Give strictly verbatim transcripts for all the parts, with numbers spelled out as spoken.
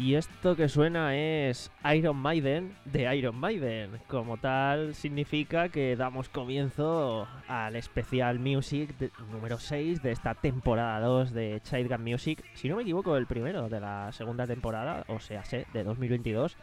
Y esto que suena es Iron Maiden de Iron Maiden. Como tal, significa que damos comienzo al especial Music de, número seis de esta temporada dos de Childgun Music. Si no me equivoco, el primero de la segunda temporada, o sea, sé, de dos mil veintidós.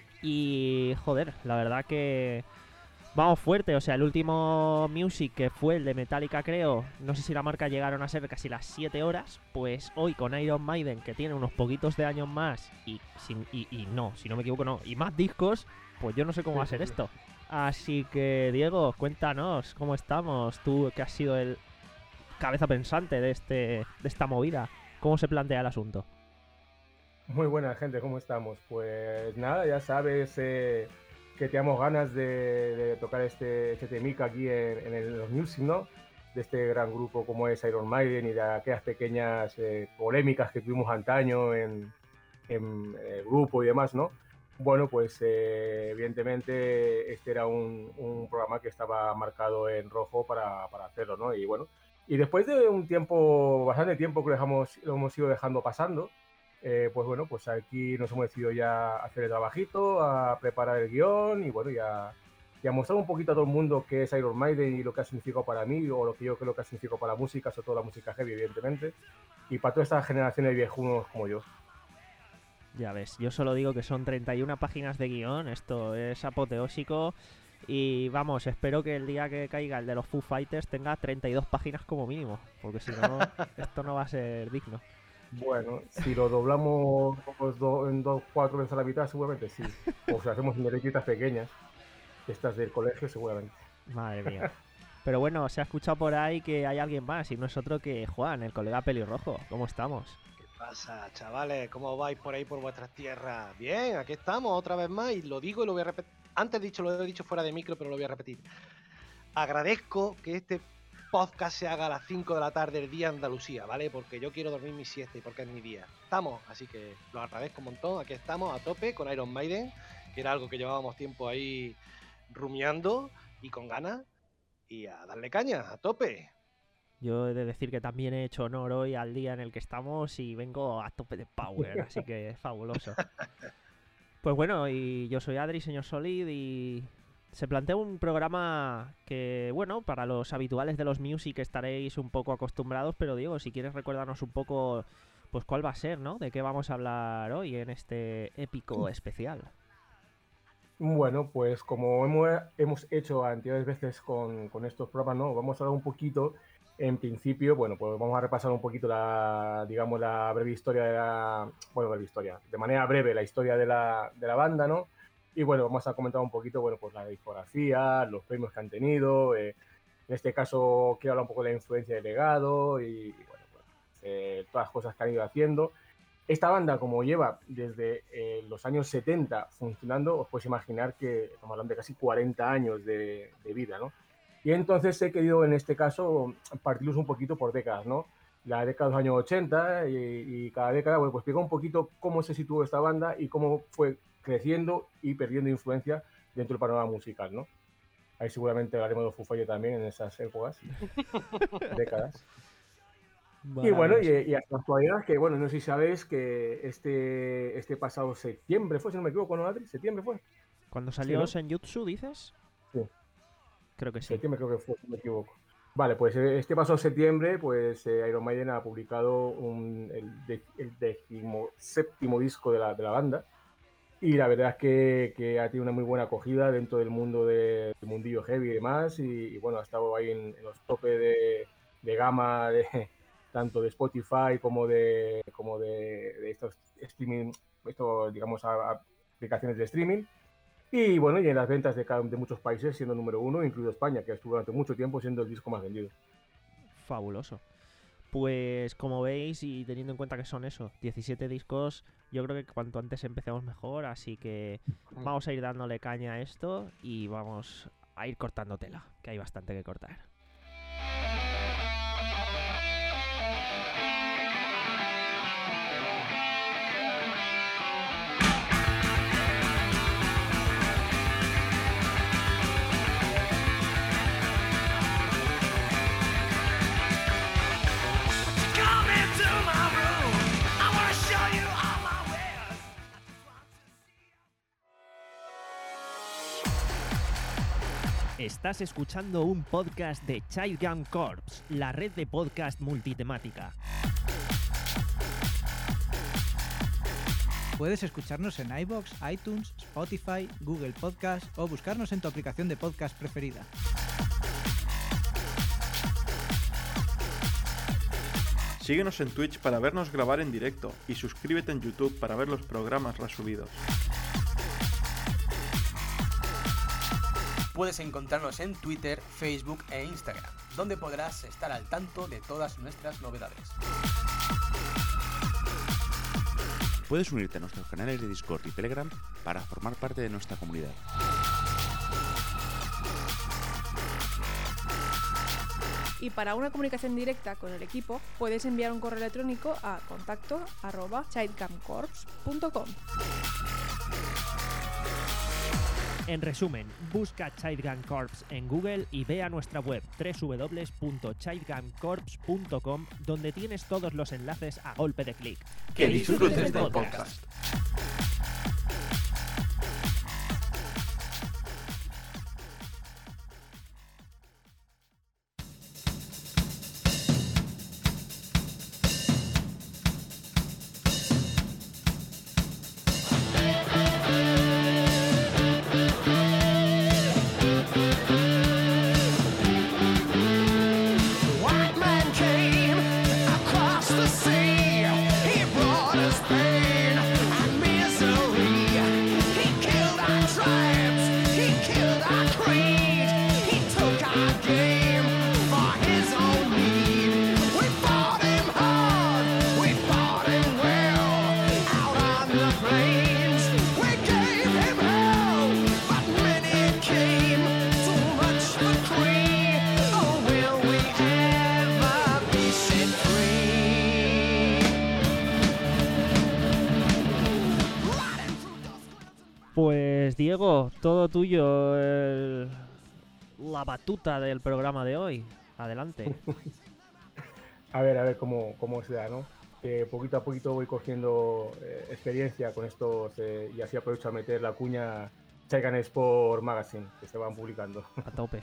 Y joder, la verdad que vamos fuerte. O sea, el último Music, que fue el de Metallica, creo, no sé si la marca llegaron a ser casi las siete horas. Pues hoy con Iron Maiden, que tiene unos poquitos de años más y, sin, y, y no, si no me equivoco no, y más discos, pues yo no sé cómo va a ser esto. Así que, Diego, cuéntanos cómo estamos. Tú, que has sido el cabeza pensante de, este, de esta movida, ¿cómo se plantea el asunto? Muy buena, gente, ¿cómo estamos? Pues nada, ya sabes eh, que teníamos ganas de, de tocar este, este temica aquí en, en el, los Music, ¿no? De este gran grupo como es Iron Maiden y de aquellas pequeñas eh, polémicas que tuvimos antaño en, en, en el grupo y demás, ¿no? Bueno, pues eh, evidentemente este era un, un programa que estaba marcado en rojo para, para hacerlo, ¿no? Y bueno, y después de un tiempo, bastante tiempo que lo, dejamos, lo hemos ido dejando pasando, Eh, pues bueno, pues aquí nos hemos decidido ya hacer el trabajito, a preparar el guión y bueno, ya, ya mostrar un poquito a todo el mundo qué es Iron Maiden y lo que ha significado para mí o lo que yo creo que ha significado para la música, sobre todo la música heavy, evidentemente, y para toda esta generación de viejunos como yo. Ya ves, yo solo digo que son treinta y una páginas de guión, esto es apoteósico. Y vamos, espero que el día que caiga el de los Foo Fighters tenga treinta y dos páginas como mínimo, porque si no, esto no va a ser digno. Bueno, si lo doblamos do, en dos, cuatro veces a la mitad, seguramente sí. O si hacemos letritas pequeñas, estas del colegio, seguramente. Madre mía. Pero bueno, se ha escuchado por ahí que hay alguien más y no es otro que Juan, el colega pelirrojo. ¿Cómo estamos? ¿Qué pasa, chavales? ¿Cómo vais por ahí por vuestras tierras? Bien, aquí estamos otra vez más y lo digo y lo voy a repetir. Antes dicho, lo he dicho fuera de micro, pero lo voy a repetir. Agradezco que este podcast se haga a las cinco de la tarde del día Andalucía, ¿vale? Porque yo quiero dormir mi siesta y porque es mi día. Estamos, así que lo agradezco un montón. Aquí estamos a tope con Iron Maiden, que era algo que llevábamos tiempo ahí rumiando y con ganas. Y a darle caña, a tope. Yo he de decir que también he hecho honor hoy al día en el que estamos y vengo a tope de power, así que es fabuloso. Pues bueno, y yo soy Adri, señor Solid, y se plantea un programa que, bueno, para los habituales de los Music estaréis un poco acostumbrados, pero Diego, si quieres recordarnos un poco, pues cuál va a ser, ¿no? De qué vamos a hablar hoy en este épico especial. Bueno, pues como hemos, hemos hecho anteriores veces con, con estos programas, ¿no? Vamos a hablar un poquito, en principio, bueno, pues vamos a repasar un poquito la, digamos, la breve historia de la, bueno, breve historia, de manera breve la historia de la, de la banda, ¿no? Y bueno, vamos a comentar un poquito, bueno, pues la discografía, los premios que han tenido, eh, en este caso quiero hablar un poco de la influencia del legado y, y bueno, pues, eh, todas las cosas que han ido haciendo. Esta banda, como lleva desde eh, los años setenta funcionando, os podéis imaginar que estamos hablando de casi cuarenta años de, de vida, ¿no? Y entonces he querido, en este caso, partirlos un poquito por décadas, ¿no? La década de los años ochenta y, y cada década, bueno, pues explica un poquito cómo se situó esta banda y cómo fue creciendo y perdiendo influencia dentro del panorama musical, ¿no? Ahí seguramente hablaremos de Foo Fighters también en esas épocas, décadas. Vale. Y bueno, y, y hasta la actualidad, que bueno, no sé si sabéis que este, este pasado septiembre fue, si no me equivoco, ¿no, Adri? ¿Septiembre fue? ¿Cuando salió sí, ¿no? Senjutsu, dices? Sí. Creo que sí. Septiembre creo que fue, si no me equivoco. Vale, pues este pasado septiembre, pues eh, Iron Maiden ha publicado un, el, de, el decimoséptimo disco de la, de la banda. Y la verdad es que, que ha tenido una muy buena acogida dentro del mundo de, del mundillo heavy y demás. Y, y bueno, ha estado ahí en, en los topes de, de gama de tanto de Spotify como de como de, de estos streaming, estos, digamos, a, a aplicaciones de streaming. Y bueno, y en las ventas de, de muchos países siendo número uno, incluido España, que estuvo durante mucho tiempo siendo el disco más vendido. Fabuloso. Pues como veis, y teniendo en cuenta que son eso, diecisiete discos, yo creo que cuanto antes empecemos mejor, así que vamos a ir dándole caña a esto y vamos a ir cortando tela, que hay bastante que cortar. Estás escuchando un podcast de Child Gun Corps, la red de podcast multitemática. Puedes escucharnos en iVoox, iTunes, Spotify, Google Podcast o buscarnos en tu aplicación de podcast preferida. Síguenos en Twitch para vernos grabar en directo y suscríbete en YouTube para ver los programas resubidos. Puedes encontrarnos en Twitter, Facebook e Instagram, donde podrás estar al tanto de todas nuestras novedades. Puedes unirte a nuestros canales de Discord y Telegram para formar parte de nuestra comunidad. Y para una comunicación directa con el equipo, puedes enviar un correo electrónico a contacto arroba childguncorps punto com. En resumen, busca Child Gun Corps en Google y ve a nuestra web doble u doble u doble u punto child gun corps punto com, donde tienes todos los enlaces a golpe de clic. ¡Que disfrutes del podcast! Pues Diego, todo tuyo el... la batuta del programa de hoy. Adelante. A ver, a ver cómo, cómo se da, ¿no? Que poquito a poquito voy cogiendo eh, experiencia con estos eh, y así aprovecho a meter la cuña Child Gun Sport Magazine que se van publicando. A tope.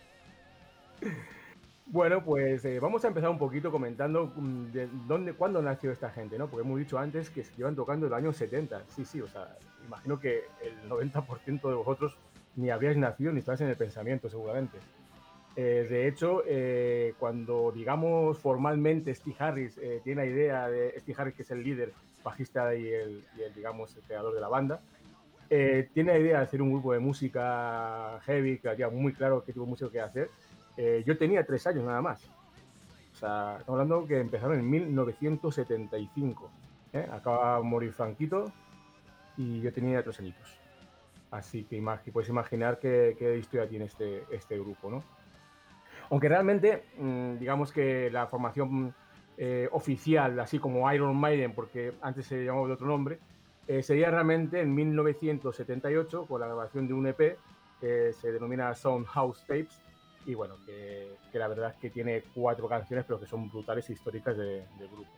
Bueno, pues eh, vamos a empezar un poquito comentando de dónde, cuándo nació esta gente, ¿no? Porque hemos dicho antes que se llevan tocando en los años setenta. Sí, sí, o sea, imagino que el noventa por ciento de vosotros ni habríais nacido ni estáis en el pensamiento, seguramente. Eh, de hecho, eh, cuando, digamos, formalmente Steve Harris eh, tiene la idea de Steve Harris, que es el líder, bajista y el, y el digamos, el creador de la banda, eh, tiene la idea de hacer un grupo de música heavy, que había muy claro que tuvo mucho que hacer. Eh, yo tenía tres años nada más. O sea, estamos hablando que empezaron en mil novecientos setenta y cinco. ¿eh? Acaba de morir Franquito y yo tenía tres añitos. Así que imag- puedes imaginar qué, qué historia tiene este, este grupo, ¿no? Aunque realmente, mmm, digamos que la formación eh, oficial, así como Iron Maiden, porque antes se llamaba de otro nombre, eh, sería realmente en mil novecientos setenta y ocho con la grabación de un E P que se denomina Soundhouse Tapes. Y bueno, que, que la verdad es que tiene cuatro canciones, pero que son brutales e históricas de, del grupo.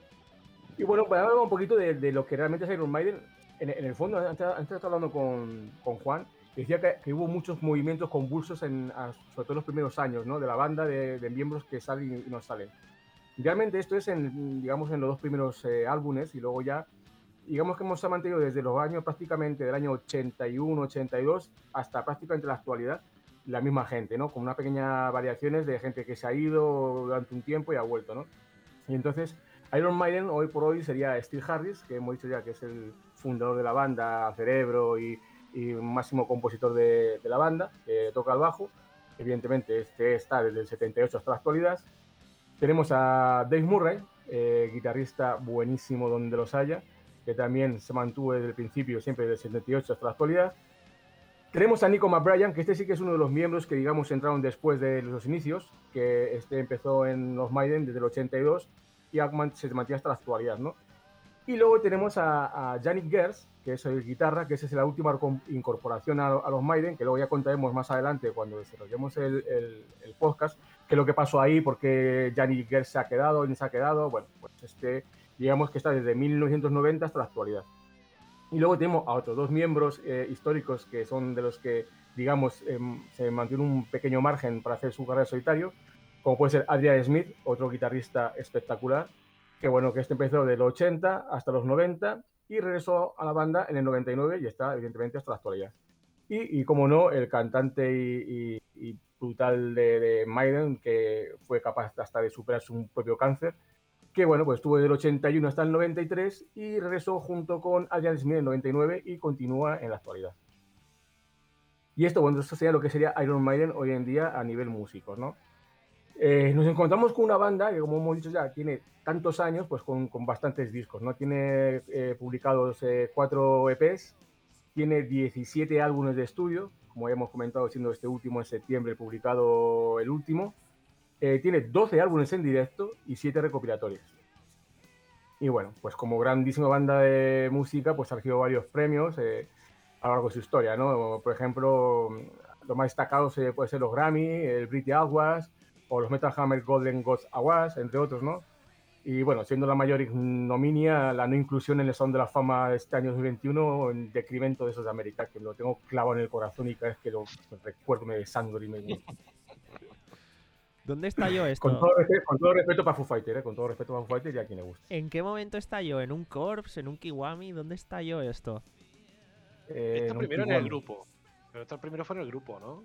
Y bueno, para hablar un poquito de, de lo que realmente es Iron Maiden, en, en el fondo, antes, antes estaba hablando con, con Juan, decía que, que hubo muchos movimientos convulsos, en, a, sobre todo en los primeros años, ¿no? De la banda, de, de miembros que salen y no salen. Realmente esto es, en, digamos, en los dos primeros eh, álbumes, y luego ya, digamos que hemos mantenido desde los años prácticamente del año ochenta y uno, ochenta y dos, hasta prácticamente la actualidad, la misma gente, ¿no? Con unas pequeñas variaciones de gente que se ha ido durante un tiempo y ha vuelto, ¿no? Y entonces, Iron Maiden hoy por hoy sería Steve Harris, que hemos dicho ya que es el fundador de la banda, cerebro y, y máximo compositor de, de la banda, que toca el bajo. Evidentemente, este está desde el setenta y ocho hasta la actualidad. Tenemos a Dave Murray, eh, guitarrista buenísimo donde los haya, que también se mantuvo desde el principio, siempre desde el setenta y ocho hasta la actualidad. Tenemos a Nico McBrien, que este sí que es uno de los miembros que, digamos, entraron después de los inicios, que este empezó en los Maiden desde el ochenta y dos y se mantiene hasta la actualidad, ¿no? Y luego tenemos a, a Yannick Gers, que es el guitarra, que esa es la última incorporación a, a los Maiden, que luego ya contaremos más adelante cuando desarrollemos el, el, el podcast, qué es lo que pasó ahí, por qué Yannick Gers se ha quedado, ni se ha quedado. Bueno, pues este, digamos que está desde mil novecientos noventa hasta la actualidad. Y luego tenemos a otros dos miembros eh, históricos que son de los que digamos, eh, se mantiene un pequeño margen para hacer su carrera solitario, como puede ser Adrian Smith, otro guitarrista espectacular, que bueno, que este empezó del ochenta hasta los noventa y regresó a la banda en el noventa y nueve y está evidentemente hasta la actualidad. Y, y como no, el cantante y, y, y brutal de, de Maiden, que fue capaz hasta de superar su propio cáncer, que bueno, pues estuvo del ochenta y uno hasta el noventa y tres y regresó junto con Adrian Smith en el noventa y nueve y continúa en la actualidad. Y esto, bueno, esto sería lo que sería Iron Maiden hoy en día a nivel músico, ¿no? Eh, nos encontramos con una banda que, como hemos dicho ya, tiene tantos años, pues con, con bastantes discos, ¿no? Tiene eh, publicados eh, cuatro E Pes, tiene diecisiete álbumes de estudio, como ya hemos comentado, siendo este último en septiembre publicado el último. Eh, tiene doce álbumes en directo y siete recopilatorios. Y bueno, pues como grandísima banda de música, pues ha recibido varios premios eh, a lo largo de su historia, ¿no? Por ejemplo, los más destacados eh, pueden ser los Grammy, el Brit Awards o los Metal Hammer Golden Gods Awards, entre otros, ¿no? Y bueno, siendo la mayor ignominia la no inclusión en el Salón de la Fama de este año dos mil veintiuno, en detrimento de esos de América, que lo tengo clavado en el corazón y cada vez que lo recuerdo me desangro y me... ¿Dónde estalló esto? Con todo, respeto, con todo respeto para Foo Fighters, ¿eh? Con todo respeto para Foo Fighters y a quien le guste. ¿En qué momento estalló? ¿En un Corps? ¿En un Kiwami? ¿Dónde estalló esto? Eh, Está primero en el grupo. Pero esto primero fue en el grupo, ¿no?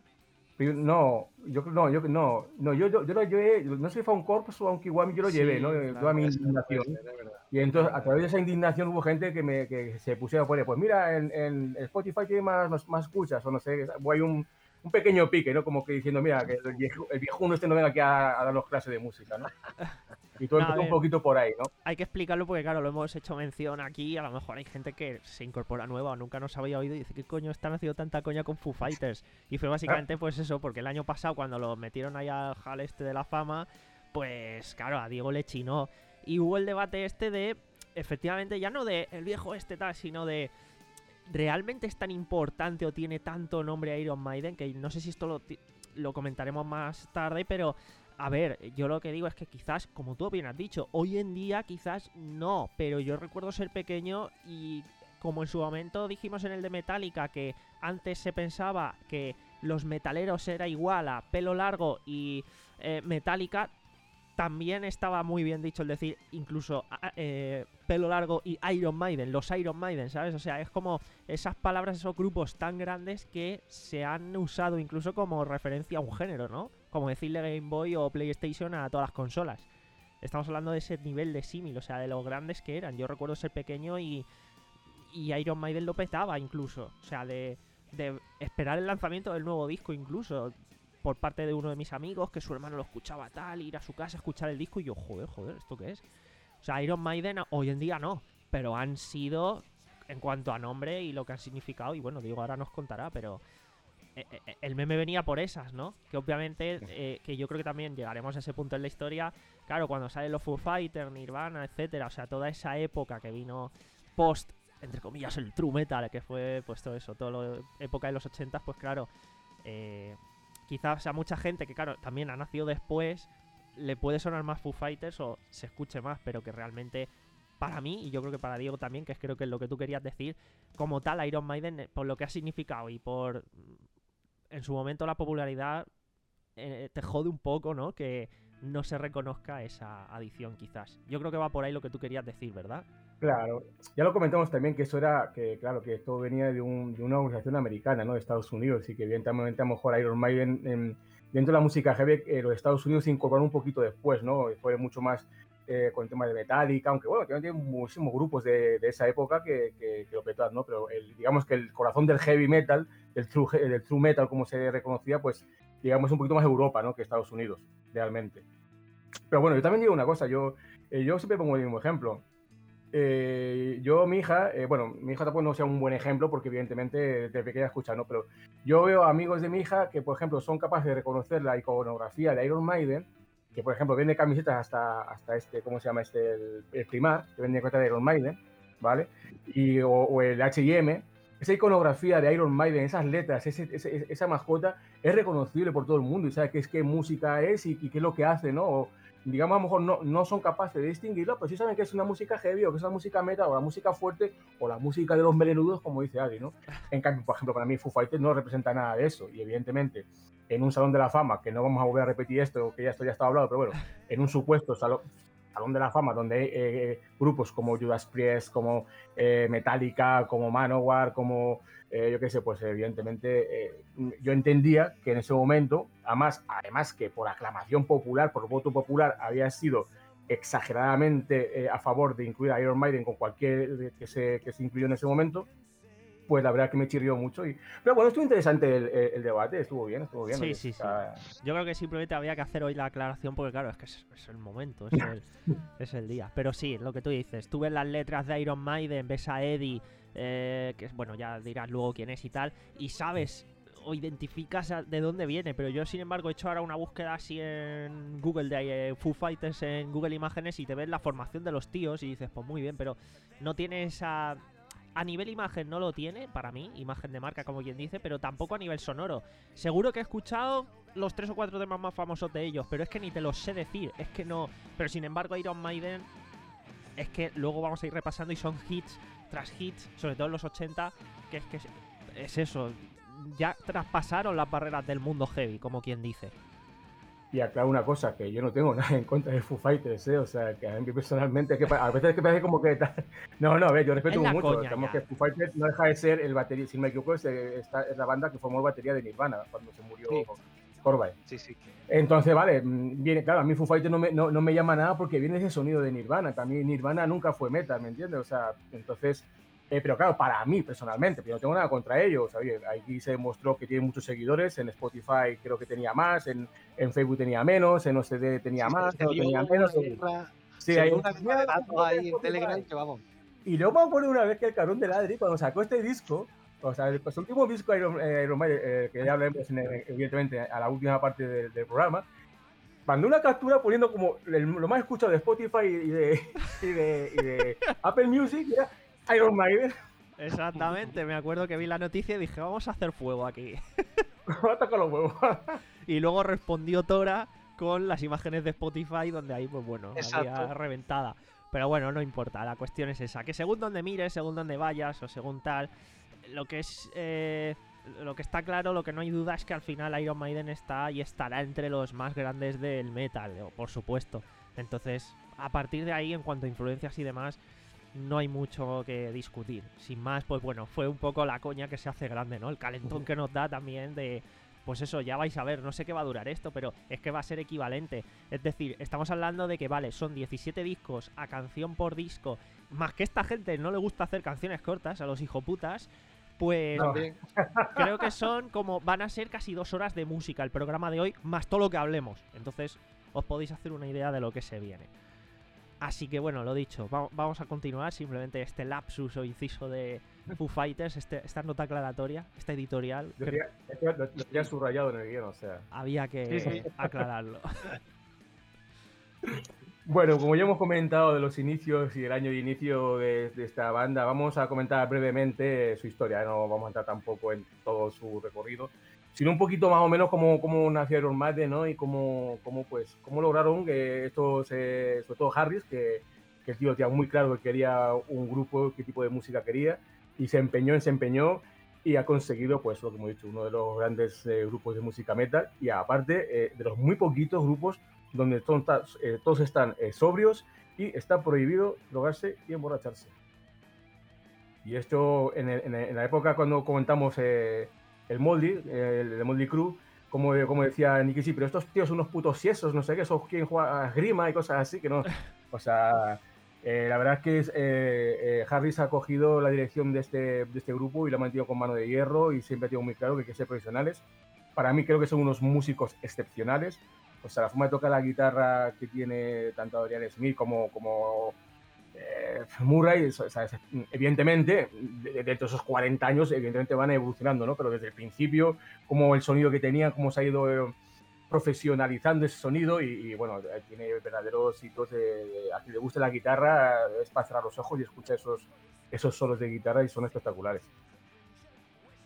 No, yo no, yo no, no, yo, yo, yo lo llevé, no sé si fue a un Corpus o a un Kiwami, yo lo llevé, sí, ¿no? Claro, toda mi indignación. Ser, y entonces, a través de esa indignación hubo gente que, me, que se pusiera a poner, pues mira, en, en Spotify tiene más, más, más escuchas, o no sé, hay un, un pequeño pique, ¿no? Como que diciendo, mira, que el viejo, el viejo uno este no venga aquí a, a darnos clases de música, ¿no? Y todo no, empezó un poquito por ahí, ¿no? Hay que explicarlo porque, claro, lo hemos hecho mención aquí. A lo mejor hay gente que se incorpora nueva o nunca nos había oído y dice, ¿qué coño están haciendo tanta coña con Foo Fighters? Y fue básicamente, pues eso, porque el año pasado, cuando lo metieron ahí al hall este de la fama, pues, claro, a Diego le chinó. Y hubo el debate este de, efectivamente, ya no de el viejo este tal, sino de... ¿Realmente es tan importante o tiene tanto nombre Iron Maiden? Que no sé si esto lo, lo comentaremos más tarde, pero... A ver, yo lo que digo es que quizás, como tú bien has dicho, hoy en día quizás no, pero yo recuerdo ser pequeño y como en su momento dijimos en el de Metallica que antes se pensaba que los metaleros era igual a Pelo Largo y eh, Metallica, también estaba muy bien dicho el decir incluso eh, Pelo Largo y Iron Maiden, los Iron Maiden, ¿sabes? O sea, es como esas palabras, esos grupos tan grandes que se han usado incluso como referencia a un género, ¿no? Como decirle Game Boy o PlayStation a todas las consolas. Estamos hablando de ese nivel de símil, o sea, de lo grandes que eran. Yo recuerdo ser pequeño y, y Iron Maiden lo petaba incluso. O sea, de, de esperar el lanzamiento del nuevo disco incluso por parte de uno de mis amigos, que su hermano lo escuchaba tal, ir a su casa, escuchar el disco y yo, joder, joder, ¿esto qué es? O sea, Iron Maiden hoy en día no, pero han sido en cuanto a nombre y lo que han significado, y bueno, digo, ahora nos contará, pero eh, eh, el meme venía por esas, ¿no? Que obviamente, eh, que yo creo que también llegaremos a ese punto en la historia, claro, cuando salen los Foo Fighters, Nirvana, etcétera, o sea, toda esa época que vino post, entre comillas, el True Metal, que fue, pues todo eso, toda la época de los ochentas, pues claro, eh... quizás a mucha gente que, claro, también ha nacido después, le puede sonar más Foo Fighters o se escuche más, pero que realmente, para mí, y yo creo que para Diego también, que es creo que es lo que tú querías decir, como tal, Iron Maiden, por lo que ha significado y por, en su momento, la popularidad, eh, te jode un poco, ¿no? Que no se reconozca esa adición, quizás. Yo creo que va por ahí lo que tú querías decir, ¿verdad? Claro, ya lo comentamos también que eso era, que claro, que esto venía de, un, de una organización americana, ¿no? De Estados Unidos, y que evidentemente a lo mejor Iron Maiden, en, dentro de la música heavy, eh, los Estados Unidos se incorporaron un poquito después, ¿no? Fue mucho más eh, con el tema de Metallica, aunque bueno, también tiene muchísimos grupos de, de esa época que, que, que lo petaban, ¿no? Pero el, digamos que el corazón del heavy metal, del true, del true metal como se reconocía, pues digamos un poquito más Europa, ¿no? Que Estados Unidos, realmente. Pero bueno, yo también digo una cosa, yo, eh, yo siempre pongo el mismo ejemplo. Eh, yo, mi hija, eh, bueno, mi hija tampoco no sea un buen ejemplo porque evidentemente desde pequeña escucha, ¿no? Pero yo veo amigos de mi hija que, por ejemplo, son capaces de reconocer la iconografía de Iron Maiden, que, por ejemplo, vende camisetas hasta, hasta este, ¿cómo se llama? Este, el, el Primar, que vende camisetas de Iron Maiden, ¿vale? Y, o, o el H y M, esa iconografía de Iron Maiden, esas letras, ese, ese, esa mascota es reconocible por todo el mundo y sabe qué es qué música es y, y qué es lo que hace, ¿no? O, digamos, a lo mejor no, no son capaces de distinguirlo, pero sí saben que es una música heavy o que es una música metal o la música fuerte o la música de los melenudos, como dice Adri, ¿no? En cambio, por ejemplo, para mí Foo Fighters no representa nada de eso y evidentemente en un Salón de la Fama, que no vamos a volver a repetir esto, que ya esto ya estaba hablado, pero bueno, en un supuesto salón, salón de la Fama donde hay eh, grupos como Judas Priest, como eh, Metallica, como Manowar, como eh, yo qué sé, pues evidentemente eh, yo entendía que en ese momento, además, además que por aclamación popular, por voto popular, había sido exageradamente eh, a favor de incluir a Iron Maiden con cualquier que se, que se incluyó en ese momento, pues la verdad que me chirrió mucho. Y... Pero bueno, estuvo interesante el, el, el debate, estuvo bien, estuvo bien. Sí, sí, está... sí. Yo creo que simplemente había que hacer hoy la aclaración porque, claro, es que es, es el momento, es el, es el día. Pero sí, lo que tú dices, tú ves las letras de Iron Maiden, ves a Eddie, eh, que bueno, ya dirás luego quién es y tal, y sabes o identificas de dónde viene. Pero yo, sin embargo, he hecho ahora una búsqueda así en Google de eh, Foo Fighters en Google Imágenes y te ves la formación de los tíos y dices, pues muy bien, pero no tiene esa... A nivel imagen no lo tiene, para mí, imagen de marca como quien dice, pero tampoco a nivel sonoro. Seguro que he escuchado los tres o cuatro temas más famosos de ellos, pero es que ni te los sé decir, es que no... Pero sin embargo Iron Maiden, es que luego vamos a ir repasando y son hits tras hits, sobre todo en los ochenta, que es que es, es eso, ya traspasaron las barreras del mundo heavy, como quien dice. Y aclaro una cosa, que yo no tengo nada en contra de Foo Fighters, ¿eh? O sea, que a mí personalmente, que a veces que parece como que... No, no, a ver, yo respeto mucho, digamos que Foo Fighters no deja de ser el batería, si no me equivoco, es, esta, es la banda que formó el batería de Nirvana, cuando se murió sí. Corbijn. Sí, sí. Entonces, vale, viene, claro, a mí Foo Fighters no me, no, no me llama nada porque viene ese sonido de Nirvana, también Nirvana nunca fue metal, ¿me entiendes? O sea, entonces... Eh, pero claro, para mí personalmente, yo no tengo nada contra ellos. ¿Sabes? Aquí se demostró que tiene muchos seguidores, en Spotify creo que tenía más, en, en Facebook tenía menos, en O C D tenía sí, más, no tenía menos. Guerra, sí, hay una guerra de datos ahí en Telegram que vamos. Y luego vamos a poner una vez que el cabrón de Adri, cuando sacó este disco, o sea, el, pues, el último disco Iron, eh, Iron Maiden, eh, que ya hablaremos evidentemente a la última parte del, del programa, mandó una captura poniendo como el, lo más escuchado de Spotify y de, y de, y de Apple Music, y era Iron Maiden. Exactamente, me acuerdo que vi la noticia y dije, vamos a hacer fuego aquí. Vamos a tocar los huevos. Y luego respondió Tora con las imágenes de Spotify, donde ahí, pues bueno, exacto, había reventada. Pero bueno, no importa, la cuestión es esa, que según donde mires, según donde vayas o según tal, lo que es... Eh, lo que está claro, lo que no hay duda es que al final Iron Maiden está y estará entre los más grandes del metal, por supuesto. Entonces, a partir de ahí, en cuanto a influencias y demás, no hay mucho que discutir. Sin más, pues bueno, fue un poco la coña que se hace grande, ¿no? El calentón que nos da también de... Pues eso, ya vais a ver, no sé qué va a durar esto, pero es que va a ser equivalente. Es decir, estamos hablando de que, vale, son diecisiete discos a canción por disco, más que esta gente no le gusta hacer canciones cortas a los hijoputas, pues no. Creo que son como, van a ser casi dos horas de música el programa de hoy, más todo lo que hablemos. Entonces, os podéis hacer una idea de lo que se viene. Así que bueno, lo dicho, vamos a continuar simplemente este lapsus o inciso de Foo Fighters, este, esta nota aclaratoria, esta editorial. Yo tenía, lo, lo tenía subrayado en el guión, o sea. Había que sí, sí. aclararlo. Bueno, como ya hemos comentado de los inicios y el año de inicio de, de esta banda, vamos a comentar brevemente su historia. No vamos a entrar tampoco en todo su recorrido, sino un poquito más o menos cómo, cómo nació Iron Maiden, ¿no? Y cómo, cómo, pues, cómo lograron que estos, eh, sobre todo Harris, que, que el tío tenía muy claro que quería un grupo, qué tipo de música quería, y se empeñó, se empeñó, y ha conseguido, pues, lo que hemos dicho, uno de los grandes eh, grupos de música metal, y aparte, eh, de los muy poquitos grupos donde todos, eh, todos están eh, sobrios y está prohibido drogarse y emborracharse. Y esto, en, el, en, el, en la época cuando comentamos... Eh, el Moldy, el, el Moldy Crew, como, como decía Nicky, sí, pero estos tíos son unos putos siesos, no sé qué, son quien juega a esgrima y cosas así, que no, o sea, eh, la verdad es que es, eh, eh, Harris ha cogido la dirección de este, de este grupo y lo ha mantenido con mano de hierro y siempre ha tenido muy claro que hay que ser profesionales. Para mí creo que son unos músicos excepcionales, o sea, la forma de tocar la guitarra que tiene tanto Adrian Smith como... como Eh, Murray, o sea, evidentemente, de, de esos cuarenta años, evidentemente van evolucionando, ¿no? Pero desde el principio, como el sonido que tenían, cómo se ha ido eh, profesionalizando ese sonido y, y bueno, tiene verdaderos hitos de, de, a quien le guste la guitarra, es para cerrar los ojos y escuchar esos, esos solos de guitarra y son espectaculares.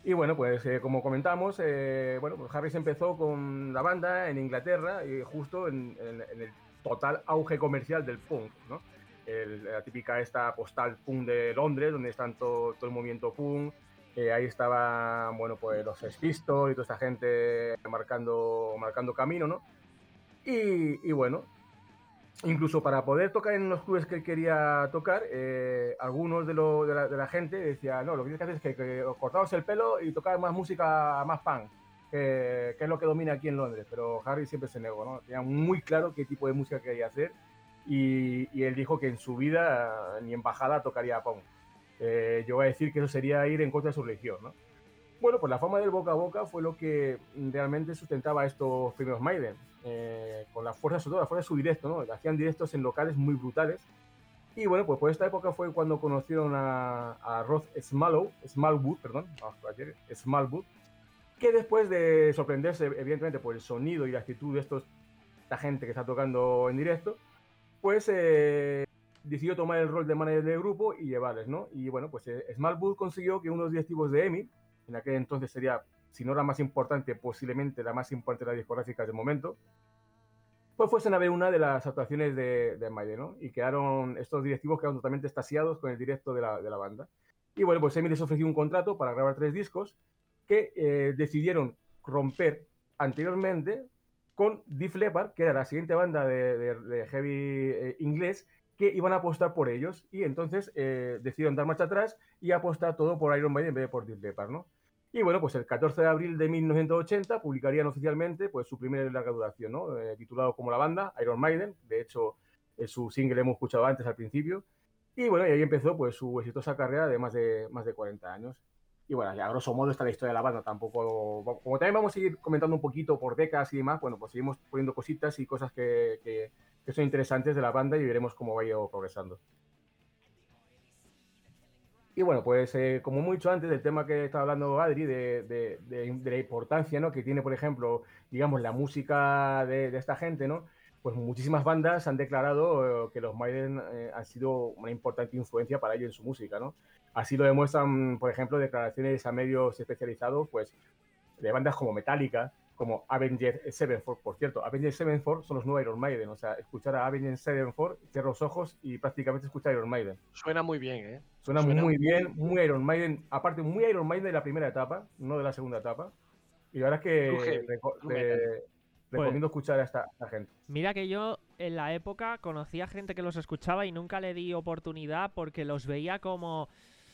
Y bueno, pues eh, como comentamos, eh, bueno, pues Harris empezó con la banda en Inglaterra y justo en, en, en el total auge comercial del punk, ¿no? El, la típica esta postal punk de Londres, donde están todo, todo el movimiento punk. Eh, ahí estaban, bueno, pues los Sex Pistols y toda esta gente marcando, marcando camino, ¿no? Y, y bueno, incluso para poder tocar en los clubes que quería tocar, eh, algunos de, lo, de, la, de la gente decían, no, lo que tienes que hacer es que, que os cortaos el pelo y tocar más música, más punk, que, que es lo que domina aquí en Londres. Pero Harry siempre se negó, ¿no? Tenía muy claro qué tipo de música quería hacer y, y él dijo que en su vida ni en bajada tocaría punk. Eh, yo voy a decir que eso sería ir en contra de su religión, ¿no? Bueno, pues la fama del boca a boca fue lo que realmente sustentaba a estos primeros Maiden, eh, con la fuerza, sobre todo la fuerza de su directo, ¿no? Hacían directos en locales muy brutales. Y bueno, pues por esta época fue cuando conocieron a, a Rod Smallwood, Smallwood, perdón, Smallwood, que después de sorprenderse, evidentemente, por el sonido y la actitud de estos, esta gente que está tocando en directo, pues eh, decidió tomar el rol de manager del grupo y llevarles, ¿no? Y bueno, pues eh, Smallwood consiguió que unos directivos de EMI, en aquel entonces sería, si no la más importante, posiblemente la más importante de las discográficas del momento, pues fuesen a ver una de las actuaciones de, de Maiden, ¿no? Y quedaron, estos directivos quedaron totalmente extasiados con el directo de la, de la banda. Y bueno, pues EMI les ofreció un contrato para grabar tres discos que eh, decidieron romper anteriormente con Def Leppard, que era la siguiente banda de, de, de heavy eh, inglés, que iban a apostar por ellos. Y entonces eh, decidieron dar marcha atrás y apostar todo por Iron Maiden en vez de por Def Leppard, ¿no? Y bueno, pues el catorce de abril de mil novecientos ochenta publicarían oficialmente pues, su primera larga duración, ¿no? Eh, titulado como la banda, Iron Maiden. De hecho, eh, su single hemos escuchado antes al principio. Y bueno, y ahí empezó pues, su exitosa carrera de más de, más de cuarenta años. Y bueno, a grosso modo está la historia de la banda. Tampoco, como también vamos a seguir comentando un poquito por décadas y demás, bueno, pues seguimos poniendo cositas y cosas que, que, que son interesantes de la banda y veremos cómo va a ir progresando. Y bueno, pues eh, como hemos dicho antes del tema que estaba hablando Adri, de, de, de, de la importancia, ¿no?, que tiene, por ejemplo, digamos, la música de, de esta gente, ¿no? Pues muchísimas bandas han declarado eh, que los Maiden eh, han sido una importante influencia para ellos en su música, ¿no? Así lo demuestran, por ejemplo, declaraciones a medios especializados, pues, de bandas como Metallica, como Avenged Sevenfold. Por cierto, Avenged Sevenfold son los nuevos Iron Maiden. O sea, escuchar a Avenged Sevenfold, cierra los ojos y prácticamente escuchar a Iron Maiden. Suena muy bien, ¿eh? Suena, Suena muy bien, muy Iron Maiden. Aparte, muy Iron Maiden de la primera etapa, no de la segunda etapa. Y la verdad es que reco le, recomiendo pues, escuchar a esta, a esta gente. Mira que yo en la época conocía gente que los escuchaba y nunca le di oportunidad porque los veía como...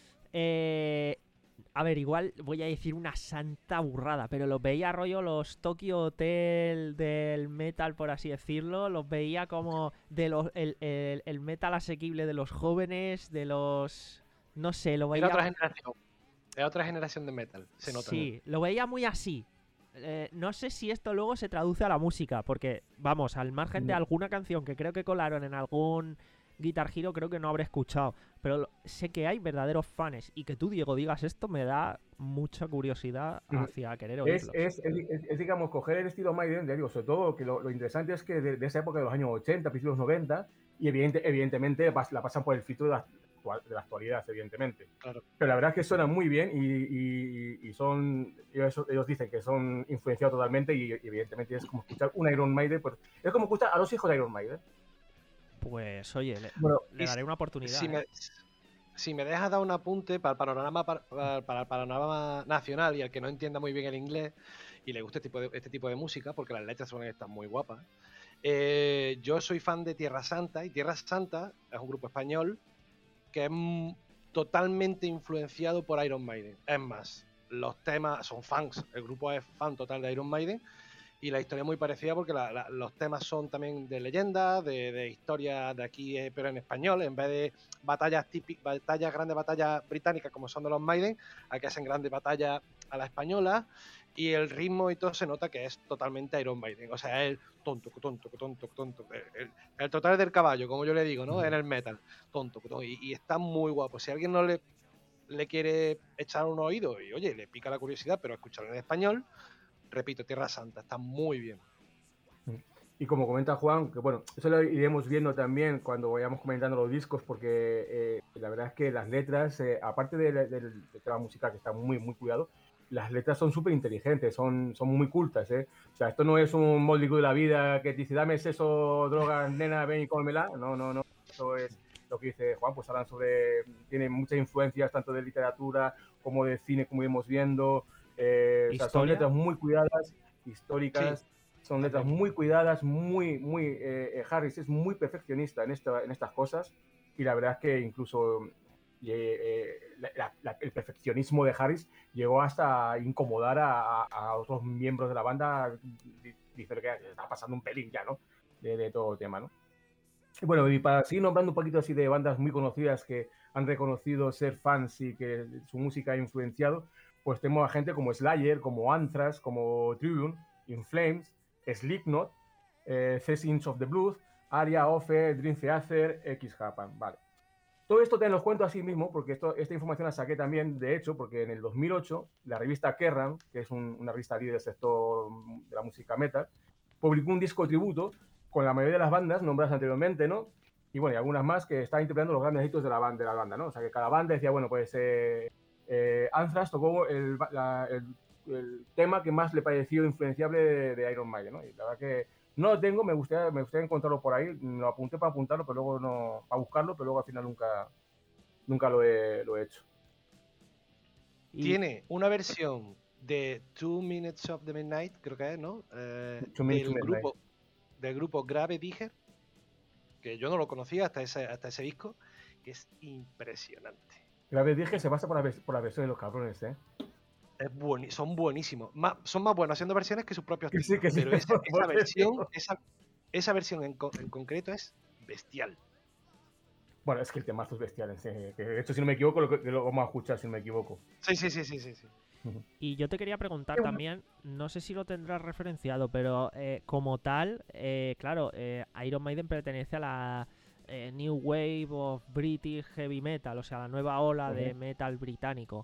Eh... A ver, igual voy a decir una santa burrada, pero los veía rollo los Tokyo Hotel del metal, por así decirlo. Los veía como de los el, el, el metal asequible de los jóvenes, de los... No sé, lo veía... Era otra generación. Era otra generación de metal, se nota. Sí, lo veía muy así. Eh, no sé si esto luego se traduce a la música, porque, vamos, al margen de alguna canción que creo que colaron en algún... Guitar Hero creo que no habré escuchado, pero sé que hay verdaderos fans y que tú, Diego, digas esto me da mucha curiosidad hacia querer oírlos. Es, es, es, es digamos, coger el estilo Maiden, digo, sobre todo que lo, lo interesante es que de, de esa época de los años ochenta, principios de los noventa, y evidente, evidentemente la pasan por el filtro de la, de la actualidad, evidentemente. Claro. Pero la verdad es que suenan muy bien y, y, y son, ellos, ellos dicen que son influenciados totalmente y, y evidentemente es como escuchar un Iron Maiden, pues, es como escuchar a los hijos de Iron Maiden. Pues oye, le, bueno, le daré una oportunidad. Si, ¿eh? me, si me dejas dar un apunte para el panorama para, para, para el panorama nacional y al que no entienda muy bien el inglés y le guste este tipo de, este tipo de música, porque las letras suelen estar muy guapas. Eh, yo soy fan de Tierra Santa y Tierra Santa es un grupo español que es totalmente influenciado por Iron Maiden. Es más, los temas son fans, el grupo es fan total de Iron Maiden. Y la historia es muy parecida porque la, la, los temas son también de leyendas, de, de historias de aquí, eh, pero en español. En vez de batallas típicas, batallas, grandes batallas británicas como son de los Maiden, aquí hacen grandes batallas a la española. Y el ritmo y todo se nota que es totalmente Iron Maiden. O sea, el tonto, tonto, tonto, tonto. El, el, el total del caballo, como yo le digo, ¿no? En el metal. Tonto, tonto. Y, y está muy guapo. Si alguien no le, le quiere echar un oído y, oye, le pica la curiosidad, pero escucharlo en español... Repito, Tierra Santa, está muy bien. Y como comenta Juan, que bueno, eso lo iremos viendo también cuando vayamos comentando los discos, porque eh, la verdad es que las letras, eh, aparte del, del, del tema musical que está muy, muy cuidado, las letras son súper inteligentes, son, son muy cultas, ¿eh? O sea, esto no es un Motley Crue de la vida que te dice, dame sexo, drogas, nena, ven y cómela. No, no, no. Eso es lo que dice Juan, pues hablan sobre... Tienen muchas influencias tanto de literatura como de cine, como iremos viendo. Eh, o sea, son letras muy cuidadas, históricas. Sí. Son letras muy cuidadas, muy, muy... Eh, Harris es muy perfeccionista en, esta, en estas cosas. Y la verdad es que incluso... Eh, la, la, el perfeccionismo de Harris llegó hasta incomodar a, a otros miembros de la banda. Dice que está pasando un pelín ya, ¿no? De, de todo el tema, ¿no? Y bueno, y para seguir nombrando un poquito así de bandas muy conocidas que han reconocido ser fans y que su música ha influenciado, pues tenemos a gente como Slayer, como Anthrax, como Trivium, In Flames, Slipknot, eh, Sessions of the Blues, Aria, Offer, Dream Theater, X-Japan, vale. Todo esto te los cuento así mismo, porque esto, esta información la saqué también, de hecho, porque en el dos mil ocho, la revista Kerrang, que es un, una revista líder del sector de la música metal, publicó un disco tributo con la mayoría de las bandas nombradas anteriormente, ¿no? Y bueno, y algunas más que estaban interpretando los grandes hitos de la banda, de la banda, ¿no? O sea, que cada banda decía, bueno, pues eh, eh, Anthrax tocó el, la, el, el tema que más le pareció influenciable de, de Iron Maiden, ¿no? Y la verdad que no lo tengo, me gustaría, me gustaría encontrarlo por ahí, lo apunté para apuntarlo, pero luego no, para buscarlo, pero luego al final nunca, nunca lo he, lo he hecho. Tiene una versión de Two Minutes of the Midnight, creo que es, ¿no? Eh, del, grupo, del grupo Grave Digger, que yo no lo conocía hasta ese, hasta ese disco, que es impresionante. Grave Digger se pasa por la, por la versión de los cabrones, ¿eh? Es buen, son buenísimos. Más, son más buenos haciendo versiones que sus propios títulos. Sí, que sí, pero esa, esa versión, esa, esa versión en, en concreto es bestial. Bueno, es que el temazo es bestial. Sí, que de hecho, si no me equivoco, lo, lo vamos a escuchar, si no me equivoco. Sí, sí, sí, sí, sí. sí. Y yo te quería preguntar también, no sé si lo tendrás referenciado, pero eh, como tal, eh, claro, eh, Iron Maiden pertenece a la eh, New Wave of British Heavy Metal, o sea, la nueva ola uh-huh. de metal británico.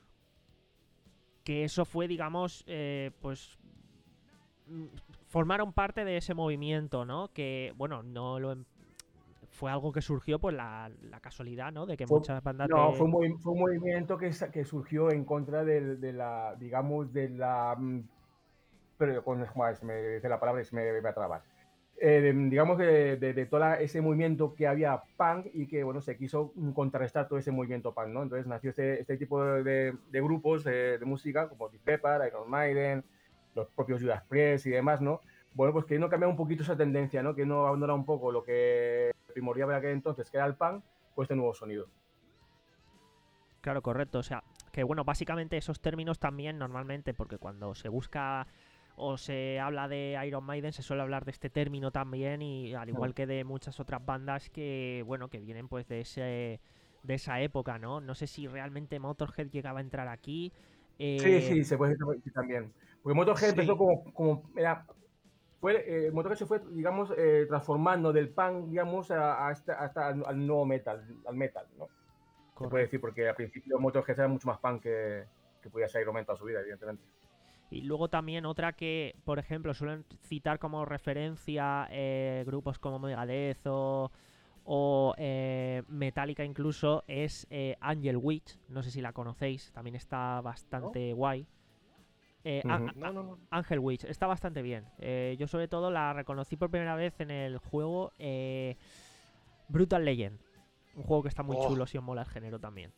Que eso fue, digamos, eh, pues formaron parte de ese movimiento, ¿no? Que, bueno, no lo fue algo que surgió por la, la casualidad, ¿no? De que fue, muchas bandas... No, de... fue, un, fue un movimiento que, que surgió en contra de, de la, digamos, de la... Pero con se me dice la palabra y se me va a trabar. Eh, de, digamos, de, de, de todo ese movimiento que había punk y que, bueno, se quiso contrarrestar todo ese movimiento punk, ¿no? Entonces nació este, este tipo de, de, de grupos de, de música, como Deep Purple, Iron Maiden, los propios Judas Priest y demás, ¿no? Bueno, pues que no cambiaba un poquito esa tendencia, ¿no? Que no abandonara un poco lo que primordial para aquel entonces, que era el punk, pues este nuevo sonido. Claro, correcto. O sea, que bueno, básicamente esos términos también normalmente, porque cuando se busca... o se habla de Iron Maiden, se suele hablar de este término también, y al igual que de muchas otras bandas que, bueno, que vienen pues de ese de esa época, ¿no? No sé si realmente Motorhead llegaba a entrar aquí. Eh... Sí, sí, se puede decir también. Porque Motorhead sí. empezó como, como era, fue, eh, Motorhead se fue, digamos, eh, transformando del punk, digamos, a, a hasta, hasta al, al nuevo metal, al metal, ¿no? Correcto. Se puede decir, porque al principio Motorhead era mucho más punk que, que podía ser Iron Maiden toda su vida, evidentemente. Y luego también otra que, por ejemplo, suelen citar como referencia eh, grupos como Megadeth o, o eh, Metallica incluso, es eh, Angel Witch. No sé si la conocéis, también está bastante ¿no? guay. Eh, uh-huh. a, a, no, no, no. Angel Witch, está bastante bien. Eh, yo sobre todo la reconocí por primera vez en el juego eh, Brutal Legend. Un juego que está muy oh. chulo si os mola el género también.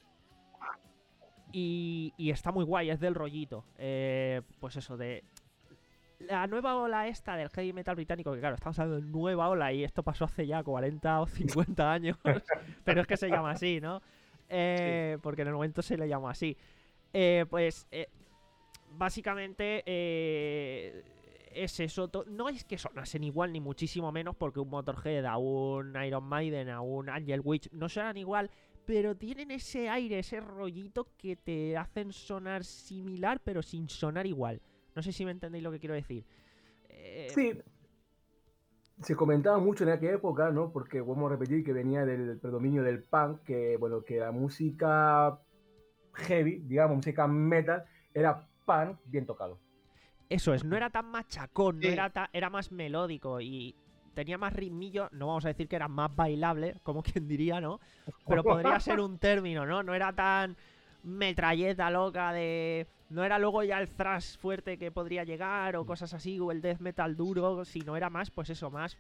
Y, y está muy guay, es del rollito. Eh, pues eso, de la nueva ola esta del heavy metal británico, que claro, estamos hablando de nueva ola y esto pasó hace ya cuarenta o cincuenta años, pero es que se llama así, ¿no? Eh, sí. Porque en el momento se le llamó así. Eh, pues eh, básicamente eh, es eso. No es que sonasen igual ni muchísimo menos, porque un Motorhead, a un Iron Maiden, a un Angel Witch no suenan igual, pero tienen ese aire, ese rollito que te hacen sonar similar, pero sin sonar igual. No sé si me entendéis lo que quiero decir. Eh... Sí. Se comentaba mucho en aquella época, ¿no? Porque vamos a repetir que venía del predominio del punk, que, bueno, que la música heavy, digamos, música metal, era punk bien tocado. Eso es, no era tan machacón, sí. no era, ta- era más melódico y... tenía más ritmillo, no vamos a decir que era más bailable, como quien diría, ¿no? Pero podría ser un término, ¿no? No era tan metralleta loca de No era luego ya el thrash fuerte que podría llegar o cosas así, o el death metal duro, sino era más, pues eso, más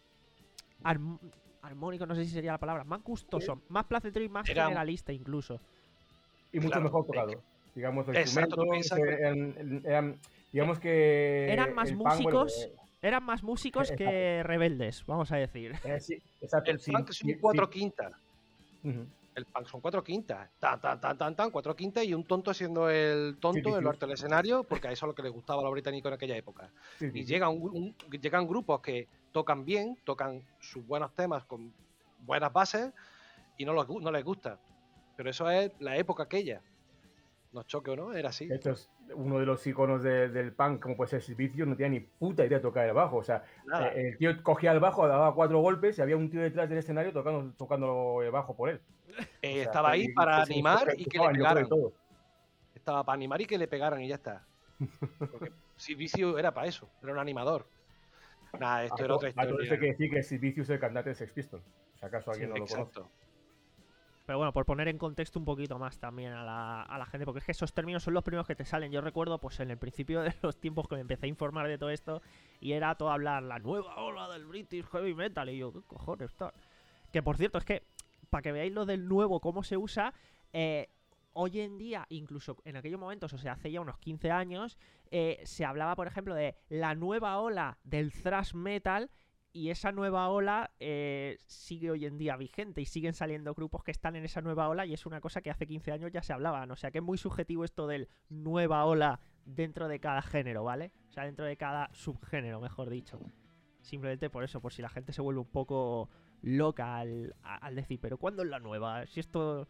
arm- armónico, no sé si sería la palabra, más gustoso, más placentero y más Era- generalista incluso. Y mucho Claro, mejor es tocado. Digamos, los Exacto, tú instrumentos piensas que- eran, eran- digamos que... Eran más el punk, bueno, músicos, eran más músicos Exacto. que rebeldes, vamos a decir. eh, sí, exacto, El sí, punk sí, son cuatro sí. quintas. Ujú. El punk son cuatro quintas. Tan, tan, tan, tan, tan, cuatro quintas y un tonto siendo el tonto Sí, sí, en sí. lo alto del escenario, porque a eso es lo que les gustaba a los británicos en aquella época. Sí, sí, Y sí. llegan, un- un- llegan grupos que tocan bien, tocan sus buenos temas con buenas bases y no, los gu- no les gusta. Pero eso es la época aquella. Nos choque o no, era así. Esto es uno de los iconos de- del punk, como puede ser Sid Vicious, no tenía ni puta idea de tocar el bajo. O sea, Nada. eh, el tío cogía el bajo, daba cuatro golpes y había un tío detrás del escenario tocando, tocando el bajo por él. Eh, O sea, estaba ahí y- para y se animar enfocaban, y que le yo creo, pegaran. y todo. Estaba para animar y que le pegaran y ya está. Porque Sid Vicious era para eso, era un animador. Nada, esto A era to- otra a todo esto historia. hay que decir que Sid Vicious es el cantante de Sex Pistols. Si acaso alguien no lo conoce. Exacto. Pero bueno, por poner en contexto un poquito más también a la, a la gente, porque es que esos términos son los primeros que te salen. Yo recuerdo, pues en el principio de los tiempos que me empecé a informar de todo esto, y era todo hablar la nueva ola del British Heavy Metal, y yo, ¿qué cojones está? Que por cierto, es que, para que veáis lo del nuevo, cómo se usa, eh, hoy en día, incluso en aquellos momentos, o sea, hace ya unos quince años, eh, se hablaba, por ejemplo, de la nueva ola del thrash metal. Y esa nueva ola eh, sigue hoy en día vigente y siguen saliendo grupos que están en esa nueva ola y es una cosa que hace quince años ya se hablaban. O sea que es muy subjetivo esto del nueva ola dentro de cada género, ¿vale? O sea, dentro de cada subgénero, mejor dicho. Simplemente por eso, por si la gente se vuelve un poco loca al, a- al decir, pero ¿cuándo es la nueva? Si esto...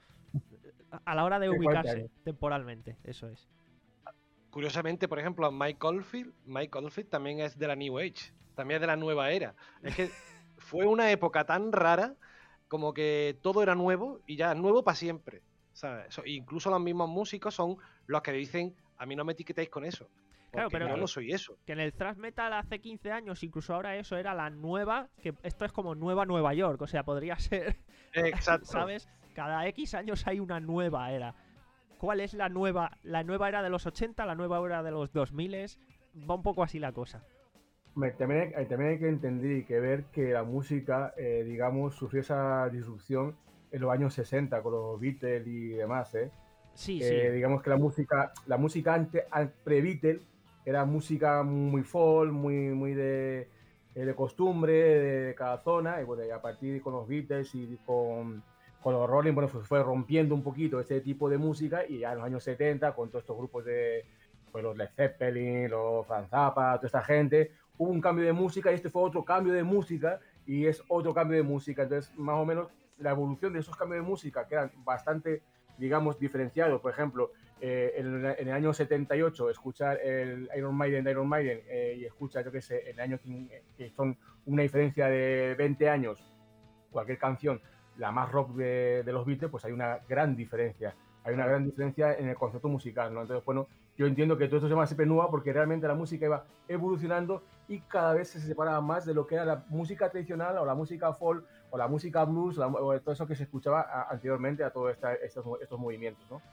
A la hora de Sí, cuarenta ubicarse años. temporalmente, eso es. Curiosamente, por ejemplo, Mike Oldfield, Mike Oldfield también es de la New Age, también es de la nueva era. Es que fue una época tan rara como que todo era nuevo y ya nuevo para siempre. ¿Sabes? So- incluso los mismos músicos son los que dicen, a mí no me etiquetéis con eso. Claro, porque pero yo que- no soy eso. Que en el thrash metal hace quince años, incluso ahora eso era la nueva, que esto es como nueva Nueva York, o sea, podría ser, Exacto. ¿sabes? Cada X años hay una nueva era. ¿Cuál es la nueva? La nueva era de los ochenta, la nueva era de los dos mil, va un poco así la cosa. Hombre, También hay, también hay que entender y que ver que la música, eh, digamos, sufrió esa disrupción en los años sesenta con los Beatles y demás, ¿eh? Sí, Eh, sí. digamos que la música, la música ante, al- pre-Beatle era música muy folk, muy, muy de, eh, de costumbre, de cada zona, y bueno, y a partir con los Beatles y con, con los Rolling, bueno, pues fue rompiendo un poquito ese tipo de música, y ya en los años setenta, con todos estos grupos de pues, los Led Zeppelin, los Frank Zappa, toda esta gente, hubo un cambio de música, y este fue otro cambio de música, y es otro cambio de música, entonces más o menos la evolución de esos cambios de música, que eran bastante, digamos, diferenciados, por ejemplo, eh, en, en el año setenta y ocho escuchar el Iron Maiden de Iron Maiden eh, y escuchar, yo qué sé, en el año que, que son una diferencia de veinte años, cualquier canción, la más rock de, de los Beatles, pues hay una gran diferencia, hay una gran diferencia en el concepto musical, ¿no? Entonces, bueno, yo entiendo que todo esto se llama siempre nueva porque realmente la música iba evolucionando y cada vez se separaba más de lo que era la música tradicional o la música folk o la música blues o, la- o todo eso que se escuchaba a- anteriormente a todos esta- estos, estos movimientos, ¿no?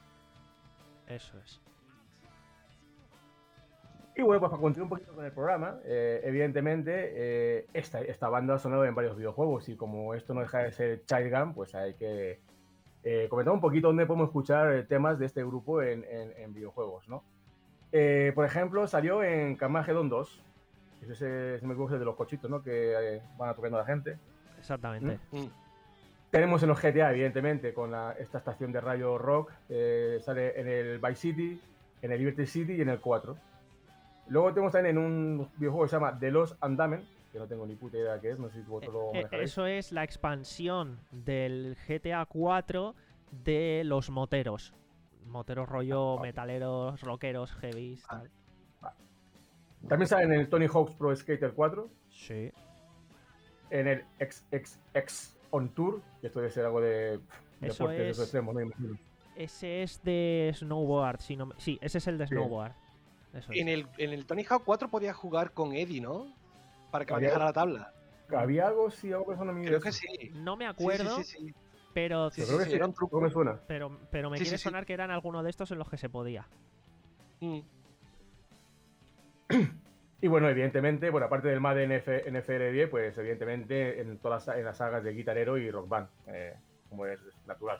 Eso es. Y bueno, pues para continuar un poquito con el programa, eh, evidentemente eh, esta, esta banda ha sonado en varios videojuegos y como esto no deja de ser Child Gun, pues hay que eh, comentar un poquito dónde podemos escuchar eh, temas de este grupo en, en- en videojuegos, ¿no? Eh, por ejemplo, salió en Carmageddon dos, ese es, eh, si me equivoco, es el de los cochitos, ¿no? Que eh, van atacando a la gente. Exactamente. Mm. Tenemos en los G T A, evidentemente, con la- esta estación de radio rock, eh, sale en el Vice City, en el Liberty City y en el cuatro. Luego tenemos también en un videojuego que se llama The Lost and Damned, que no tengo ni puta idea qué es, no sé si vosotros lo Eh, eh, manejaréis. eso es la expansión del G T A cuatro de los moteros. Moteros rollo, metaleros, rockeros, heavies, tal. También sale en el Tony Hawk's Pro Skater cuatro, Sí. en el X X X On Tour, que esto debe ser algo de pff, Eso deportes de es- esos extremos, ¿no? Imagino. Ese es de snowboard, si no me- sí, ese es el de Sí. snowboard. Eso es. En el, en el Tony Hawk cuatro podías jugar con Eddie, ¿no? Para que Había- manejara la tabla. ¿Había algo? Sí, algo que suena a mí de Creo que eso. sí. No me Sí, acuerdo, sí, sí, sí. pero, Yo Sí, creo que sí, sí, era un truco. algo me suena. pero, pero me Sí, quiere sí, sí. sonar que eran alguno de estos en los que se podía. Mm. Y bueno, evidentemente, bueno, aparte del Madden F- N F L diez, pues evidentemente en todas las, en las sagas de Guitar Hero y Rock Band, eh, como es natural.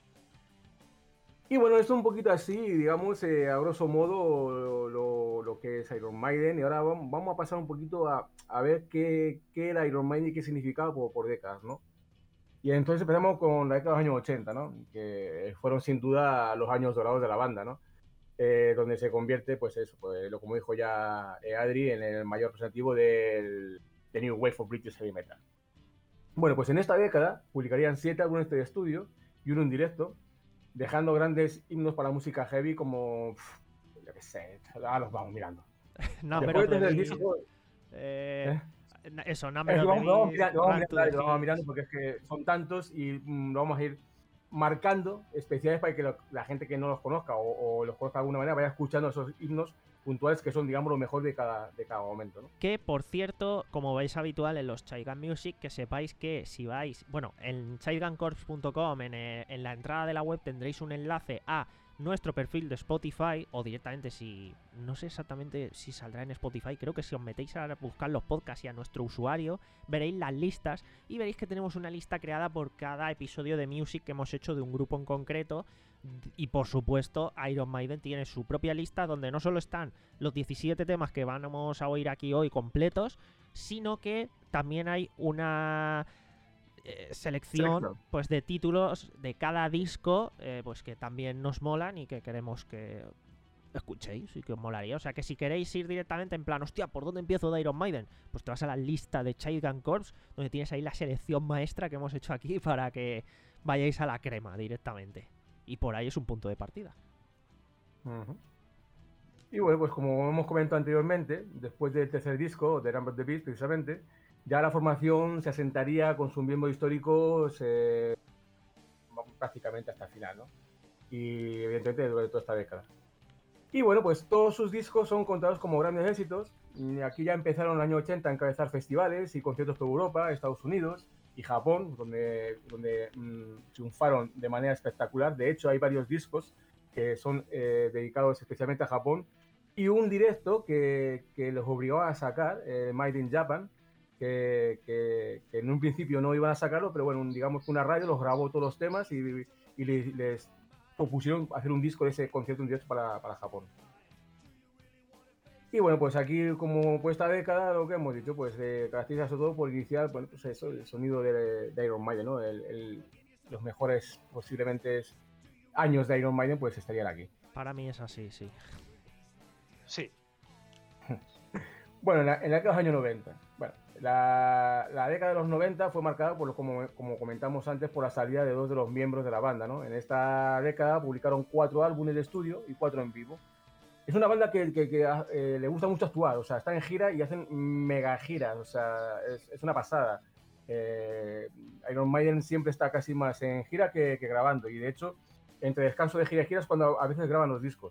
Y bueno, esto un poquito así, digamos, eh, a grosso modo, lo, lo que es Iron Maiden. Y ahora vamos, vamos a pasar un poquito a, a ver qué, qué era Iron Maiden y qué significaba por, por décadas, ¿no? Y entonces empezamos con la década de los años ochenta, ¿no? Que fueron sin duda los años dorados de la banda, ¿no? Eh, donde se convierte, pues eso, pues, lo como dijo ya eh, Adri, en el mayor representativo del, del New Wave of British Heavy Metal. Bueno, pues en esta década publicarían siete álbumes de estudio y uno en directo, dejando grandes himnos para la música heavy como, pff, yo qué sé, ahora los vamos mirando. Number Después of the del Beast, disco, eh, ¿eh? Eso, Es Number que of the vamos, lo vamos, Beast, mirando, lo vamos Run to mirando, the lo vamos Hills. mirando porque es que son tantos y mm, lo vamos a ir marcando especiales para que lo- la gente que no los conozca o, o los conozca de alguna manera vaya escuchando esos himnos puntuales que son, digamos, lo mejor de cada, de cada momento, ¿no? Que, por cierto, como veis habitual en los Child Music, que sepáis que si vais, bueno, en child gun corps punto com, en, eh, en la entrada de la web tendréis un enlace a nuestro perfil de Spotify, o directamente si, no sé exactamente si saldrá en Spotify, creo que si os metéis a buscar los podcasts y a nuestro usuario, veréis las listas y veréis que tenemos una lista creada por cada episodio de Music que hemos hecho de un grupo en concreto. Y por supuesto, Iron Maiden tiene su propia lista donde no solo están los diecisiete temas que vamos a oír aquí hoy completos, sino que también hay una eh, selección, Selección. pues, de títulos de cada disco, eh, pues que también nos molan y que queremos que escuchéis y que os molaría. O sea que si queréis ir directamente en plan, hostia, ¿por dónde empiezo de Iron Maiden? Pues te vas a la lista de Child Gun Corps, donde tienes ahí la selección maestra que hemos hecho aquí para que vayáis a la crema directamente. Y por ahí es un punto de partida. Uh-huh. Y bueno, pues como hemos comentado anteriormente, después del tercer disco, de Number of the Beast, precisamente, ya la formación se asentaría con sus miembros históricos eh, prácticamente hasta el final, ¿no? Y evidentemente durante toda esta década. Y bueno, pues todos sus discos son contados como grandes éxitos. Y aquí ya empezaron en el año ochenta a encabezar festivales y conciertos por Europa, Estados Unidos y Japón, donde, donde mmm, triunfaron de manera espectacular. De hecho, hay varios discos que son eh, dedicados especialmente a Japón y un directo que, que los obligó a sacar, eh, Made in Japan, que, que, que en un principio no iban a sacarlo, pero bueno, digamos que una radio los grabó todos los temas y, y les, les propusieron hacer un disco de ese concierto en directo para, para Japón. Y bueno, pues aquí, como por esta década, lo que hemos dicho, pues eh, caracteriza sobre todo por iniciar, bueno, pues eso, el sonido de, de Iron Maiden, ¿no? El, el, los mejores, posiblemente, años de Iron Maiden, pues estarían aquí. Para mí es así, sí. Sí. Bueno, en la, en la década de los años noventa. Bueno, la, la década de los noventa fue marcada, por lo, como, como comentamos antes, por la salida de dos de los miembros de la banda, ¿no? En esta década publicaron cuatro álbumes de estudio y cuatro en vivo. Es una banda que, que, que eh, le gusta mucho actuar, o sea, están en gira y hacen mega giras, o sea, es, es una pasada. Eh, Iron Maiden siempre está casi más en gira que, que grabando, y de hecho, entre descanso de gira y gira es cuando a veces graban los discos.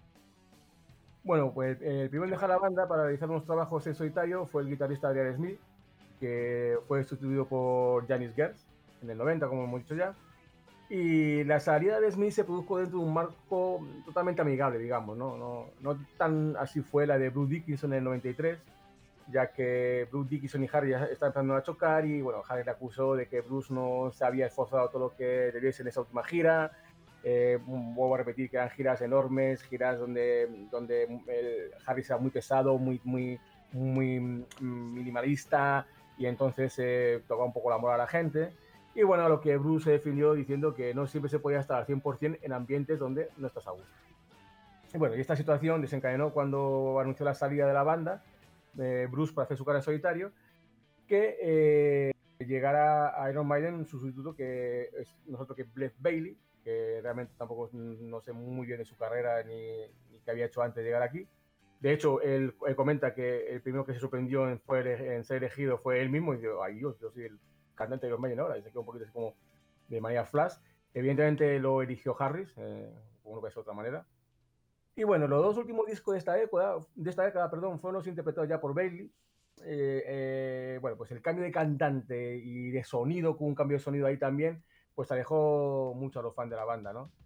Bueno, pues el primero en dejar la banda para realizar unos trabajos en solitario fue el guitarrista Adrian Smith, que fue sustituido por Janis Gers en el noventa, como hemos dicho ya. Y la salida de Smith se produjo dentro de un marco totalmente amigable, digamos, ¿no? No, no tan así fue la de Bruce Dickinson en el noventa y tres, ya que Bruce Dickinson y Harry ya estaban empezando a chocar y, bueno, Harry le acusó de que Bruce no se había esforzado todo lo que debiese en esa última gira. Eh, vuelvo a repetir que eran giras enormes, giras donde, donde el Harry era muy pesado, muy, muy, muy minimalista, y entonces eh, tocaba un poco la moral a la gente. Y bueno, a lo que Bruce se defendió diciendo que no siempre se podía estar al cien por ciento en ambientes donde no estás a gusto. Y bueno, y esta situación desencadenó cuando anunció la salida de la banda, eh, Bruce, para hacer su carrera en solitario, que eh, llegara a Iron Maiden su sustituto, que es nosotros que Blake Bailey, que realmente tampoco no sé muy bien de su carrera ni, ni qué había hecho antes de llegar aquí. De hecho, él, él comenta que el primero que se sorprendió en, fue, en ser elegido fue él mismo, y dijo, ay Dios, yo soy el cantante de Iron Maiden ahora, y se quedó un poquito así como de manera flash. Evidentemente lo eligió Harris, eh, como no puede ser de otra manera. Y bueno, los dos últimos discos de esta década, de esta década perdón, fueron los interpretados ya por Bailey. Eh, eh, bueno, pues el cambio de cantante y de sonido, con un cambio de sonido ahí también, pues alejó mucho a los fans de la banda, ¿no?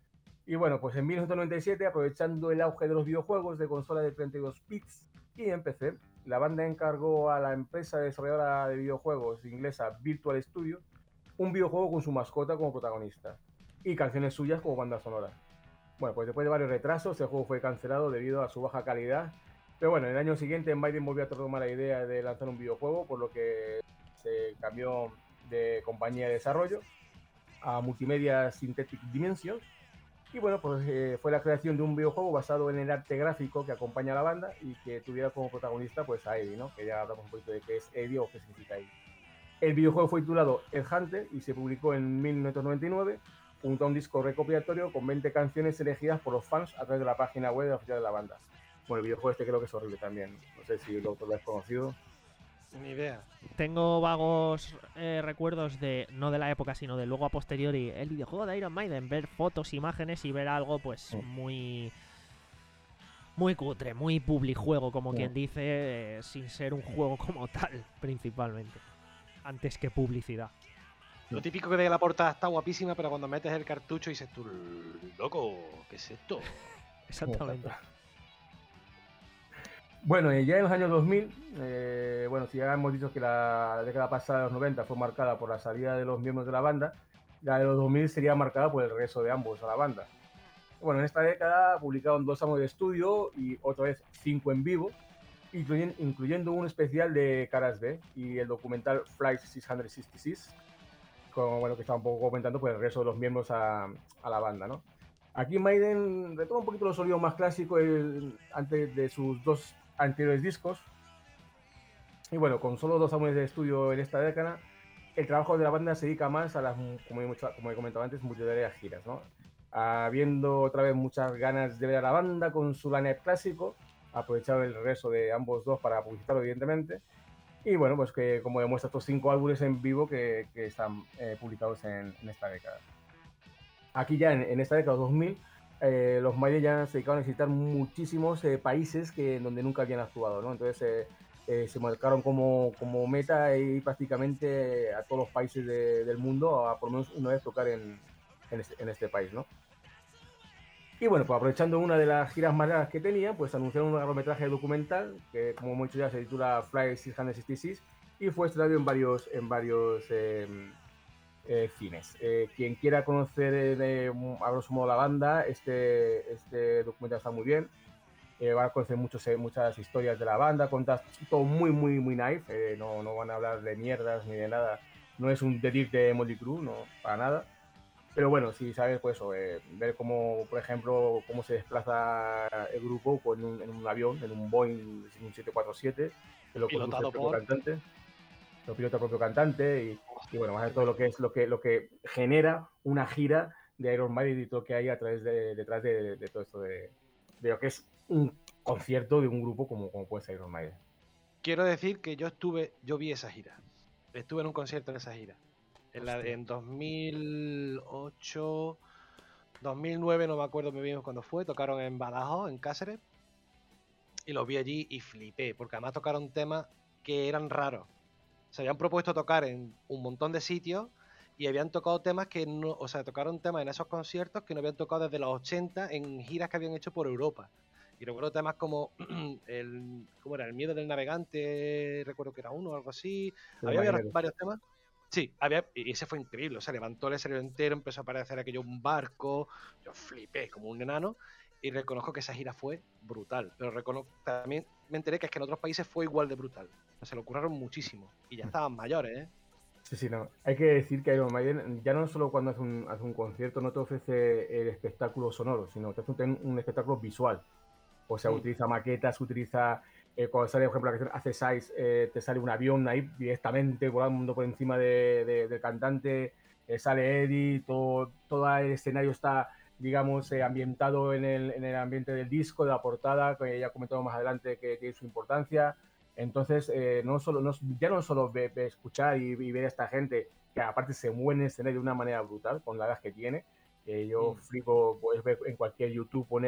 Y bueno, pues en mil novecientos noventa y siete, aprovechando el auge de los videojuegos de consola de treinta y dos bits y en P C, la banda encargó a la empresa desarrolladora de videojuegos inglesa Virtual Studio un videojuego con su mascota como protagonista y canciones suyas como banda sonora. Bueno, pues después de varios retrasos, el juego fue cancelado debido a su baja calidad. Pero bueno, el año siguiente Maiden volvió a tomar la idea de lanzar un videojuego, por lo que se cambió de compañía de desarrollo a Multimedia Synthetic Dimensions. Y bueno, pues eh, fue la creación de un videojuego basado en el arte gráfico que acompaña a la banda y que tuviera como protagonista pues a Eddie, ¿no? Que ya hablamos un poquito de qué es Eddie o qué significa Eddie. El videojuego fue titulado El Hunter y se publicó en mil novecientos noventa y nueve junto a un disco recopilatorio con veinte canciones elegidas por los fans a través de la página web oficial de la banda. Bueno, el videojuego este creo que es horrible también. No sé si lo, lo habéis conocido. Ni idea. Tengo vagos eh, recuerdos de, no de la época, sino de luego a posteriori, el videojuego de Iron Maiden, ver fotos, imágenes y ver algo pues Sí. muy muy cutre, muy publijuego, como Sí. quien dice, eh, sin ser un juego como tal, principalmente, antes que publicidad. Lo típico que de la portada está guapísima, pero cuando metes el cartucho dices tú, loco, ¿qué es esto? Exactamente. Bueno, y ya en los años dos mil, eh, bueno, si ya hemos dicho que la década pasada de los noventa fue marcada por la salida de los miembros de la banda, la de los dos mil sería marcada por el regreso de ambos a la banda. Bueno, en esta década publicaron dos álbumes de estudio y otra vez cinco en vivo, incluyen- incluyendo un especial de Caras B y el documental Flight seiscientos sesenta y seis, como bueno, que estaba un poco comentando por el regreso de los miembros a, a la banda, ¿no? Aquí Maiden retoma un poquito los sonidos más clásicos el- antes de sus dos anteriores discos. Y bueno, con solo dos álbumes de estudio en esta década, el trabajo de la banda se dedica más a las, como he, mucho- como he comentado antes, multitudinarias giras, ¿no? Habiendo otra vez muchas ganas de ver a la banda con su line-up clásico, aprovechar el regreso de ambos dos para publicitarlo, evidentemente. Y bueno, pues que como demuestra estos cinco álbumes en vivo que, que están eh, publicados en, en esta década. Aquí ya en, en esta década dos mil, eh, los Maiden ya se dedicaron a visitar muchísimos eh, países que, donde nunca habían actuado, ¿no? Entonces eh, eh, se marcaron como, como meta ir prácticamente a todos los países de- del mundo a por lo menos una vez tocar en, en, este, en este país, ¿no? Y bueno, pues aprovechando una de las giras más largas que tenían, pues anunciaron un largometraje documental que, como hemos dicho ya, se titula Flight seiscientos sesenta y seis y fue estrenado en varios, en varios eh, eh, cines. Eh, quien quiera conocer eh, de, a grosso modo la banda, este, este documental está muy bien. Eh, van a conocer muchos, eh, muchas historias de la banda, contas todo muy, muy, muy nice. Eh, no, no van a hablar de mierdas ni de nada. No es un The Dirt de Motley Crue, no, para nada. Pero bueno, si sabes, pues eso, eh, ver cómo, por ejemplo, cómo se desplaza el grupo con un, en un avión, en un Boeing un siete cuatro siete, que lo conduce el Pilotado propio por- cantante, lo pilota el propio cantante y, y bueno, más de todo lo que es lo que, lo que genera una gira de Iron Maiden y todo lo que hay a través de, detrás de, de todo esto de, de lo que es un concierto de un grupo como, como puede ser Iron Maiden. Quiero decir que yo estuve, yo vi esa gira. Estuve en un concierto en esa gira. En, la, en dos mil ocho, dos mil nueve, no me acuerdo muy bien cuándo fue. Tocaron en Badajoz, en Cáceres. Y los vi allí y flipé, porque además tocaron temas que eran raros. Se habían propuesto tocar en un montón de sitios y habían tocado temas que no, o sea, tocaron temas en esos conciertos que no habían tocado desde los ochenta en giras que habían hecho por Europa. Y recuerdo temas como el, ¿cómo era? El miedo del navegante, recuerdo que era uno o algo así. Sí, había varios, marinero. varios temas. Sí, había, y ese fue increíble. O sea, levantó el escenario entero, empezó a aparecer aquello un barco. Yo flipé como un enano. Y reconozco que esa gira fue brutal. Pero reconozco, también me enteré que es que en otros países fue igual de brutal. O sea, se lo curraron muchísimo. Y ya estaban mayores, ¿eh? Sí, sí, no. Hay que decir que Iron Maiden ya no solo cuando hace un, hace un concierto no te ofrece el espectáculo sonoro, sino te ofrece un, un espectáculo visual. O sea, Mm. utiliza maquetas, utiliza, eh, cuando sale, por ejemplo, la canción Hace Size, eh, te sale un avión ahí directamente volando por encima de, de- del cantante, eh, sale Eddie, todo, todo el escenario está, digamos, eh, ambientado en el, en el ambiente del disco, de la portada, que ya comentado más adelante que tiene su importancia. Entonces, eh, no solo, no, ya no solo ve, ve escuchar y, y ver a esta gente, que aparte se mueve en el escenario de una manera brutal, con la edad que tiene. Eh, yo Mm. flipo, puedes ver en cualquier YouTube poner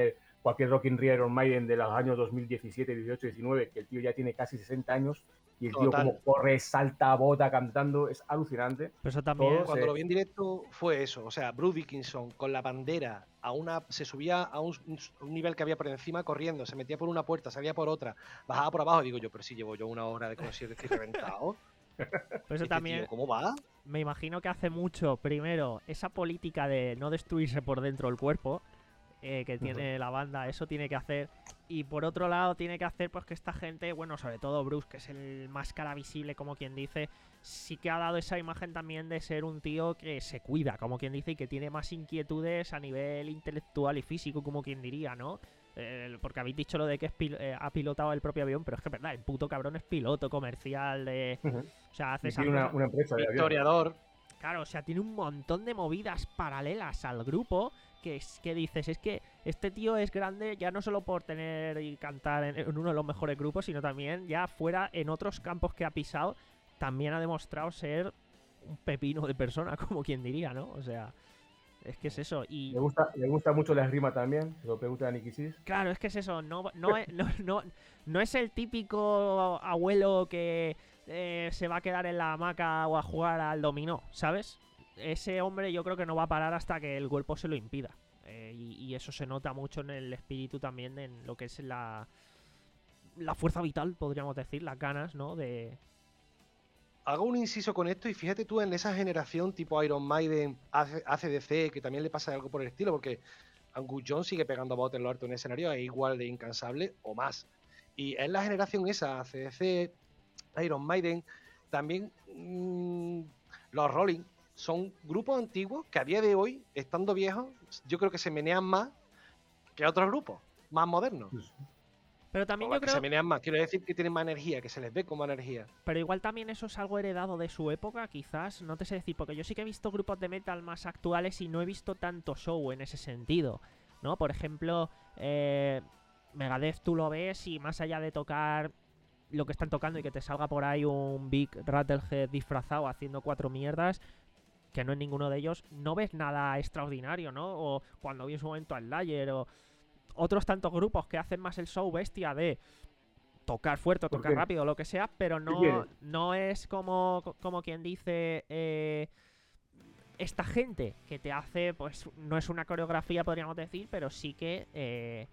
cualquier Rock in Rio Iron Maiden de los años dos mil diecisiete, dieciocho, diecinueve, que el tío ya tiene casi sesenta años y el tío Total. como corre, salta, bota cantando, es alucinante. Pero eso también. Todos, Cuando eh, lo vi en directo fue eso, o sea, Bruce Dickinson con la bandera a una, se subía a un, un nivel que había por encima corriendo, se metía por una puerta, salía por otra, bajaba por abajo y digo yo, pero si llevo yo una hora de concierto, estoy reventado. Pero eso Este también. tío, ¿cómo va? Me imagino que hace mucho, primero, esa política de no destruirse por dentro el cuerpo eh, que tiene la banda, eso tiene que hacer. Y por otro lado, tiene que hacer pues que esta gente, bueno, sobre todo Bruce, que es el más cara visible, como quien dice, sí que ha dado esa imagen también de ser un tío que se cuida, como quien dice, y que tiene más inquietudes a nivel intelectual y físico, como quien diría, ¿no? Eh, porque habéis dicho lo de que es pil eh, ha pilotado el propio avión, pero es que es verdad, el puto cabrón es piloto comercial de... uh-huh. O sea, hace Y esas tiene una, cosas. una empresa de avión. Historiador. Claro, o sea, tiene un montón de movidas paralelas al grupo que, es, que dices, es que este tío es grande ya no solo por tener y cantar en, en uno de los mejores grupos, sino también ya fuera en otros campos que ha pisado, también ha demostrado ser un pepino de persona, como quien diría, ¿no? O sea, es que es eso. Y Le gusta, le gusta mucho la esgrima también, se lo pregunta a Nicky Six. claro, es que es eso, no, no, es, no, no, no es el típico abuelo que eh, se va a quedar en la hamaca o a jugar al dominó, ¿sabes? Ese hombre yo creo que no va a parar hasta que el cuerpo se lo impida. Eh, y, y eso se nota mucho en el espíritu también, en lo que es la, la fuerza vital, podríamos decir, las ganas, ¿no? De... Hago un inciso con esto y fíjate tú en esa generación tipo Iron Maiden, A C D C, que también le pasa algo por el estilo, porque Angus Young sigue pegando botes en lo alto en el escenario, es igual de incansable o más. Y es la generación esa, A C D C, Iron Maiden, también mmm, los Rolling, son grupos antiguos que a día de hoy, estando viejos, yo creo que se menean más que otros grupos, más modernos. Pero también O yo que creo... se menean más, quiero decir que tienen más energía, que se les ve con más energía. Pero igual también eso es algo heredado de su época, quizás, no te sé decir, porque yo sí que he visto grupos de metal más actuales y no he visto tanto show en ese sentido, ¿no? Por ejemplo, eh, Megadeth tú lo ves y más allá de tocar lo que están tocando y que te salga por ahí un Big Rattlehead disfrazado haciendo cuatro mierdas, que no es ninguno de ellos, no ves nada extraordinario, ¿no? O cuando vi en su momento al Slayer o otros tantos grupos que hacen más el show bestia de tocar fuerte o tocar rápido o lo que sea, pero no, no es como, como quien dice eh, esta gente que te hace, pues no es una coreografía podríamos decir, pero sí que eh,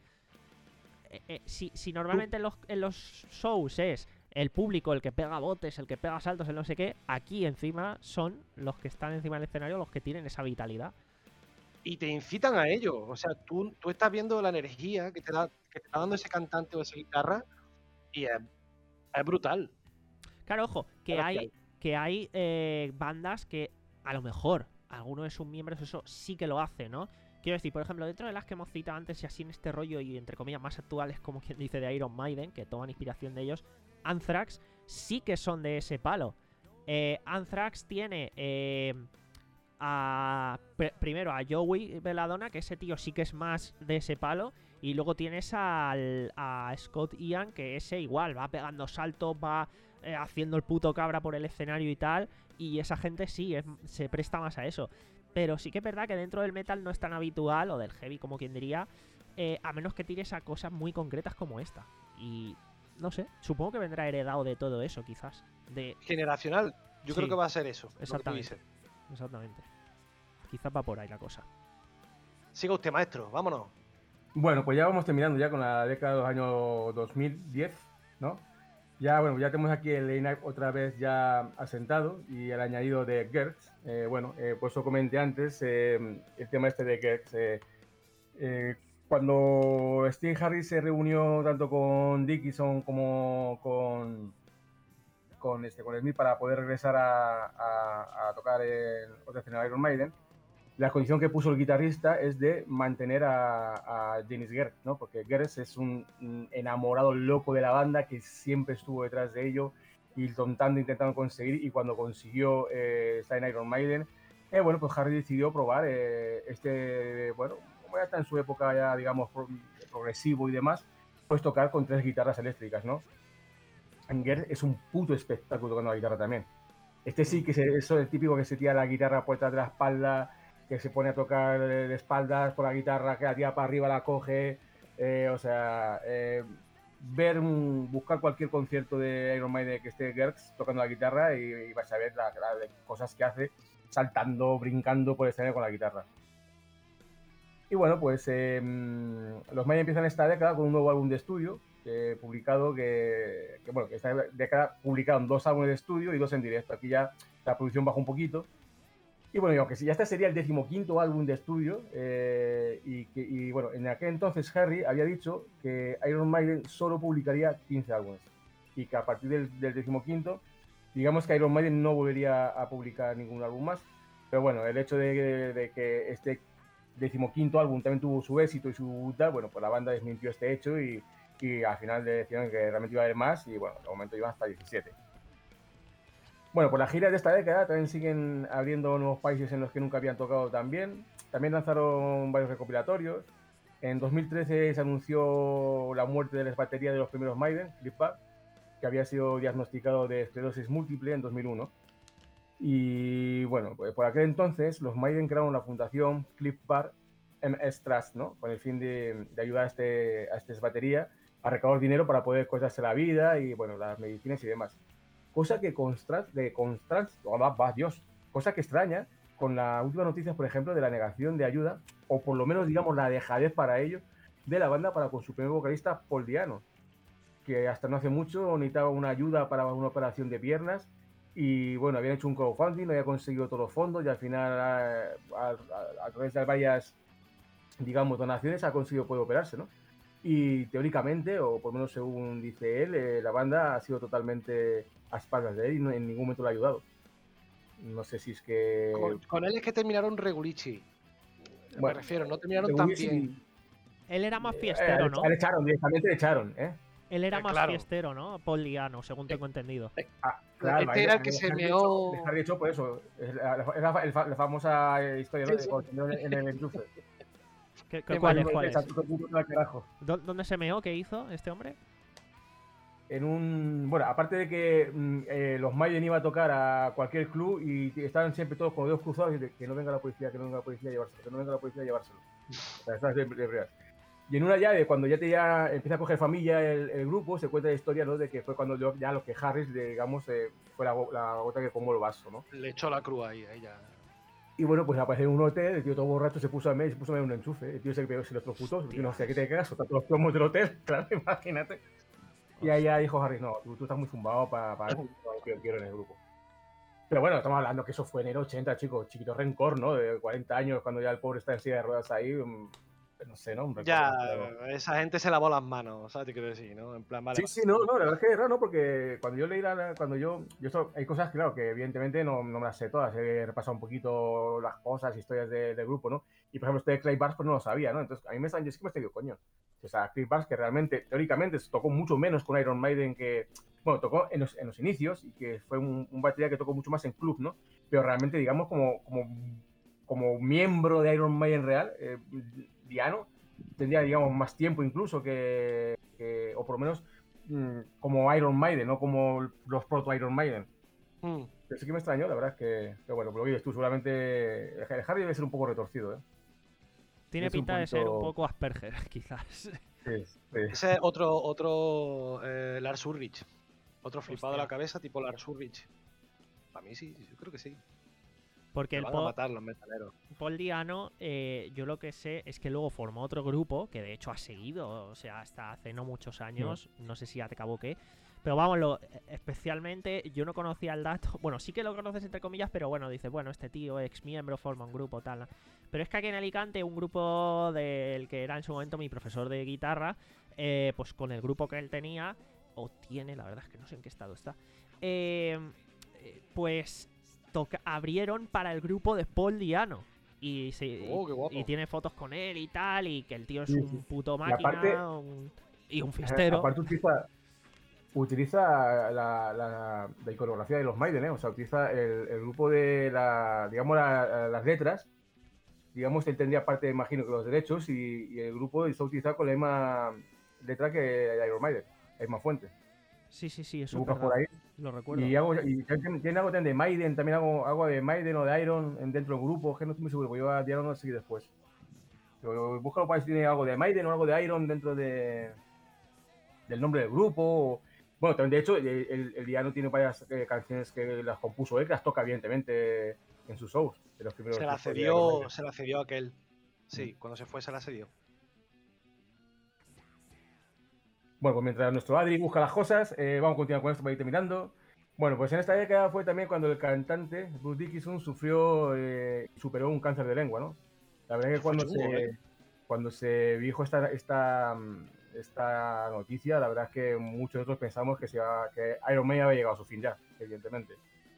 eh, eh, si, si normalmente en los, en los shows es el público el que pega botes, el que pega saltos, el no sé qué, aquí encima son los que están encima del escenario los que tienen esa vitalidad. Y te incitan a ello, o sea, tú, tú estás viendo la energía que te, da, que te está dando ese cantante o esa guitarra y es, es brutal. Claro, ojo, que Claro hay, que hay. que hay eh, bandas que a lo mejor alguno de sus miembros eso sí que lo hace, ¿no? Quiero decir, por ejemplo, dentro de las que hemos citado antes y así en este rollo y entre comillas más actuales, como quien dice de Iron Maiden, que toman inspiración de ellos, Anthrax sí que son de ese palo. Eh, Anthrax tiene eh, a, pr primero a Joey Belladonna, que ese tío sí que es más de ese palo, y luego tienes al, a Scott Ian, que ese igual va pegando saltos, va eh, haciendo el puto cabra por el escenario y tal, y esa gente sí es, se presta más a eso. Pero sí que es verdad que dentro del metal no es tan habitual, o del heavy como quien diría, eh, a menos que tires a cosas muy concretas como esta. Y no sé, supongo que vendrá heredado de todo eso, quizás. De... Generacional, yo Sí, creo que va a ser eso. Exactamente. Exactamente. Quizás va por ahí la cosa. Siga usted, maestro, vámonos. Bueno, pues ya vamos terminando ya con la década de los años dos mil diez, ¿no? Ya, bueno, ya tenemos aquí el line-up otra vez ya asentado y el añadido de Gertz. Eh, bueno, eh, por eso comenté antes eh, el tema este de Gertz. Eh, eh, cuando Steve Harris se reunió tanto con Dickinson como con, con, este, con Smith para poder regresar a, a, a tocar en otra escena de Iron Maiden, la condición que puso el guitarrista es de mantener a, a Dennis Gertz, ¿no? Porque Gertz es un, un enamorado loco de la banda que siempre estuvo detrás de ello y tontando, intentando conseguir, y cuando consiguió eh, estar en Iron Maiden, eh, bueno, pues Harry decidió probar eh, este, bueno, como ya está en su época ya, digamos, pro, progresivo y demás, pues tocar con tres guitarras eléctricas, ¿no? Gertz es un puto espectáculo tocando la guitarra también. Este sí que es eso, el típico que se tira la guitarra por detrás de la espalda, que se pone a tocar de espaldas por la guitarra, que la tira para arriba, la coge, Eh, o sea, eh, ver, un, buscar cualquier concierto de Iron Maiden que esté Gertz tocando la guitarra y, y vais a ver las la, la cosas que hace saltando, brincando por el escenario con la guitarra. Y bueno, pues eh, los Maiden empiezan esta década con un nuevo álbum de estudio eh, publicado que, que, bueno, que esta década publicaron dos álbumes de estudio y dos en directo. Aquí ya la producción bajó un poquito. Y bueno, y aunque ya este sería el decimoquinto álbum de estudio, eh, y, que, y bueno, en aquel entonces Harry había dicho que Iron Maiden solo publicaría quince álbumes y que a partir del, del decimoquinto, digamos que Iron Maiden no volvería a publicar ningún álbum más. Pero bueno, el hecho de, de, de que este decimoquinto álbum también tuvo su éxito y su tal, bueno, pues la banda desmintió este hecho y, y al final decían que realmente iba a haber más y bueno, de momento iba hasta diecisiete. Bueno, por las giras de esta década también siguen abriendo nuevos países en los que nunca habían tocado también. También lanzaron varios recopilatorios. En dos mil trece se anunció la muerte de la batería de los primeros Maiden, Cliff Bar, que había sido diagnosticado de esclerosis múltiple en dos mil uno. Y bueno, pues por aquel entonces los Maiden crearon la fundación Cliff Bar M S Trust, ¿no? Con el fin de, de ayudar a este, a este batería a recaudar dinero para poder costarse la vida y bueno, las medicinas y demás. Cosa que contrasta, de contrasta, oh, va, Dios, cosa que extraña con las últimas noticias, por ejemplo, de la negación de ayuda, o por lo menos, digamos, la dejadez para ello, de la banda para con su primer vocalista, Paul Di'Anno, que hasta no hace mucho necesitaba una ayuda para una operación de piernas, y bueno, habían hecho un crowdfunding, no había conseguido todos los fondos, y al final, a, a, a, a través de varias, digamos, donaciones, ha conseguido poder operarse, ¿no? Y teóricamente, o por lo menos según dice él, eh, la banda ha sido totalmente a espaldas de él y no, en ningún momento lo ha ayudado. No sé si es que... Con, con él es que terminaron regulichi. Bueno, me refiero, no terminaron tan bien. Él era más fiestero, eh, ¿no? Le echaron, directamente le echaron, ¿eh? Él era eh, más claro. fiestero, ¿no? Paul Di'Anno, según tengo entendido. Eh, ah, claro, este era el que se meó... Les ha dicho por eso. Es la, la, la, la, la famosa historia, ¿no? Sí, sí. De, en el enchufe. ¿Qué, qué, ¿Cuál es? ¿Cuál es? Carajo. ¿Dónde se meó? ¿Qué hizo este hombre? En un... Bueno, aparte de que eh, los Maiden iba a tocar a cualquier club y estaban siempre todos con los dedos cruzados y de, que no venga la policía, que no venga la policía a llevárselo, que no venga la policía a llevárselo. O sea, estas de, de, de, y en una llave, cuando ya te ya empieza a coger familia el, el grupo, se cuenta la historia, ¿no? De que fue cuando yo, ya los que Harris, digamos, eh, fue la, la gota que colmó el vaso, ¿no? Le echó la cruz ahí, ahí ya. Y bueno, pues apareció en un hotel, el tío todo borracho se puso a medio, se puso a medio un enchufe, el tío se pegó, se lo electrocutó, el tío no sé qué te cagas, todos los plomos del hotel, claro, imagínate. Y ahí ya dijo Harris, no, tú, tú estás muy zumbado para pa, pa, que yo quiero en el grupo. Pero bueno, estamos hablando que eso fue en el ochenta, chicos, chiquito rencor, ¿no? De cuarenta años, cuando ya el pobre está en silla de ruedas ahí, no sé, ¿no? Un rencor, ya, pero... esa gente se lavó las manos, ¿sabes? Te quiero decir, ¿no? En plan, vale. Sí, vale. sí, no, no, la verdad es que es raro, ¿no? Porque cuando yo leí la, cuando yo, yo esto, hay cosas, claro, que evidentemente no, no me las sé todas, he repasado un poquito las cosas, historias de, del grupo, ¿no? Y por ejemplo, este de Clive Barnes, pues no lo sabía, ¿no? Entonces, a mí me están, yo es que me estoy diciendo, coño. O sea, Clive Barnes, que realmente, teóricamente, tocó mucho menos con Iron Maiden que, bueno, tocó en los, en los inicios y que fue un, un batería que tocó mucho más en club, ¿no? Pero realmente, digamos, como, como, como miembro de Iron Maiden real, eh, Di'Anno, tendría, digamos, más tiempo incluso que, que o por lo menos mmm, como Iron Maiden, no como los proto Iron Maiden. Mm. Pero sí que me extrañó, la verdad es que, pero bueno, por lo que dices tú, seguramente el Harry debe ser un poco retorcido, ¿eh? Tiene es pinta poquito... de ser un poco Asperger, quizás. Sí, sí. Ese es otro, otro eh, Lars Ulrich. Otro flipado de la cabeza, tipo Lars Ulrich. Para mí sí, yo creo que sí. Porque Me el van Paul, a matar los metaleros. Paul Di'Anno, eh, yo lo que sé es que luego formó otro grupo que de hecho ha seguido, o sea, hasta hace no muchos años, no, no sé si acabó qué, pero vamos, lo, especialmente yo no conocía el dato, bueno, sí que lo conoces entre comillas, pero bueno, dices, bueno, este tío ex miembro forma un grupo tal, pero es que aquí en Alicante un grupo del que era en su momento mi profesor de guitarra, eh, pues con el grupo que él tenía, o tiene, la verdad es que no sé en qué estado está, eh, pues... Toca, abrieron para el grupo de Paul Di'Anno y, se, oh, y, y tiene fotos con él y tal, y que el tío es sí, un puto máquina y, aparte, un, y un fiestero. Aparte utiliza, utiliza la, la, la iconografía de los Maiden, ¿eh? O sea, utiliza el, el grupo de la, digamos, la, las letras, digamos, él tendría parte, imagino, que los derechos, y, y el grupo está utilizado con la misma letra que Iron Maiden, la misma fuente. Sí, sí, sí, eso es verdad. Por ahí. Lo recuerdo. Y, hago, y tiene algo de Maiden, también hago, hago de Maiden o de Iron dentro del grupo, que no estoy muy seguro, porque yo a Di'Anno no lo seguí después. Digo, búscalo para ver si tiene algo de Maiden o algo de Iron dentro de del nombre del grupo. O... Bueno, también de hecho, el, el, el Diano tiene varias eh, canciones que las compuso él, que las toca evidentemente en sus shows. De los se la cedió, se la cedió a aquel. Sí, mm. cuando se fue se la cedió. Bueno, pues mientras nuestro Adri busca las cosas, eh, vamos a continuar con esto para ir terminando. Bueno, pues en esta década fue también cuando el cantante Bruce Dickinson sufrió y eh, superó un cáncer de lengua, ¿no? La verdad es que cuando chungo, se, ¿eh? cuando se dijo esta, esta, esta noticia, la verdad es que muchos de nosotros pensamos que, se iba, que Iron Maiden había llegado a su fin ya, evidentemente.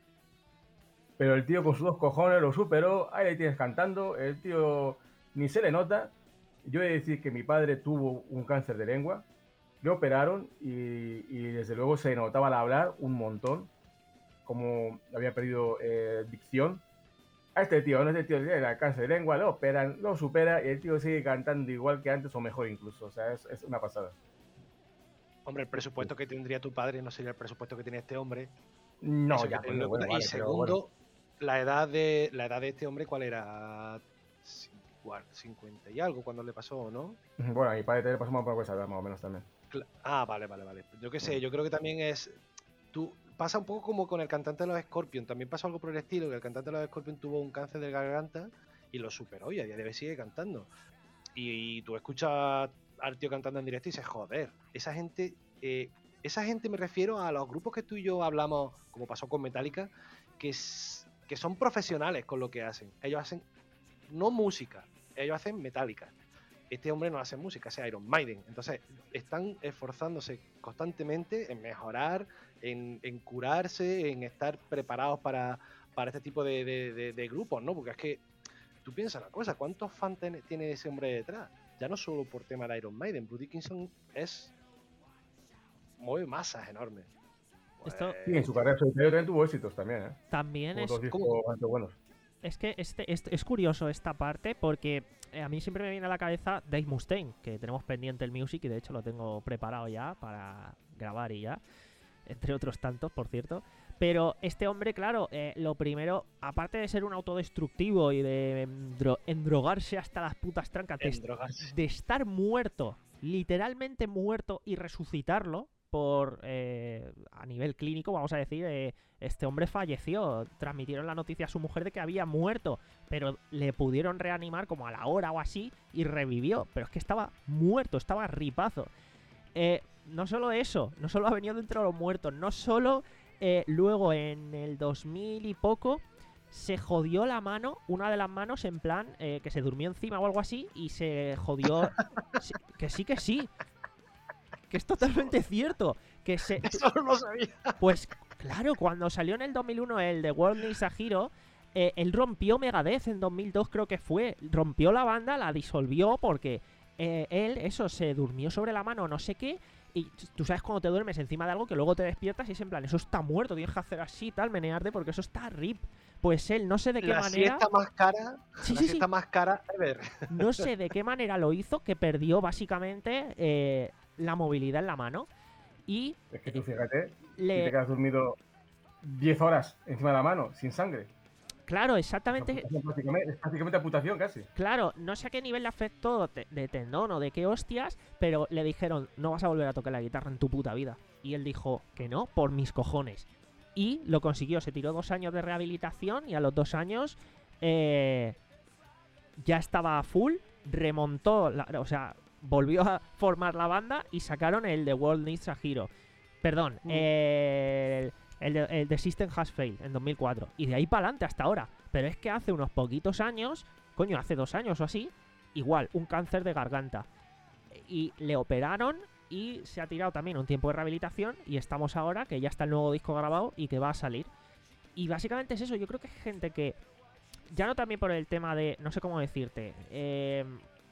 Pero el tío con sus dos cojones lo superó, ahí le tienes cantando, el tío ni se le nota. Yo he de decir que mi padre tuvo un cáncer de lengua, le operaron y, y desde luego se notaba al hablar un montón, como había perdido eh, dicción. A este tío, no este tío tiene el cáncer de lengua, lo operan, lo supera y el tío sigue cantando igual que antes o mejor incluso, o sea, es, es una pasada. Hombre, el presupuesto que tendría tu padre no sería el presupuesto que tiene este hombre. No, Eso ya, bueno, bueno, y vale, segundo, bueno. la edad de la edad de este hombre, ¿cuál era? cincuenta y algo cuando le pasó, ¿no? Bueno, a mi padre te le pasó más por esa edad, más o menos también. Ah, vale, vale, vale. Yo qué sé, yo creo que también es... Tú, pasa un poco como con el cantante de los Scorpions, también pasó algo por el estilo, que el cantante de los Scorpions tuvo un cáncer de garganta y lo superó y a día de hoy sigue cantando. Y, y tú escuchas al tío cantando en directo y dices, joder, esa gente... Eh, esa gente me refiero a los grupos que tú y yo hablamos, como pasó con Metallica, que, es, que son profesionales con lo que hacen. Ellos hacen no música, ellos hacen Metallica. Este hombre no hace música, hace Iron Maiden. Entonces, están esforzándose constantemente en mejorar, en, en curarse, en estar preparados para, para este tipo de, de, de, de grupos, ¿no? Porque es que tú piensas una cosa, ¿cuántos fans tiene, tiene ese hombre detrás? Ya no solo por tema de Iron Maiden, Bruce Dickinson es... mueve masas enormes. Pues... Esto... Sí, en su carrera solitaria también tuvo éxitos también, ¿eh? También Como es... dos discos bastante buenos. Es que este, este, es curioso esta parte porque a mí siempre me viene a la cabeza Dave Mustaine, que tenemos pendiente el music y de hecho lo tengo preparado ya para grabar y ya, entre otros tantos, por cierto. Pero este hombre, claro, eh, lo primero, aparte de ser un autodestructivo y de endro endrogarse hasta las putas trancas, de, de estar muerto, literalmente muerto y resucitarlo, por eh, a nivel clínico, vamos a decir, eh, este hombre falleció. Transmitieron la noticia a su mujer de que había muerto, pero le pudieron reanimar como a la hora o así y revivió. Pero es que estaba muerto, estaba ripazo. Eh, no solo eso, no solo ha venido dentro de los muertos, no solo eh, luego en el dos mil y poco se jodió la mano, una de las manos en plan eh, que se durmió encima o algo así y se jodió. sí, que sí, que sí. Que es totalmente cierto. Que se... Eso no lo sabía. Pues claro, cuando salió en el dos mil uno el The World Needs a Hero, eh, él rompió Megadeth en dos mil dos, creo que fue. Rompió la banda, la disolvió porque eh, él, eso, se durmió sobre la mano o no sé qué. Y tú sabes cuando te duermes encima de algo que luego te despiertas y es en plan, eso está muerto, tienes que hacer así, tal, menearte porque eso está rip. Pues él, no sé de qué la manera... Siesta más cara, sí, la sí, siesta sí. más cara ever. No sé de qué manera lo hizo, que perdió básicamente eh, la movilidad en la mano. Y... Es que tú fíjate, le... si te quedas dormido diez horas encima de la mano, sin sangre. Claro, exactamente. Es prácticamente, es prácticamente amputación casi. Claro, no sé a qué nivel le afectó te de tendón o de qué hostias, pero le dijeron, no vas a volver a tocar la guitarra en tu puta vida. Y él dijo que no, por mis cojones. Y lo consiguió, se tiró dos años de rehabilitación y a los dos años eh, ya estaba a full, remontó, la, o sea, volvió a formar la banda y sacaron el The World Needs a Hero. Perdón, mm. el... El de, el de System Has Failed en dos mil cuatro. Y de ahí para adelante hasta ahora. Pero es que hace unos poquitos años, coño, hace dos años o así, igual, un cáncer de garganta. Y le operaron y se ha tirado también un tiempo de rehabilitación. Y estamos ahora que ya está el nuevo disco grabado y que va a salir. Y básicamente es eso. Yo creo que hay gente que, ya no también por el tema de, no sé cómo decirte, eh,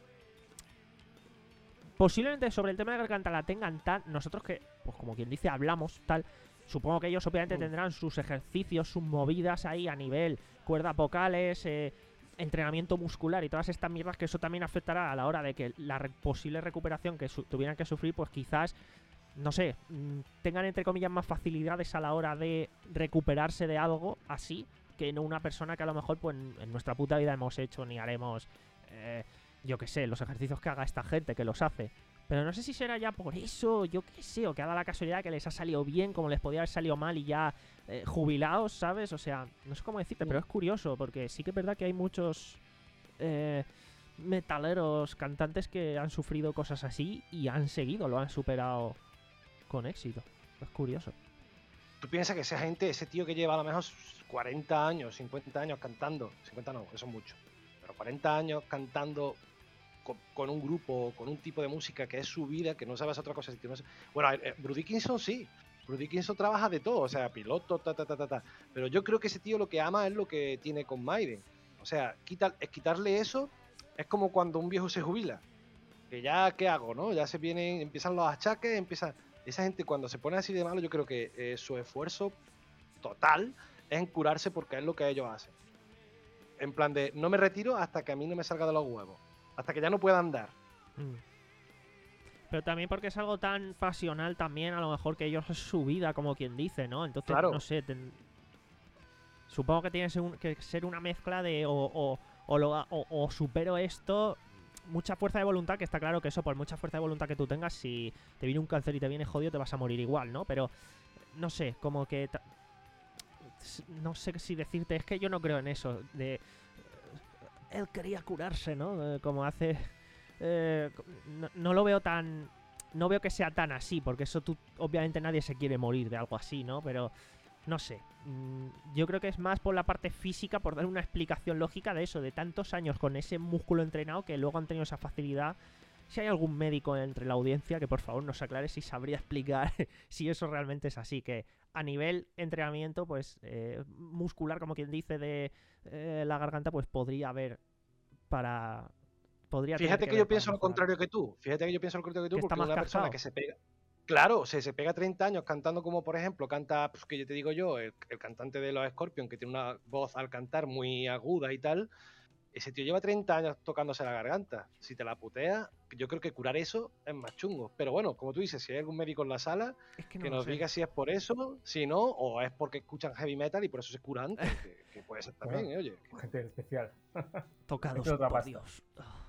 posiblemente sobre el tema de garganta la tengan tan, nosotros que, pues como quien dice, hablamos tal. Supongo que ellos obviamente tendrán sus ejercicios, sus movidas ahí a nivel cuerdas vocales, eh, entrenamiento muscular y todas estas mierdas, que eso también afectará a la hora de que la re posible recuperación que tuvieran que sufrir, pues quizás, no sé, tengan entre comillas más facilidades a la hora de recuperarse de algo así, que no una persona que a lo mejor pues en nuestra puta vida hemos hecho ni haremos eh, yo qué sé, los ejercicios que haga esta gente, que los hace. Pero no sé si será ya por eso, yo qué sé, o que ha dado la casualidad que les ha salido bien, como les podía haber salido mal y ya eh, jubilados, ¿sabes? O sea, no sé cómo decirte, pero es curioso, porque sí que es verdad que hay muchos eh, metaleros, cantantes que han sufrido cosas así y han seguido, lo han superado con éxito. Es curioso. Tú piensas que esa gente, ese tío que lleva a lo mejor cuarenta años, cincuenta años cantando, cincuenta no, eso es mucho, pero cuarenta años cantando con, con un grupo, con un tipo de música que es su vida, que no sabes otra cosa. Que no sé. Bueno, eh, Bruce Dickinson sí, Bruce Dickinson trabaja de todo, o sea, piloto, ta, ta, ta, ta, ta. Pero yo creo que ese tío lo que ama es lo que tiene con Maiden. O sea, quitar, es quitarle eso es como cuando un viejo se jubila, que ya, ¿qué hago, no? Ya se vienen, empiezan los achaques, empiezan... Esa gente cuando se pone así de malo, yo creo que eh, su esfuerzo total es en curarse porque es lo que ellos hacen. En plan de, no me retiro hasta que a mí no me salga de los huevos. Hasta que ya no pueda andar. Mm. Pero también porque es algo tan pasional también, a lo mejor que ellos es su vida, como quien dice, ¿no? Entonces, claro. no sé, ten... supongo que tiene que ser una mezcla de o, o, o, lo, o, o supero esto... Mucha fuerza de voluntad, que está claro que eso, por mucha fuerza de voluntad que tú tengas, si te viene un cáncer y te viene jodido, te vas a morir igual, ¿no? Pero, no sé, como que... No sé si decirte, es que yo no creo en eso, de... Él quería curarse, ¿no? Eh, como hace... Eh, no, no lo veo tan... No veo que sea tan así, porque eso tú... Obviamente nadie se quiere morir de algo así, ¿no? Pero... No sé, yo creo que es más por la parte física, por dar una explicación lógica de eso, de tantos años con ese músculo entrenado que luego han tenido esa facilidad. Si hay algún médico entre la audiencia que por favor nos aclare si sabría explicar si eso realmente es así, que a nivel entrenamiento, pues eh, muscular, como quien dice, de eh, la garganta, pues podría haber para... Podría Fíjate que, que yo pienso lo contrario que tú, fíjate que yo pienso lo contrario que tú, que porque está más una cansado. persona que se pega... Claro, o sea, se pega treinta años cantando como, por ejemplo, canta, pues, que yo te digo yo, el, el cantante de los Scorpions, que tiene una voz al cantar muy aguda y tal. Ese tío lleva treinta años tocándose la garganta. Si te la putea, yo creo que curar eso es más chungo. Pero bueno, como tú dices, si hay algún médico en la sala, es que, no que nos sé. diga si es por eso, si no, o es porque escuchan heavy metal y por eso se curan antes, que, que puede ser también, Bueno, ¿eh? Oye. Gente especial. Tocados otra por pasta. Dios.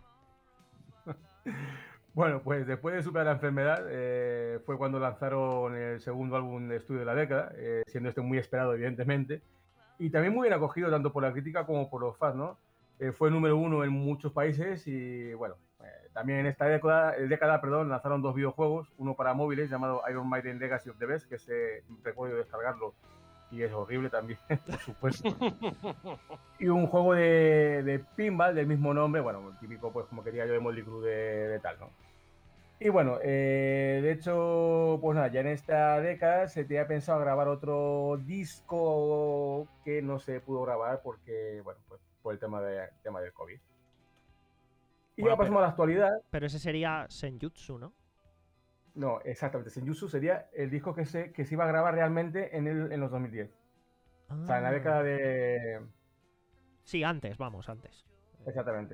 Bueno, pues después de superar la enfermedad, eh, fue cuando lanzaron el segundo álbum de estudio de la década, eh, siendo este muy esperado, evidentemente, y también muy bien acogido tanto por la crítica como por los fans, ¿no? Eh, fue número uno en muchos países y, bueno, eh, también en esta década, década perdón, lanzaron dos videojuegos, uno para móviles llamado Iron Maiden Legacy of the Beast, que se recuerdo descargarlo y es horrible también, por supuesto. Y un juego de, de pinball del mismo nombre, bueno, típico, pues como quería yo de Motley Crue de, de tal, ¿no? Y bueno, eh, de hecho, pues nada, ya en esta década se tenía pensado grabar otro disco que no se pudo grabar porque, bueno, pues por el tema, de, tema del COVID. Y Bueno, ya pasamos pero, a la actualidad. Pero ese sería Senjutsu, ¿no? No, exactamente. Senjutsu sería el disco que se, que se iba a grabar realmente en, el, en los dos mil diez. Ah. O sea, en la década de... Sí, antes, vamos, antes. Exactamente.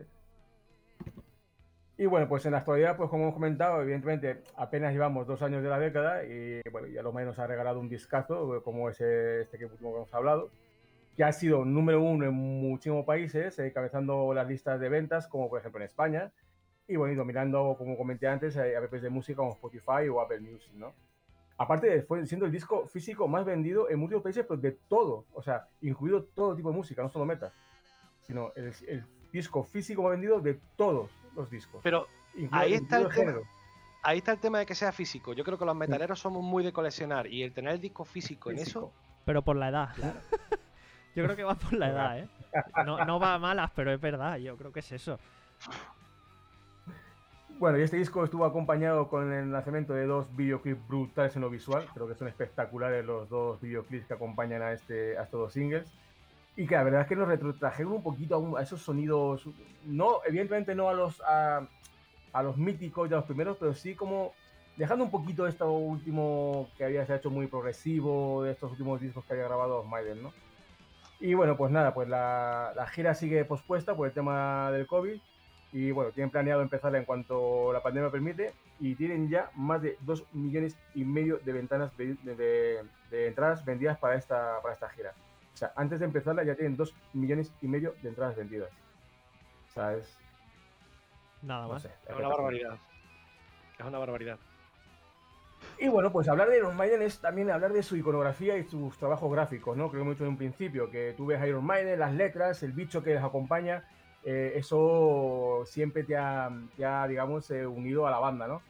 Y bueno, pues en la actualidad, pues como hemos comentado, evidentemente apenas llevamos dos años de la década y bueno, ya lo menos ha regalado un discazo, como ese este que hemos hablado, que ha sido número uno en muchísimos países, eh, encabezando las listas de ventas, como por ejemplo en España, y bueno, y dominando, como comenté antes, a apps de música como Spotify o Apple Music, ¿no? Aparte, fue siendo el disco físico más vendido en muchos países, pero de todo, o sea, incluido todo tipo de música, no solo metal, sino el, el disco físico más vendido de todos los discos. Pero incluido, ahí está el, el tema. Género. Ahí está el tema de que sea físico. Yo creo que los metaleros somos muy de coleccionar y el tener el disco físico, físico. en eso... Pero por la edad. Claro. Yo creo que va por la edad, ¿eh? No, no va a malas, pero es verdad. Yo creo que es eso. Bueno, y este disco estuvo acompañado con el lanzamiento de dos videoclips brutales en lo visual. Creo que son espectaculares los dos videoclips que acompañan a, este, a estos dos singles. Y que la verdad es que nos retrotrajeron un poquito a, un, a esos sonidos, no, evidentemente no a los, a, a los míticos de los primeros, pero sí como dejando un poquito esto último que había se ha hecho muy progresivo, de estos últimos discos que había grabado Maiden, ¿no? Y bueno, pues nada, pues la, la gira sigue pospuesta por el tema del COVID y bueno, tienen planeado empezarla en cuanto la pandemia permite y tienen ya más de dos millones y medio de ventanas de, de, de, de entradas vendidas para esta, para esta gira. O sea, antes de empezarla ya tienen dos millones y medio de entradas vendidas. O sea, es... Nada No más. sé, Es una espectacular. barbaridad. Es una barbaridad. Y bueno, pues hablar de Iron Maiden es también hablar de su iconografía y sus trabajos gráficos, ¿no? Creo que hemos dicho en un principio, que tú ves Iron Maiden, las letras, el bicho que les acompaña, eh, eso siempre te ha, te ha digamos, eh, unido a la banda, ¿no?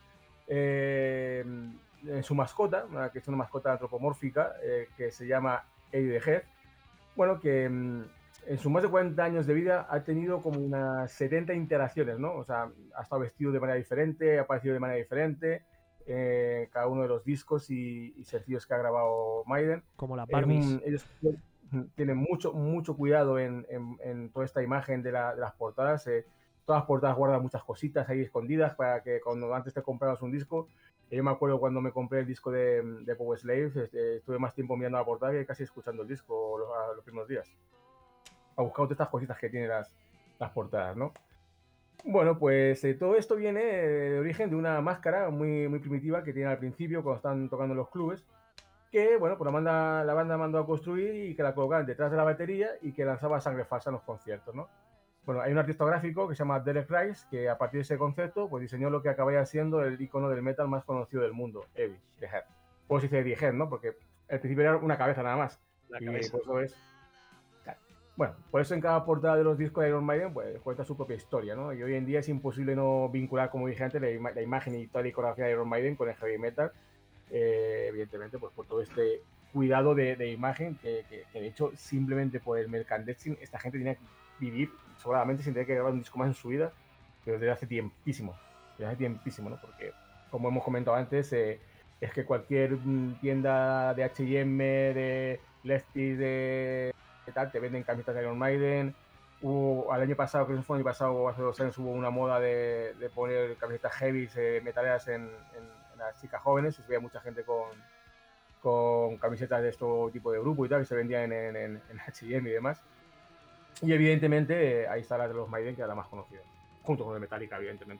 Eh, en su mascota, una- que es una mascota antropomórfica, eh, que se llama Eddie the Head, bueno, que mm, en sus más de cuarenta años de vida ha tenido como unas setenta interacciones, ¿no? O sea, ha estado vestido de manera diferente, ha aparecido de manera diferente, eh, cada uno de los discos y, y sencillos que ha grabado Maiden. Como las Es Barbies. un- ellos tienen mucho, mucho cuidado en, en- en toda esta imagen de, la- de las portadas. eh, todas las portadas guardan muchas cositas ahí escondidas para que cuando antes te comprabas un disco, eh, yo me acuerdo cuando me compré el disco de, de Power Slave, este, estuve más tiempo mirando la portada que casi escuchando el disco los, a los primeros días. Ha buscado todas estas cositas que tienen las, las portadas, ¿no? Bueno, pues eh, todo esto viene eh, de origen de una máscara muy, muy primitiva que tienen al principio cuando están tocando en los clubes, que, bueno, pues la banda, la banda mandó a construir y que la colocaban detrás de la batería y que lanzaba sangre falsa en los conciertos, ¿no? Bueno, hay un artista gráfico que se llama Derek Rice, que a partir de ese concepto, pues diseñó lo que acabaría siendo el icono del metal más conocido del mundo, Eddie the Head. O se dice Eddie Head, ¿no? Porque al principio era una cabeza nada más. La y cabeza. por eso es... Bueno, por eso en cada portada de los discos de Iron Maiden pues cuenta su propia historia, ¿no? Y hoy en día es imposible no vincular, como dije antes, la, ima la imagen y toda la iconografía de Iron Maiden con el heavy metal, eh, evidentemente, pues por todo este cuidado de, de imagen que, que, que, de hecho, simplemente por el merchandising, esta gente tenía que vivir sobradamente sin tener que grabar un disco más en su vida, pero desde hace tiempísimo, desde hace tiempísimo, ¿no? Porque, como hemos comentado antes, eh, es que cualquier tienda de H y M, de Lefty, de tal, te venden camisetas de Iron Maiden. Hubo, al año pasado, creo que fue el año pasado o hace dos años, hubo una moda de, de poner camisetas heavy, eh, metaleras en, en, en las chicas jóvenes. Se veía mucha gente con, con camisetas de este tipo de grupo y tal, que se vendían en, en, en H y M y demás. Y evidentemente eh, ahí está la de los Maiden, que era la más conocida, junto con el Metallica, evidentemente.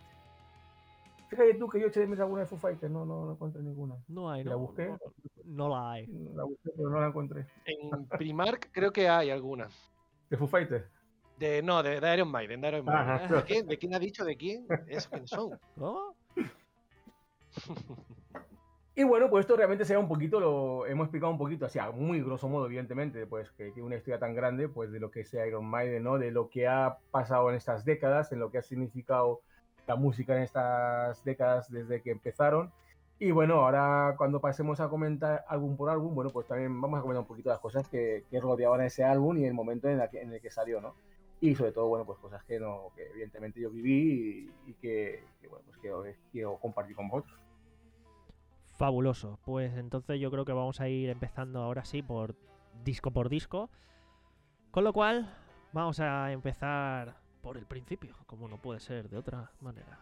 Fíjate tú que yo eché de menos alguna de Foo Fighters, no, no, no encontré ninguna. No hay, la ¿no? busqué, No, no la hay. la busqué, pero no la encontré. En Primark creo que hay alguna. ¿De Foo Fighters? De, no, de, de Iron Maiden, de Iron Maiden. Ajá. ¿De quién? ¿De quién ha dicho? ¿De quién? ¿Esos quiénes son? ¿Cómo? Y bueno, pues esto realmente será un poquito, lo hemos explicado un poquito, así a muy grosso modo, evidentemente, pues que tiene una historia tan grande, pues de lo que es Iron Maiden, ¿no? De lo que ha pasado en estas décadas, en lo que ha significado la música en estas décadas desde que empezaron. Y bueno, ahora cuando pasemos a comentar álbum por álbum, bueno, pues también vamos a comentar un poquito las cosas que, que rodeaban a ese álbum y el momento en, la que, en el que salió, ¿no? Y sobre todo, bueno, pues cosas que, no, que evidentemente yo viví y, y que, que, bueno, pues quiero, quiero compartir con vosotros. Fabuloso. Pues entonces yo creo que vamos a ir empezando ahora sí por disco por disco. Con lo cual, vamos a empezar por el principio, como no puede ser de otra manera.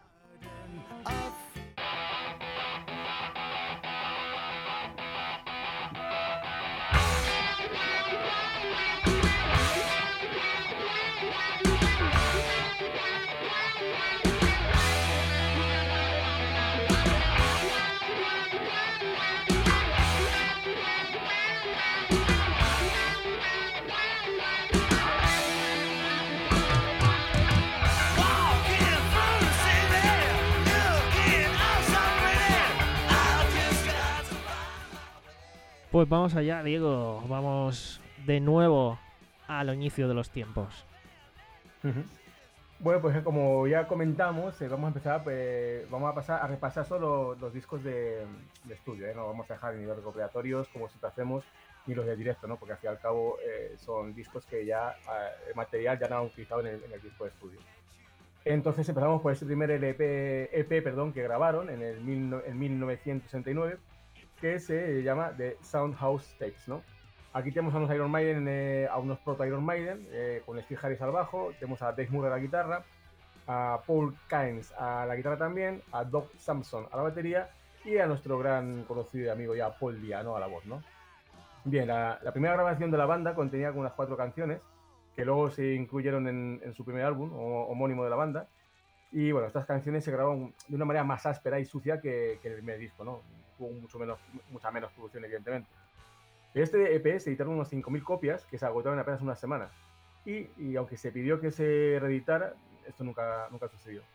Pues vamos allá, Diego. Vamos de nuevo al inicio de los tiempos. Uh-huh. Bueno, pues como ya comentamos, eh, vamos a empezar, eh, vamos a pasar a repasar solo los, los discos de, de estudio, ¿eh? No vamos a dejar ni los recopilatorios, como siempre hacemos, ni los de directo, ¿no? Porque al fin y al cabo eh, son discos que ya, eh, el material ya no han utilizado en el, en el disco de estudio. Entonces empezamos por ese primer E P, E P perdón, que grabaron en, el mil, en mil novecientos sesenta y nueve, que se llama The Soundhouse Tapes, ¿no? Aquí tenemos a unos Iron Maiden, eh, a unos proto Iron Maiden, eh, con Steve Harris al bajo, tenemos a Dave Murray a la guitarra, a Paul Kynes a la guitarra también, a Doug Sampson a la batería y a nuestro gran conocido y amigo ya Paul Diano a la voz, ¿no? Bien, la, la primera grabación de la banda contenía unas cuatro canciones que luego se incluyeron en, en su primer álbum o, homónimo de la banda. Y bueno, estas canciones se grabaron de una manera más áspera y sucia que, que el primer disco, ¿no? Tuvo mucho menos, mucha menos producción, evidentemente. De este E P se editaron unas cinco mil copias que se agotaron en apenas una semana. Y, y aunque se pidió que se reeditara, esto nunca, nunca sucedió.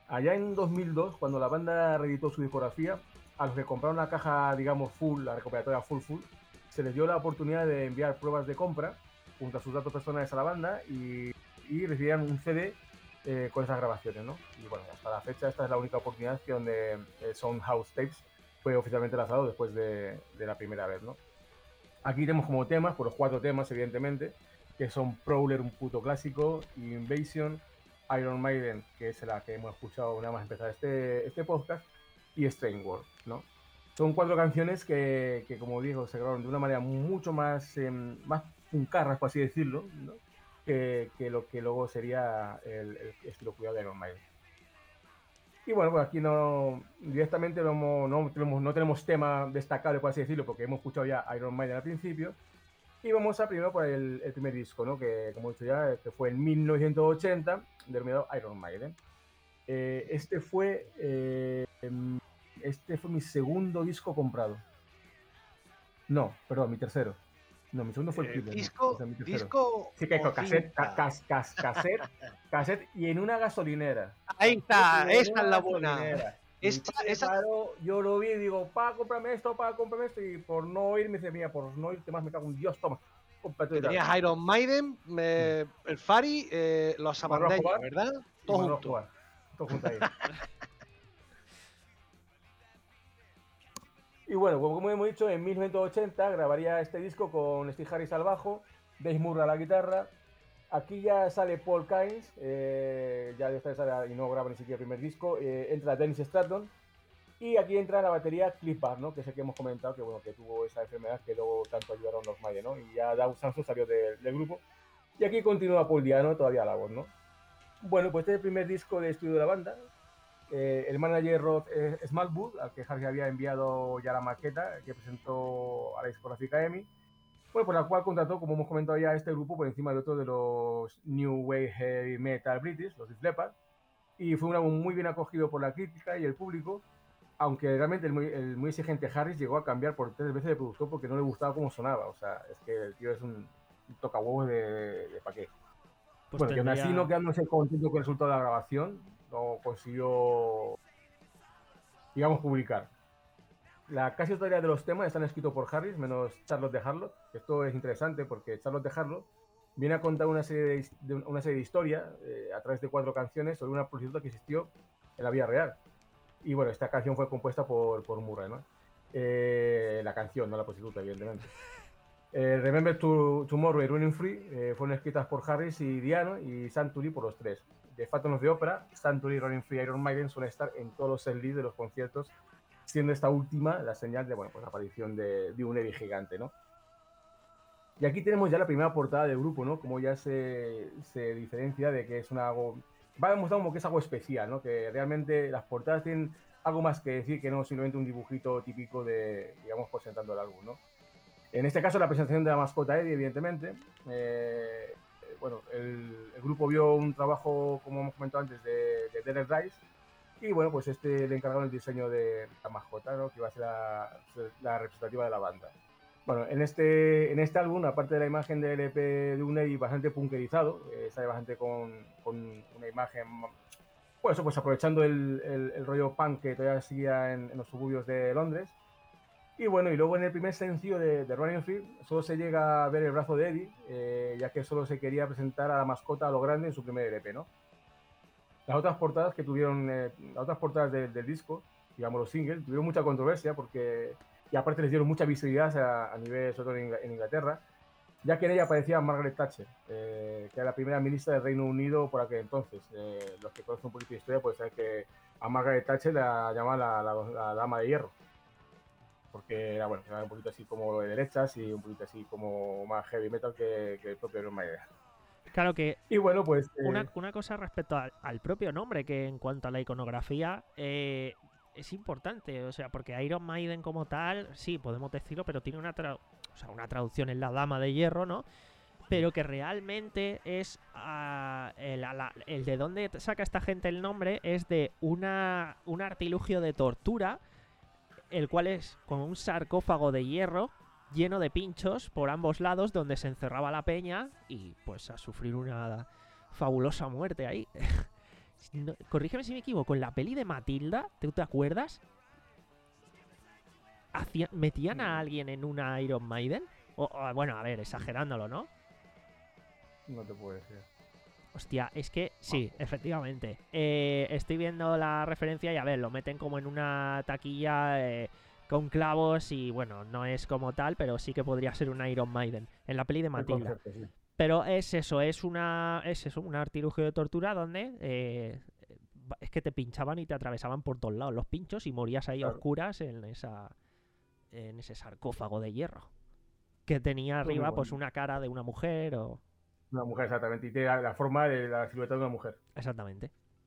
Allá en dos mil dos, cuando la banda reeditó su discografía, a los que compraron la caja, digamos, full, la recopilatoria full full, se les dio la oportunidad de enviar pruebas de compra junto a sus datos personales a la banda y, y recibían un C D eh, con esas grabaciones, ¿no? Y bueno, hasta la fecha esta es la única oportunidad que donde eh, Soundhouse Tapes fue oficialmente lanzado después de, de la primera vez, ¿no? Aquí tenemos como temas, por los cuatro temas, evidentemente, que son Prowler, un puto clásico, Invasion, Iron Maiden, que es la que hemos escuchado nada más empezar este, este podcast, y Strange World, ¿no? Son cuatro canciones que, que, como digo, se grabaron de una manera mucho más, eh, más puncarras, por así decirlo, ¿no? que, que lo que luego sería el, el estilo cuidado de Iron Maiden. Y bueno, pues aquí no directamente no, no, tenemos, no tenemos tema destacable, por así decirlo, porque hemos escuchado ya Iron Maiden al principio. Y vamos a primero por el, el primer disco, ¿no? Que como he dicho ya, que fue en mil novecientos ochenta, denominado Iron Maiden. Eh, este fue eh, este fue mi segundo disco comprado. No, perdón, mi tercero. No, mi segundo fue el Eh, Killer. disco, O sea, mi tercero. disco. Sí, que o con cassette, cinta. ca- cas- cas- cassette, cassette y en una gasolinera. Ahí está, En esa una es la buena. gasolinera. Esa- Mi padre esa- paró, yo lo vi y digo, pa, cómprame esto, pa, cómprame esto. Y por no ir, me dice, mira, por no irte más me cago en Dios, toma, cómprate. Tenías Iron Maiden, eh, el Fari, eh, los Manuel Amandeños, Escobar ¿verdad? Y Todos Manuel juntos. Escobar. Todo junto ahí. Y bueno, como hemos dicho, en mil novecientos ochenta grabaría este disco con Steve Harris al bajo, Dave Murray a la guitarra. Aquí ya sale Paul Kynes, eh, ya esta sale y no graba ni siquiera el primer disco. Eh, entra Dennis Stratton y aquí entra la batería Cliff Bar, ¿no? Que es el que hemos comentado, que bueno, que tuvo esa enfermedad que luego tanto ayudaron los Maiden, ¿no? Y ya Doug Samson salió de- del grupo. Y aquí continúa Paul Diano todavía a la voz, ¿no? Bueno, pues este es el primer disco de estudio de la banda. Eh, el manager Rod eh, Smallwood, al que Harry había enviado ya la maqueta que presentó a la discográfica EMI, bueno, por la cual contrató, como hemos comentado ya, este grupo por encima de otro de los New Wave Heavy Metal British, los Def Leppard, y fue un álbum muy bien acogido por la crítica y el público, aunque realmente el muy, el muy exigente Harris llegó a cambiar por tres veces de productor porque no le gustaba cómo sonaba. O sea, es que el tío es un, un tocahuevos de, de, de pa' qué. Pues Bueno, que aún tendría- así, no quedándose contento con el resultado de la grabación, no consiguió, digamos, publicar. La casi totalidad de los temas están escritos por Harris, menos Charlotte de Harlow. Esto es interesante porque Charlotte de Harlow viene a contar una serie de, de una serie de historias eh, a través de cuatro canciones sobre una prostituta que existió en la vida real. Y bueno, esta canción fue compuesta por, por Murray, ¿no? Eh, la canción, no la prostituta, evidentemente. Eh, Remember to, Tomorrow y Running Free eh, fueron escritas por Harris y Diano y Santuri por los tres. De Phantom of the Opera, Santuri, Running Free y Iron Maiden suelen estar en todos los setlists de los conciertos, siendo esta última la señal de bueno, pues la aparición de, de un Eddie gigante, ¿no? Y aquí tenemos ya la primera portada del grupo, ¿no? Como ya se, se diferencia de que es una algo... Va a demostrar como que es algo especial, ¿no? Que realmente las portadas tienen algo más que decir que no simplemente un dibujito típico de, digamos, presentando el álbum, ¿no? En este caso, la presentación de la mascota Eddie, evidentemente. Eh, bueno, el, el grupo vio un trabajo, como hemos comentado antes, de, de Derek Rice. Y bueno, pues este le encargaron el diseño de la mascota, ¿no? Que iba a ser la, la representativa de la banda. Bueno, en este, en este álbum, aparte de la imagen del E P de un Eddie bastante punkerizado, eh, sale bastante con, con una imagen, bueno, eso pues aprovechando el, el, el rollo punk que todavía seguía en, en los suburbios de Londres. Y bueno, y luego en el primer sencillo de, de Running Free solo se llega a ver el brazo de Eddie, eh, ya que solo se quería presentar a la mascota a lo grande en su primer E P, ¿no? Las otras portadas que tuvieron, eh, las otras portadas de, del disco, digamos los singles, tuvieron mucha controversia porque, y aparte les dieron mucha visibilidad a, a nivel, sobre todo en, en Inglaterra, ya que en ella aparecía Margaret Thatcher, eh, que era la primera ministra del Reino Unido por aquel entonces. Eh, los que conocen un poquito de historia pueden saber que a Margaret Thatcher la llamaban la, la, la dama de hierro, porque era, bueno, era un poquito así como de derechas y un poquito así como más heavy metal que, que el propio Iron Maiden. Claro que Y bueno, pues... eh, una, una cosa respecto al, al propio nombre, que en cuanto a la iconografía eh, es importante, o sea, porque Iron Maiden como tal, sí, podemos decirlo, pero tiene una, tra- o sea, una traducción en la dama de hierro, ¿no? Pero que realmente es uh, el, la, el de dónde saca esta gente el nombre es de una un artilugio de tortura, el cual es como un sarcófago de hierro lleno de pinchos por ambos lados donde se encerraba la peña y pues a sufrir una fabulosa muerte ahí. no, corrígeme si me equivoco, en la peli de Matilda, ¿tú te acuerdas? Hacían, ¿Metían a alguien en una Iron Maiden? O, o, bueno, a ver, exagerándolo, ¿no? No te puedo decir. Hostia, es que sí, efectivamente. Eh, estoy viendo la referencia y a ver, lo meten como en una taquilla eh, con clavos y bueno, no es como tal, pero sí que podría ser una Iron Maiden en la peli de Matilda. Concepto, sí. Pero es eso, es una es eso, un artilugio de tortura donde eh, es que te pinchaban y te atravesaban por todos lados los pinchos y morías ahí Claro. a oscuras en esa en ese sarcófago de hierro que tenía Muy arriba bueno. pues una cara de una mujer o Una mujer, exactamente. Y tiene la, la forma de la silueta de una mujer. exactamente.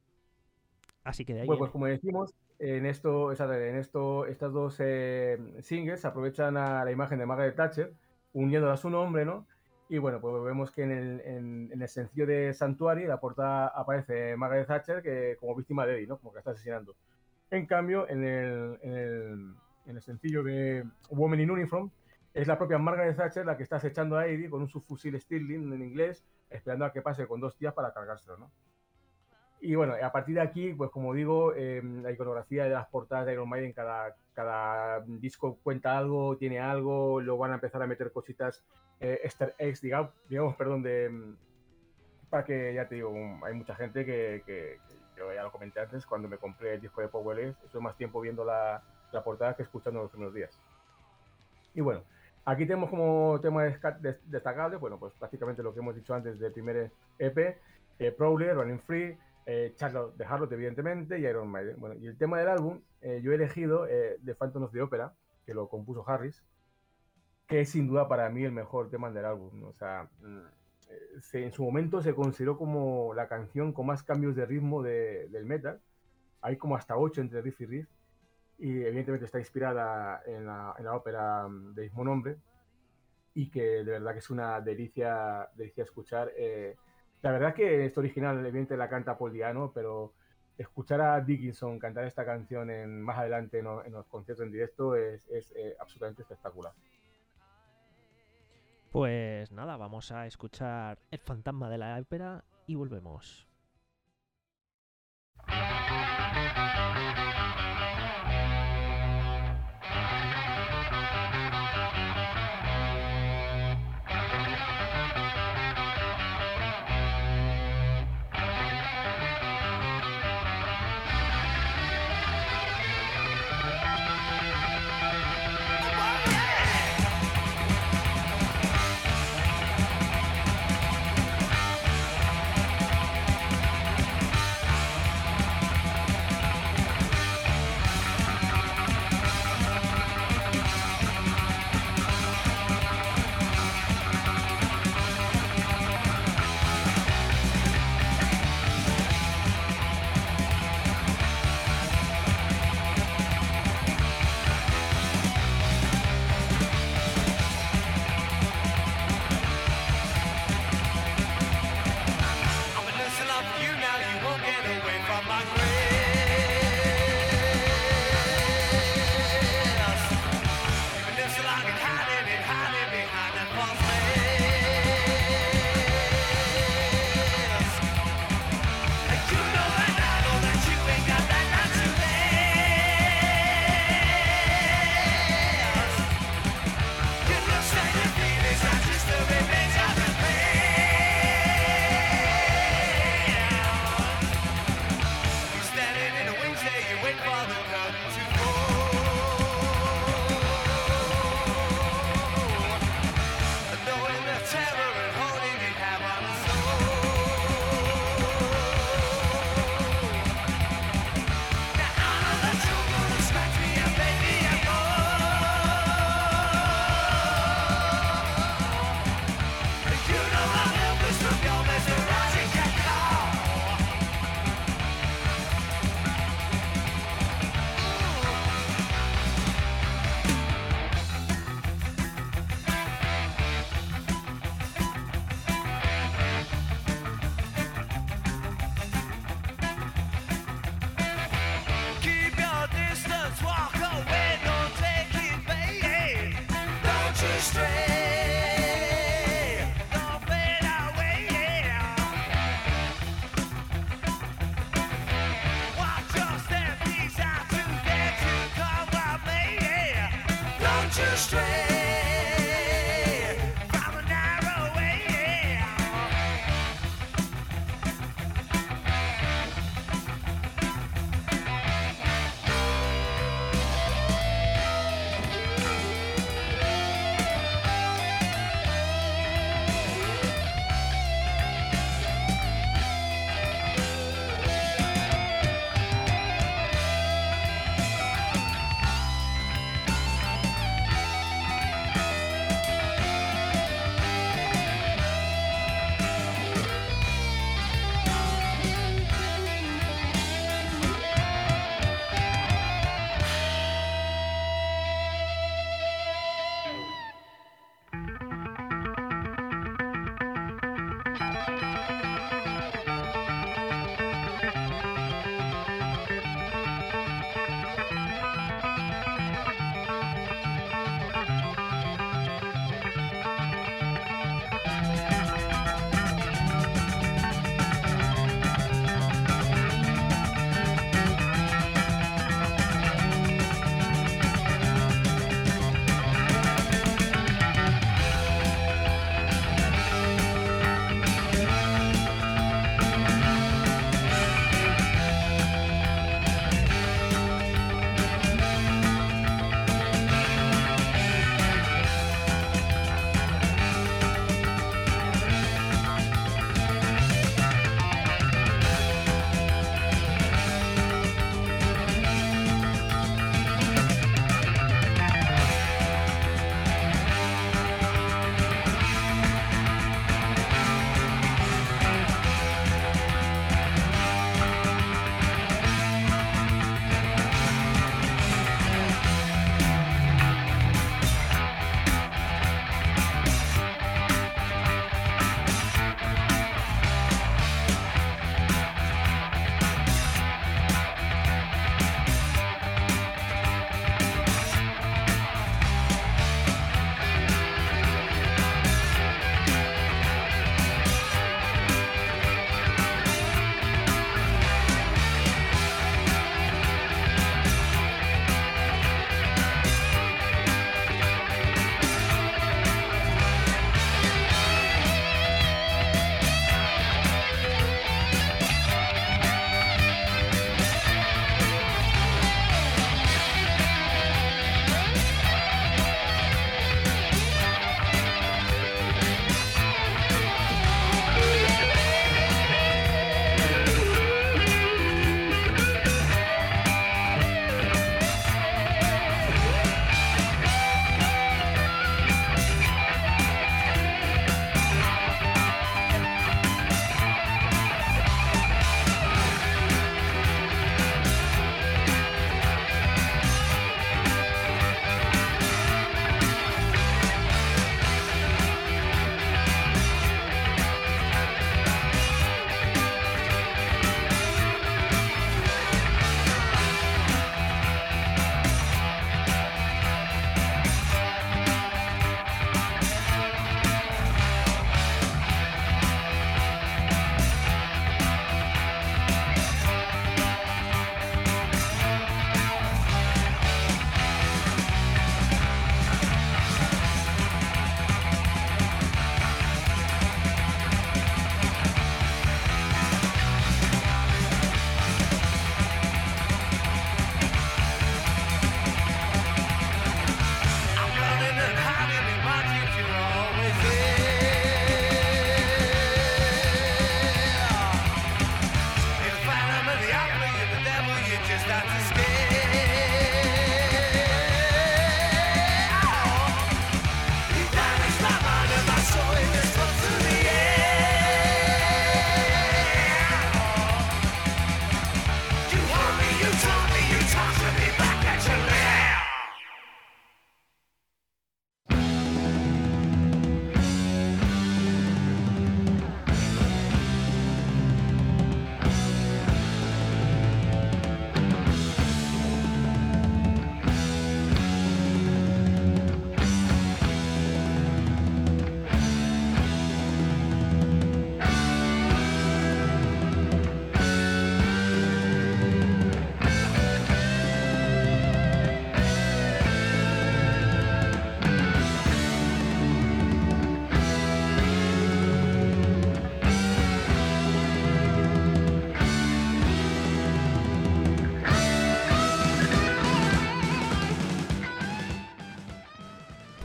Así que de ahí Bueno, pues viene. como decimos, en esto, o sea, en esto, estas dos eh, singles aprovechan a la imagen de Margaret Thatcher, uniéndola a su nombre, ¿no? Y bueno, pues vemos que en el, en, en el sencillo de Sanctuary, la portada aparece Margaret Thatcher que, como víctima de Eddie, ¿no? Como que la está asesinando. En cambio, en el, en el, en el sencillo de Woman in Uniform, es la propia Margaret Thatcher la que está acechando a Eddie con un subfusil Stirling en inglés, esperando a que pase con dos tías para cargárselo, ¿no? Y bueno, a partir de aquí, pues como digo, eh, la iconografía de las portadas de Iron Maiden, cada, cada disco cuenta algo, tiene algo, luego van a empezar a meter cositas eh, easter eggs, digamos, digamos, perdón, de, para que, ya te digo, hay mucha gente que, que, que yo ya lo comenté antes, cuando me compré el disco de Powerless, estuve más tiempo viendo la, la portada que escuchando los primeros días. Y bueno, aquí tenemos como tema destacable, bueno, pues prácticamente lo que hemos dicho antes del primer E P, eh, Prowler, Running Free, eh, Charlotte de Harlot, evidentemente, y Iron Maiden. Bueno, y el tema del álbum, eh, yo he elegido eh, The Phantom of the Opera, que lo compuso Harris, que es sin duda para mí el mejor tema del álbum, ¿no? O sea, se, en su momento se consideró como la canción con más cambios de ritmo de, del metal. Hay como hasta ocho entre riff y riff. Y evidentemente está inspirada en la, en la ópera de mismo nombre. Y que de verdad que es una delicia, delicia escuchar. Eh, la verdad es que este original, evidentemente, la canta Paul Diano, pero escuchar a Dickinson cantar esta canción en, más adelante en, en los conciertos en directo es, es eh, absolutamente espectacular. Pues nada, vamos a escuchar El fantasma de la ópera y volvemos.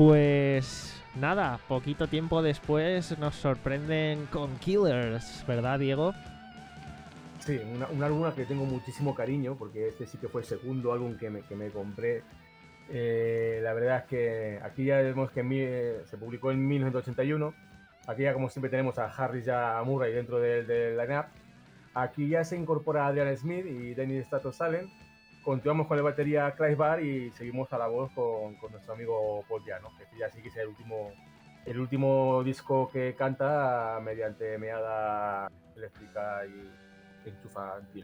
Pues nada, poquito tiempo después nos sorprenden con Killers, ¿verdad, Diego? Sí, una, un álbum al que tengo muchísimo cariño, porque este sí que fue el segundo álbum que me, que me compré. Eh, la verdad es que aquí ya vemos que en mi, eh, se publicó en mil novecientos ochenta y uno. Aquí ya, como siempre, tenemos a Harris y a Murray dentro del de line-up. Aquí ya se incorpora Adrian Smith y Dennis Stratos Salen. Continuamos con la batería Clive Barr y seguimos a la voz con, con nuestro amigo Paul Diano, que ya sí que es el último, el último disco que canta mediante meada eléctrica y enchufadil.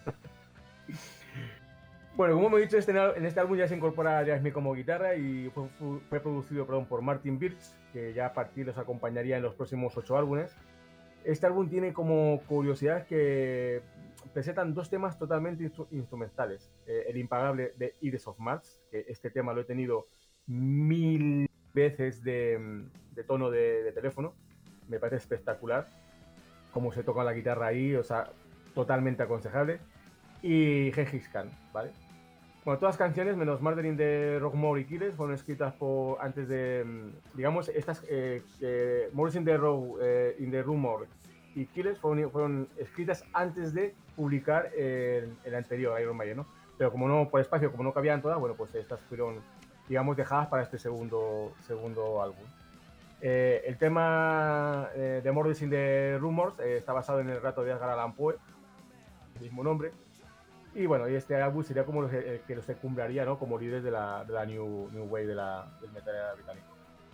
Bueno, como hemos dicho, este, en este álbum ya se incorpora Adrian Smith como guitarra y fue, fue, fue producido perdón, por Martin Birch, que ya a partir los acompañaría en los próximos ocho álbumes. Este álbum tiene como curiosidad que presentan dos temas totalmente instru instrumentales. Eh, el impagable de Ides of Mars, que este tema lo he tenido mil veces de, de tono de, de teléfono. Me parece espectacular cómo se toca la guitarra ahí, o sea, totalmente aconsejable. Y Gengis Khan, ¿vale? Bueno, todas las canciones, menos Murder in the Rockmore y Killers, fueron escritas por, antes de, digamos, estas, eh, eh, Murders in the Row, eh, in the Rumor y Killers fueron, fueron escritas antes de publicar el, el anterior, Iron Maiden, ¿no? Pero como no, por espacio, como no cabían todas, bueno, pues estas fueron, digamos, dejadas para este segundo, segundo álbum. Eh, el tema eh, de Murders in the Rumors eh, está basado en el relato de Edgar Allan Poe, el mismo nombre. Y bueno, y este álbum sería como el, el que lo secundaría, ¿no? Como líder de la, de la new, new Wave de la, del metal británico.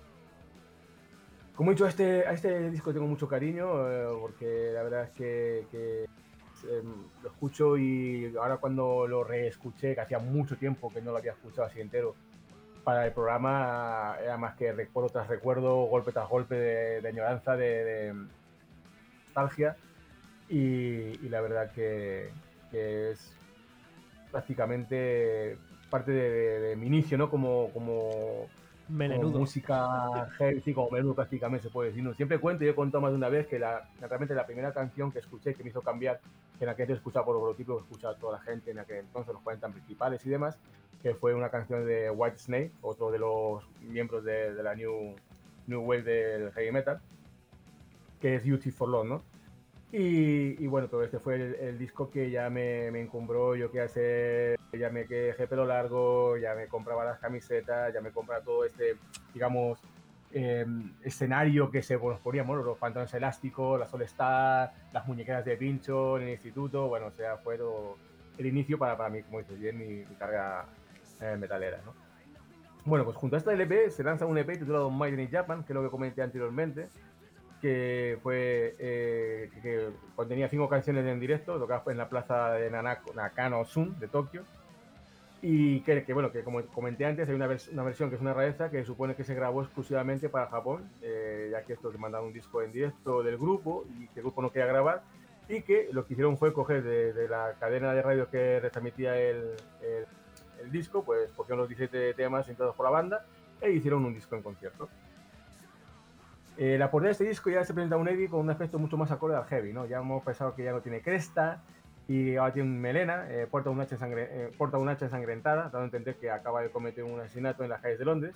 Como he dicho, a este, a este disco tengo mucho cariño, eh, porque la verdad es que, que eh, lo escucho y ahora cuando lo reescuché, que hacía mucho tiempo que no lo había escuchado así entero, para el programa era más que recuerdo tras recuerdo, golpe tras golpe de, de añoranza, de, de nostalgia, y, y la verdad que, que es prácticamente parte de, de, de mi inicio, ¿no? Como, como, como música heavy, como menudo prácticamente se puede decir. ¿No? Siempre cuento, yo he contado más de una vez que la, realmente la primera canción que escuché que me hizo cambiar, que en aquel entonces escuchaba por lo típico que escuchaba toda la gente en aquel entonces, los cuarenta principales y demás, que fue una canción de White Snake, otro de los miembros de, de la New, New Wave del heavy metal, que es Duty for Love, ¿no? Y, y bueno, pero este fue el, el disco que ya me, me encumbró, yo qué hacer, ya me quedé pelo largo, ya me compraba las camisetas, ya me compraba todo este, digamos, eh, escenario que se nos poníamos, bueno, los pantalones elásticos, la All Star, las muñequeras de pincho en el instituto, bueno, o sea, fue todo el inicio para, para mí, como dices bien, mi, mi carga eh, metalera, ¿no? Bueno, pues junto a esta L P se lanza un E P titulado Maiden in Japan, que es lo que comenté anteriormente, que fue eh, que, que contenía cinco canciones en directo, tocaba en la plaza de Nanako, Nakano-sun de Tokio, y que, que bueno, que como comenté antes, hay una, vers una versión que es una rareza que supone que se grabó exclusivamente para Japón, eh, ya que esto te mandaron un disco en directo del grupo y que el grupo no quería grabar, y que lo que hicieron fue coger de, de la cadena de radio que retransmitía el, el, el disco, pues cogieron los diecisiete temas entrados por la banda e hicieron un disco en concierto. Eh, la portada de este disco ya se presenta un Eddie con un aspecto mucho más acorde al heavy, ¿no? Ya hemos pensado que ya no tiene cresta y ahora tiene un melena, eh, porta, un hacha ensangre, eh, porta un hacha ensangrentada, dando a entender que acaba de cometer un asesinato en las calles de Londres.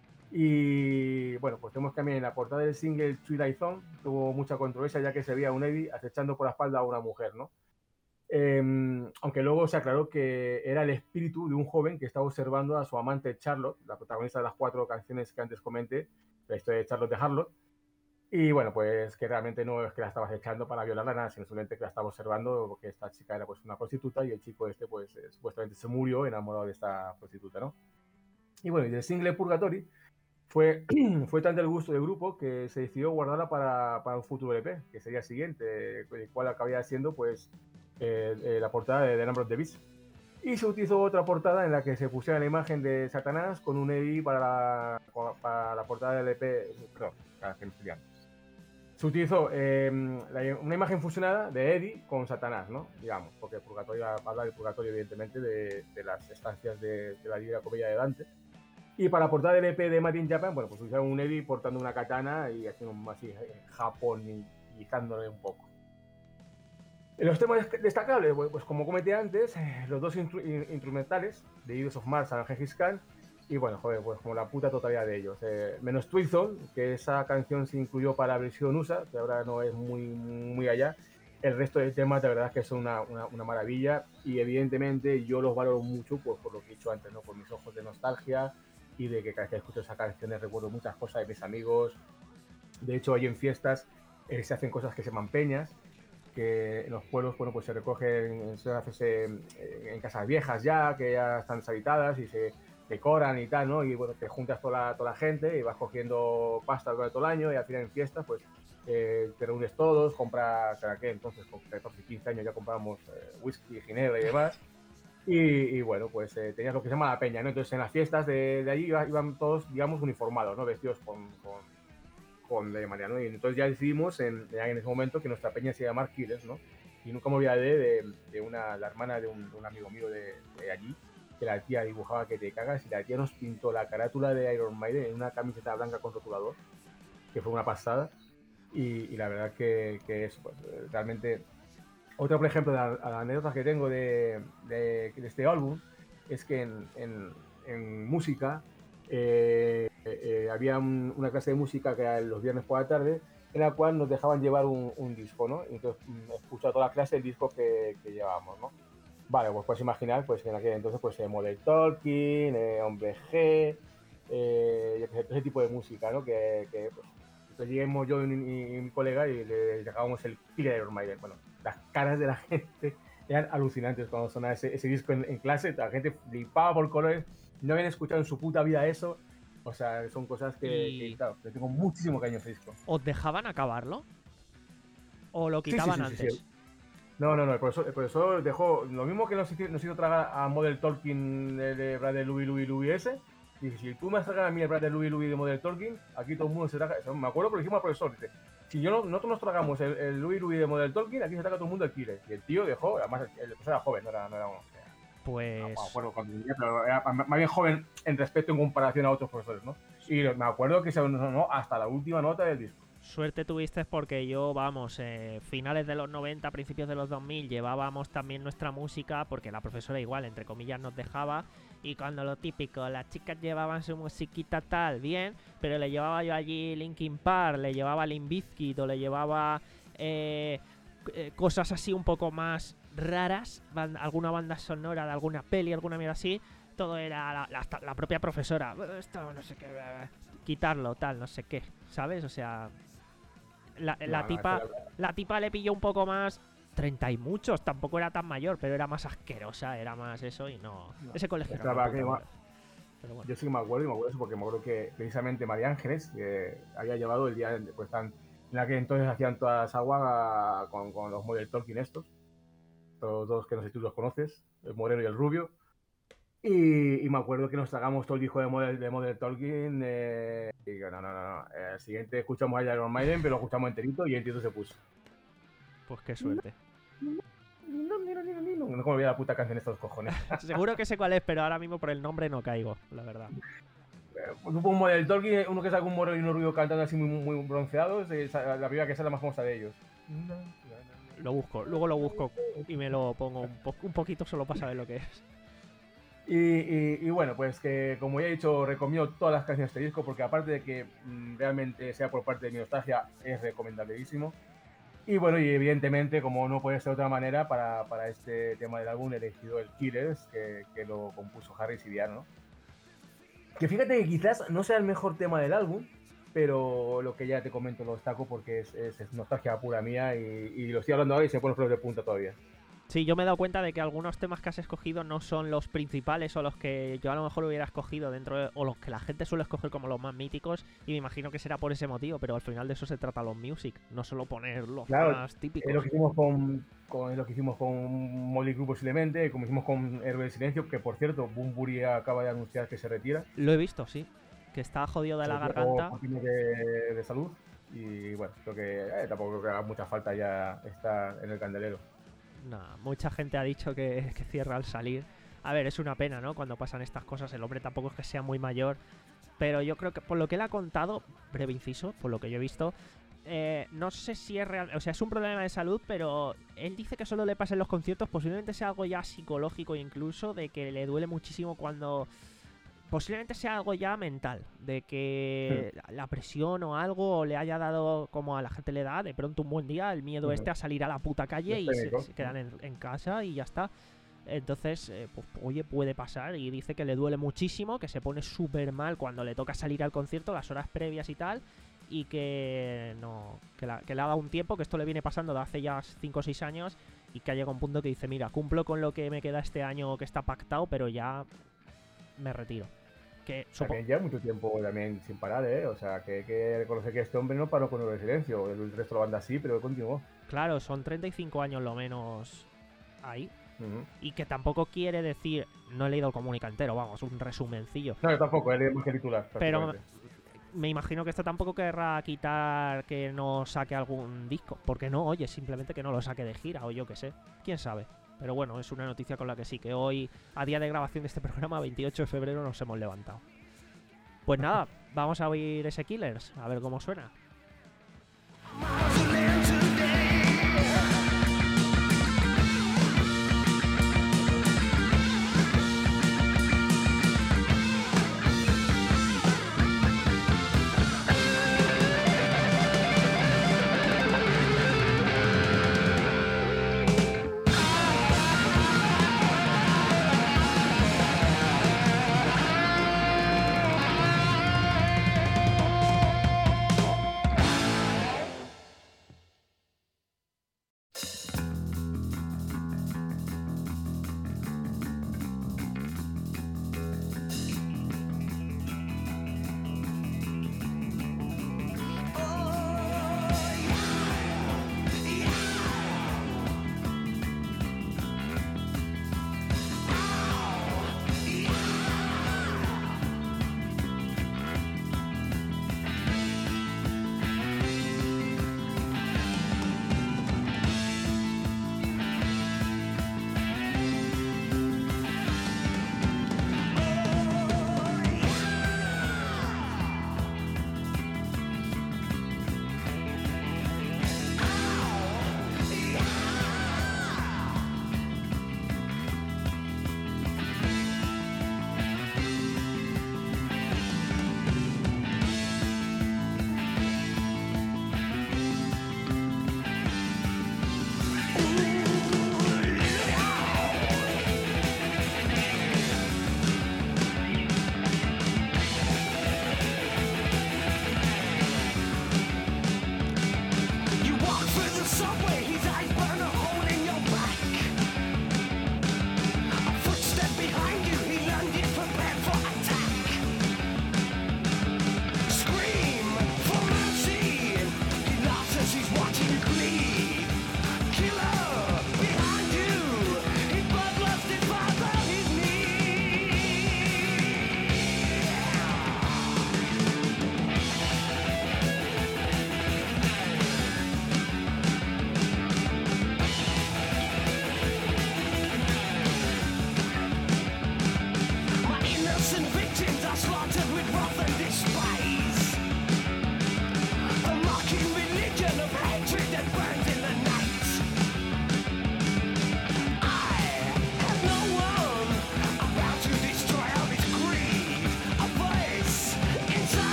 Y bueno, pues tenemos también en la portada del single Twilight Zone, tuvo mucha controversia ya que se veía un Eddie acechando por la espalda a una mujer, ¿no? Eh, aunque luego se aclaró que era el espíritu de un joven que estaba observando a su amante Charlotte, la protagonista de las cuatro canciones que antes comenté, la historia de Charlotte de Harlot. Y bueno, pues que realmente no es que la estabas echando para violarla, nada, sino simplemente que la estaba observando porque esta chica era pues una prostituta y el chico este pues eh, supuestamente se murió enamorado de esta prostituta, ¿no? Y bueno, y del single Purgatory fue, fue tanto el gusto del grupo que se decidió guardarla para, para un futuro E P, que sería el siguiente, el cual acabaría siendo pues eh, eh, la portada de The Number of the Beast. Y se utilizó otra portada en la que se pusiera la imagen de Satanás con un Eddie para la, para la portada del E P, perdón, para que me estoy liando. Se utilizó eh, la, una imagen fusionada de Eddie con Satanás, ¿no? Digamos, porque el purgatorio habla del purgatorio, evidentemente, de, de las estancias de, de la Divina Comedia de Dante. Y para portar el E P de Maiden in Japan, bueno, pues utilizaron un Eddie portando una katana y haciendo así en Japón y guizándole un poco. Los temas destacables, pues como comenté antes, los dos instru instrumentales de Ides of Mars y Gengis Khan Y bueno, joder, pues como la puta totalidad de ellos. Eh, menos Twizzle, que esa canción se incluyó para la versión U S A, que ahora no es muy, muy allá. El resto de temas, de verdad, es que son una, una, una maravilla. Y evidentemente yo los valoro mucho, pues por lo que he dicho antes, ¿no? Por mis ojos de nostalgia y de que cada vez que escucho esas canciones recuerdo muchas cosas de mis amigos. De hecho, ahí en fiestas eh, se hacen cosas que se llaman peñas, que en los pueblos, bueno, pues se recogen, se hace en, en casas viejas ya, que ya están deshabitadas y se decoran y tal, ¿no? Y bueno, te juntas toda la, toda la gente y vas cogiendo pasta durante todo el año y al final en fiestas, pues eh, te reúnes todos, compras, ¿para qué? Entonces, con catorce, quince años ya compramos eh, whisky, ginebra y demás. Y, y bueno, pues eh, tenías lo que se llama la peña, ¿no? Entonces en las fiestas de, de allí iban todos, digamos, uniformados, ¿no? Vestidos con, con, con de manera, ¿no? Y entonces ya decidimos en, en ese momento que nuestra peña se iba a llamar Killers, ¿no? Y nunca me olvidaré de, de una, la hermana de un, de un amigo mío de, de allí, que la tía dibujaba que te cagas y la tía nos pintó la carátula de Iron Maiden en una camiseta blanca con rotulador, que fue una pasada. Y, y la verdad que, que es pues, realmente... Otro, por ejemplo, de las anécdotas que tengo de, de, de este álbum es que en, en, en música eh, eh, había un, una clase de música que era los viernes por la tarde, en la cual nos dejaban llevar un, un disco, ¿no? Y entonces escuchaba toda la clase el disco que, que llevábamos, ¿no? Vale, pues puedes imaginar, pues en aquel entonces, pues eh, Modern Talking, eh, Hombre G, eh, ese tipo de música, ¿no? Que, que pues, entonces lleguemos yo y, y, y mi colega y le dejábamos el Killer Iron Maiden. Bueno, las caras de la gente eran alucinantes cuando sonaba ese, ese disco en, en clase. La gente flipaba por colores, no habían escuchado en su puta vida eso. O sea, son cosas que, Y- que claro, le tengo muchísimo cariño a ese disco. ¿Os dejaban acabarlo? ¿O lo quitaban Sí, sí, sí, sí, antes? sí. No, no, no, el profesor, el profesor dejó lo mismo que nos hizo, nos hizo tragar a Model Talking de, de Brother Louis Louis Louis ese. Dice, si tú me has tragado a mí el Brother Louis Louis de Model Talking, aquí todo el mundo se traga. Eso, me acuerdo que lo dijimos al profesor. Dice, si yo no, nosotros nos tragamos el, el Louis Louis de Model Talking, aquí se traga todo el mundo el Killer. Y el tío dejó, además el, el profesor era joven, no era, no era un. Pues... No me acuerdo cuando vivía, pero era más bien joven en respecto en comparación a otros profesores, ¿no? Y me acuerdo que se sonó hasta la última nota del disco. Suerte tuviste porque yo, vamos, eh, finales de los noventa, principios de los dos mil, llevábamos también nuestra música porque la profesora igual, entre comillas, nos dejaba. Y cuando lo típico, las chicas llevaban su musiquita tal, bien, pero le llevaba yo allí Linkin Park, le llevaba Limp Bizkit o le llevaba eh, eh, cosas así un poco más raras, ban- alguna banda sonora de alguna peli, alguna mierda así. Todo era la, la, hasta la propia profesora. Esto no sé qué, quitarlo, tal, no sé qué, ¿sabes? O sea... La, la No, no, tipa eso era- la tipa le pilló un poco más treinta y muchos, tampoco era tan mayor, pero era más asquerosa, era más eso y no. No, Ese colegio era estaba una puta que mierda. Pero bueno. Yo sí que me acuerdo, y me acuerdo eso porque me acuerdo que precisamente María Ángeles que había llevado el día, pues tan, en la que entonces hacían todas agua con, con los Model Talking estos, los dos que no sé si tú los conoces, el moreno y el rubio. Y, y me acuerdo que nos tragamos todo el disco de Model, de Model Talking. Eh, y digo, no, no, no, no. El siguiente escuchamos a Iron Maiden, pero lo escuchamos enterito y el tío se puso. Pues qué suerte. No, no, no, no, no, no, no me olvidé la puta canción de estos cojones. Seguro que sé cuál es, pero ahora mismo por el nombre no caigo, la verdad. Supongo un Model Talking, uno que saca un moreno y un rubio cantando así muy, muy bronceados, es la primera que es la más famosa de ellos. Lo busco, luego lo busco y me lo pongo un, po- un poquito solo para saber lo que es. Y, y, y bueno, pues que como ya he dicho, recomiendo todas las canciones de este disco porque aparte de que mmm, realmente sea por parte de mi nostalgia, es recomendableísimo. Y bueno, y evidentemente, como no puede ser de otra manera, para, para este tema del álbum he elegido el Killers, que, que lo compuso Harry Sidiano, ¿no? Que fíjate que quizás no sea el mejor tema del álbum, pero lo que ya te comento lo destaco porque es, es, es nostalgia pura mía y, y lo estoy hablando ahora y se pone los pelos de punta todavía. Sí, yo me he dado cuenta de que algunos temas que has escogido no son los principales o los que yo a lo mejor hubiera escogido dentro de, o los que la gente suele escoger como los más míticos y me imagino que será por ese motivo, pero al final de eso se trata los music, no solo poner los Claro, más típicos. Es lo que hicimos con, con, es lo que hicimos con Molly Crew posiblemente, como hicimos con Héroe del Silencio, que por cierto, Bunbury acaba de anunciar que se retira. Lo he visto, sí, que está jodido de la garganta. Por fines de, de salud y bueno, creo que eh, tampoco creo que haga mucha falta ya estar en el candelero. Nah, mucha gente ha dicho que, que cierra al salir. A ver, es una pena, ¿no? Cuando pasan estas cosas, el hombre tampoco es que sea muy mayor. Pero yo creo que por lo que él ha contado, breve inciso, por lo que yo he visto, eh, no sé si es real, o sea, es un problema de salud, pero él dice que solo le pasa en los conciertos, posiblemente sea algo ya psicológico incluso, de que le duele muchísimo cuando posiblemente sea algo ya mental, de que Sí. la presión o algo le haya dado, como a la gente le da, de pronto un buen día, el miedo Ujú. este a salir a la puta calle Los y se, técnicos. se quedan en, en casa y ya está. Entonces, eh, pues, oye, puede pasar, y dice que le duele muchísimo, que se pone súper mal cuando le toca salir al concierto, las horas previas y tal, y que no que, la- que le ha dado un tiempo, que esto le viene pasando de hace ya cinco o seis años, y que ha llegado un punto que dice, mira, cumplo con lo que me queda este año que está pactado, pero ya me retiro. Que supo- También lleva mucho tiempo también sin parar, ¿eh? O sea, que hay que reconocer que este hombre no paró con el silencio. El resto de la banda sí, pero él continuó. claro, son treinta y cinco años lo menos ahí, Ujú. y que tampoco quiere decir, no he leído el comunicado entero, vamos, un resumencillo. No, yo tampoco, él es más que titular. Pero prácticamente. me imagino que esto tampoco querrá quitar que no saque algún disco. Porque no, oye, simplemente que no lo saque de gira o yo qué sé. Quién sabe. Pero bueno, es una noticia con la que sí, que hoy, a día de grabación de este programa, veintiocho de febrero, nos hemos levantado. Pues nada, vamos a oír ese Killers, a ver cómo suena. Thank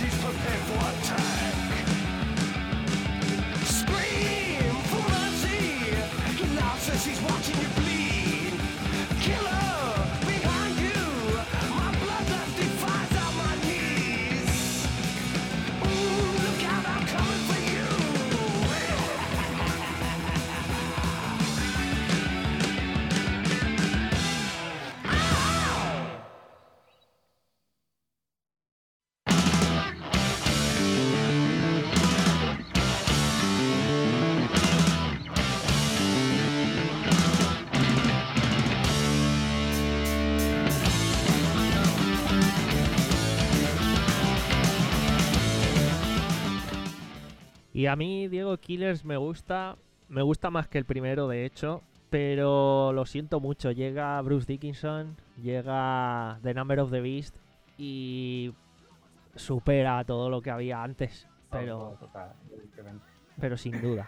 Y a mí, Diego, Killers me gusta, me gusta más que el primero, de hecho, pero lo siento mucho. Llega Bruce Dickinson, llega The Number of the Beast y supera todo lo que había antes, pero, Total, evidentemente. pero sin duda.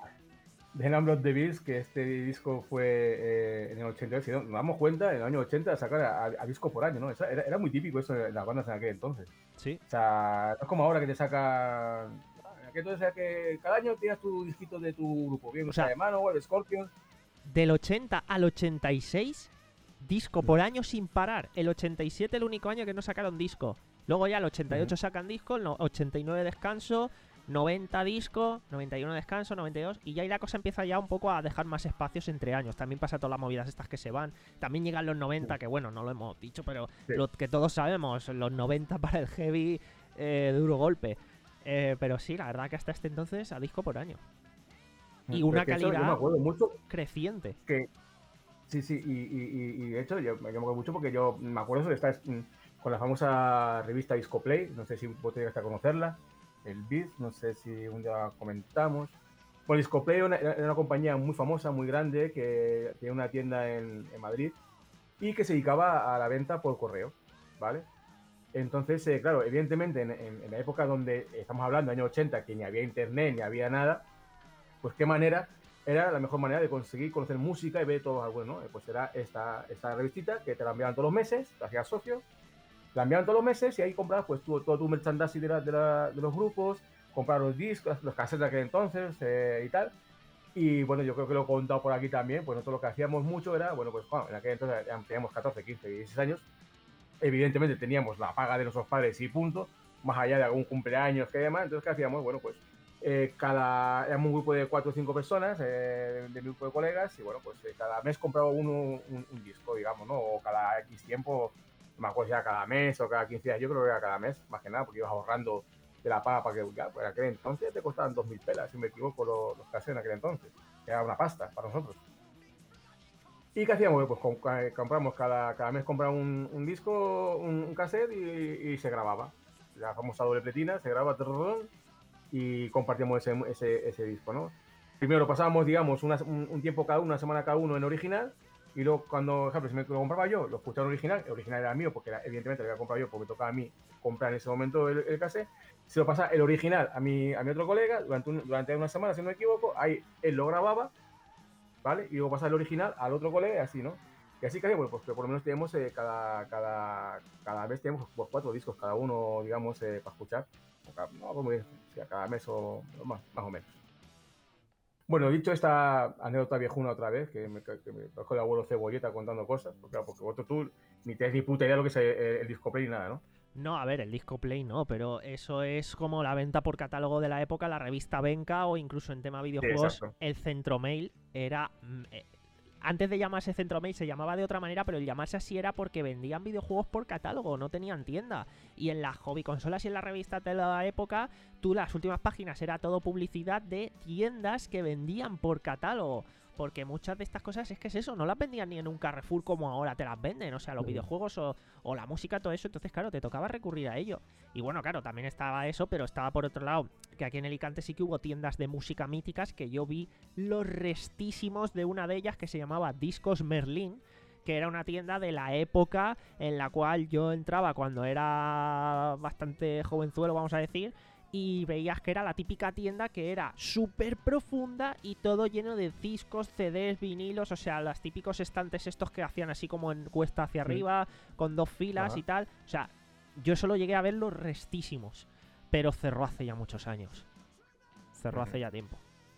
The Number of the Beast, que este disco fue eh, en el ochenta y dos, si no, nos damos cuenta, en el año ochenta sacar a, a disco por año, ¿no? Eso era, era muy típico eso en las bandas en aquel entonces. Sí. O sea, no es como ahora que te sacan... En aquel entonces era que cada año tenías tu disquito de tu grupo, bien, o sea, de Manowar, Scorpions... Del ochenta al ochenta y seis, disco por año sin parar. El ochenta y siete el único año que no sacaron disco. Luego ya el ochenta y ocho sacan disco, el ochenta y nueve descanso, noventa disco, noventa y uno descanso, noventa y dos, y ya ahí la cosa empieza ya un poco a dejar más espacios entre años. También pasa todas las movidas estas que se van. También llegan los noventa, que bueno, no lo hemos dicho, pero sí, lo que todos sabemos, los noventa para el heavy, eh, duro golpe. Eh, pero sí, la verdad que hasta este entonces a disco por año. Y pero una que calidad eso, yo me acuerdo mucho creciente. Que, sí, sí, y, y, y de hecho yo, yo me acuerdo mucho porque yo me acuerdo de estar con la famosa revista Disco Play, no sé si vos llegaste a conocerla, el Beat, no sé si un día comentamos. Bueno, Disco Play era una, era una compañía muy famosa, muy grande, que tenía una tienda en, en Madrid y que se dedicaba a la venta por correo, ¿vale? Entonces, eh, claro, evidentemente en, en, en la época donde estamos hablando, años ochenta, que ni había internet, ni había nada, pues qué manera, era la mejor manera de conseguir conocer música y ver todo algo, ¿no? Pues era esta, esta revistita que te la enviaban todos los meses, te hacías socio, la enviaban todos los meses y ahí comprabas pues tu, todo tu merchandising de, la, de, la, de los grupos, comprar los discos, los cassettes de aquel entonces eh, y tal. Y bueno, yo creo que lo he contado por aquí también, pues nosotros lo que hacíamos mucho era, bueno, pues bueno, en aquel entonces teníamos catorce, quince, dieciséis años, evidentemente teníamos la paga de nuestros padres y punto, más allá de algún cumpleaños que demás. Entonces, ¿qué hacíamos? Bueno, pues eh, cada, éramos un grupo de cuatro o cinco personas, eh, de mi grupo de colegas, y bueno, pues eh, cada mes compraba uno un, un disco, digamos, ¿no? O cada X tiempo, no me acuerdo si era cada mes o cada quince días, yo creo que era cada mes, más que nada, porque ibas ahorrando de la paga para que, ya, pues en aquel entonces te costaban dos mil pelas, si me equivoco, los, los cassettes en aquel entonces, que era una pasta para nosotros. ¿Y qué hacíamos? Pues compramos cada, cada mes compramos un, un disco, un, un cassette y, y se grababa. La famosa doble pletina, se graba y compartíamos ese, ese, ese disco, ¿no? Primero lo pasábamos, digamos, una, un, un tiempo cada uno, una semana cada uno en original, y luego cuando, por ejemplo, si me lo compraba yo, lo escuchaba en original, el original era mío, porque era, evidentemente lo había comprado yo, porque me tocaba a mí comprar en ese momento el, el cassette. Se lo pasa el original a mi, a mi otro colega durante, un, durante una semana, si no me equivoco, ahí él lo grababa, ¿vale? Y luego pasa el original al otro colega y así, ¿no? Y así que bueno, pues que por lo menos tenemos eh, cada, cada, cada vez tenemos pues, cuatro discos cada uno, digamos, eh, para escuchar. O cada, no, como bien, o sea, cada mes o más, más o menos. Bueno, dicho esta anécdota viejuna otra vez, que me, que me coge el abuelo Cebolleta contando cosas, porque, claro, porque vosotros tú ni tenés ni puta idea de lo que es el, el Disco Play ni nada, ¿no? No, a ver, el Disco Play no, pero eso es como la venta por catálogo de la época, la revista Venca o incluso en tema videojuegos, sí, el Centromail era... Eh, antes de llamarse Centromail se llamaba de otra manera, pero el llamarse así era porque vendían videojuegos por catálogo, no tenían tienda. Y en las hobby consolas y en la revista de la época, tú las últimas páginas era todo publicidad de tiendas que vendían por catálogo. Porque muchas de estas cosas es que es eso, no las vendían ni en un Carrefour como ahora te las venden, o sea, los videojuegos o, o la música, todo eso, entonces claro, te tocaba recurrir a ello. Y bueno, claro, también estaba eso, pero estaba por otro lado, que aquí en Alicante sí que hubo tiendas de música míticas, que yo vi los restísimos de una de ellas que se llamaba Discos Merlín, que era una tienda de la época en la cual yo entraba cuando era bastante jovenzuelo, vamos a decir, y veías que era la típica tienda que era súper profunda y todo lleno de discos, C Ds, vinilos, o sea, los típicos estantes estos que hacían así como en cuesta hacia arriba, sí, con dos filas, ajá, y tal. O sea, yo solo llegué a ver los restísimos. pero cerró hace ya muchos años. Cerró Ujú. hace ya tiempo.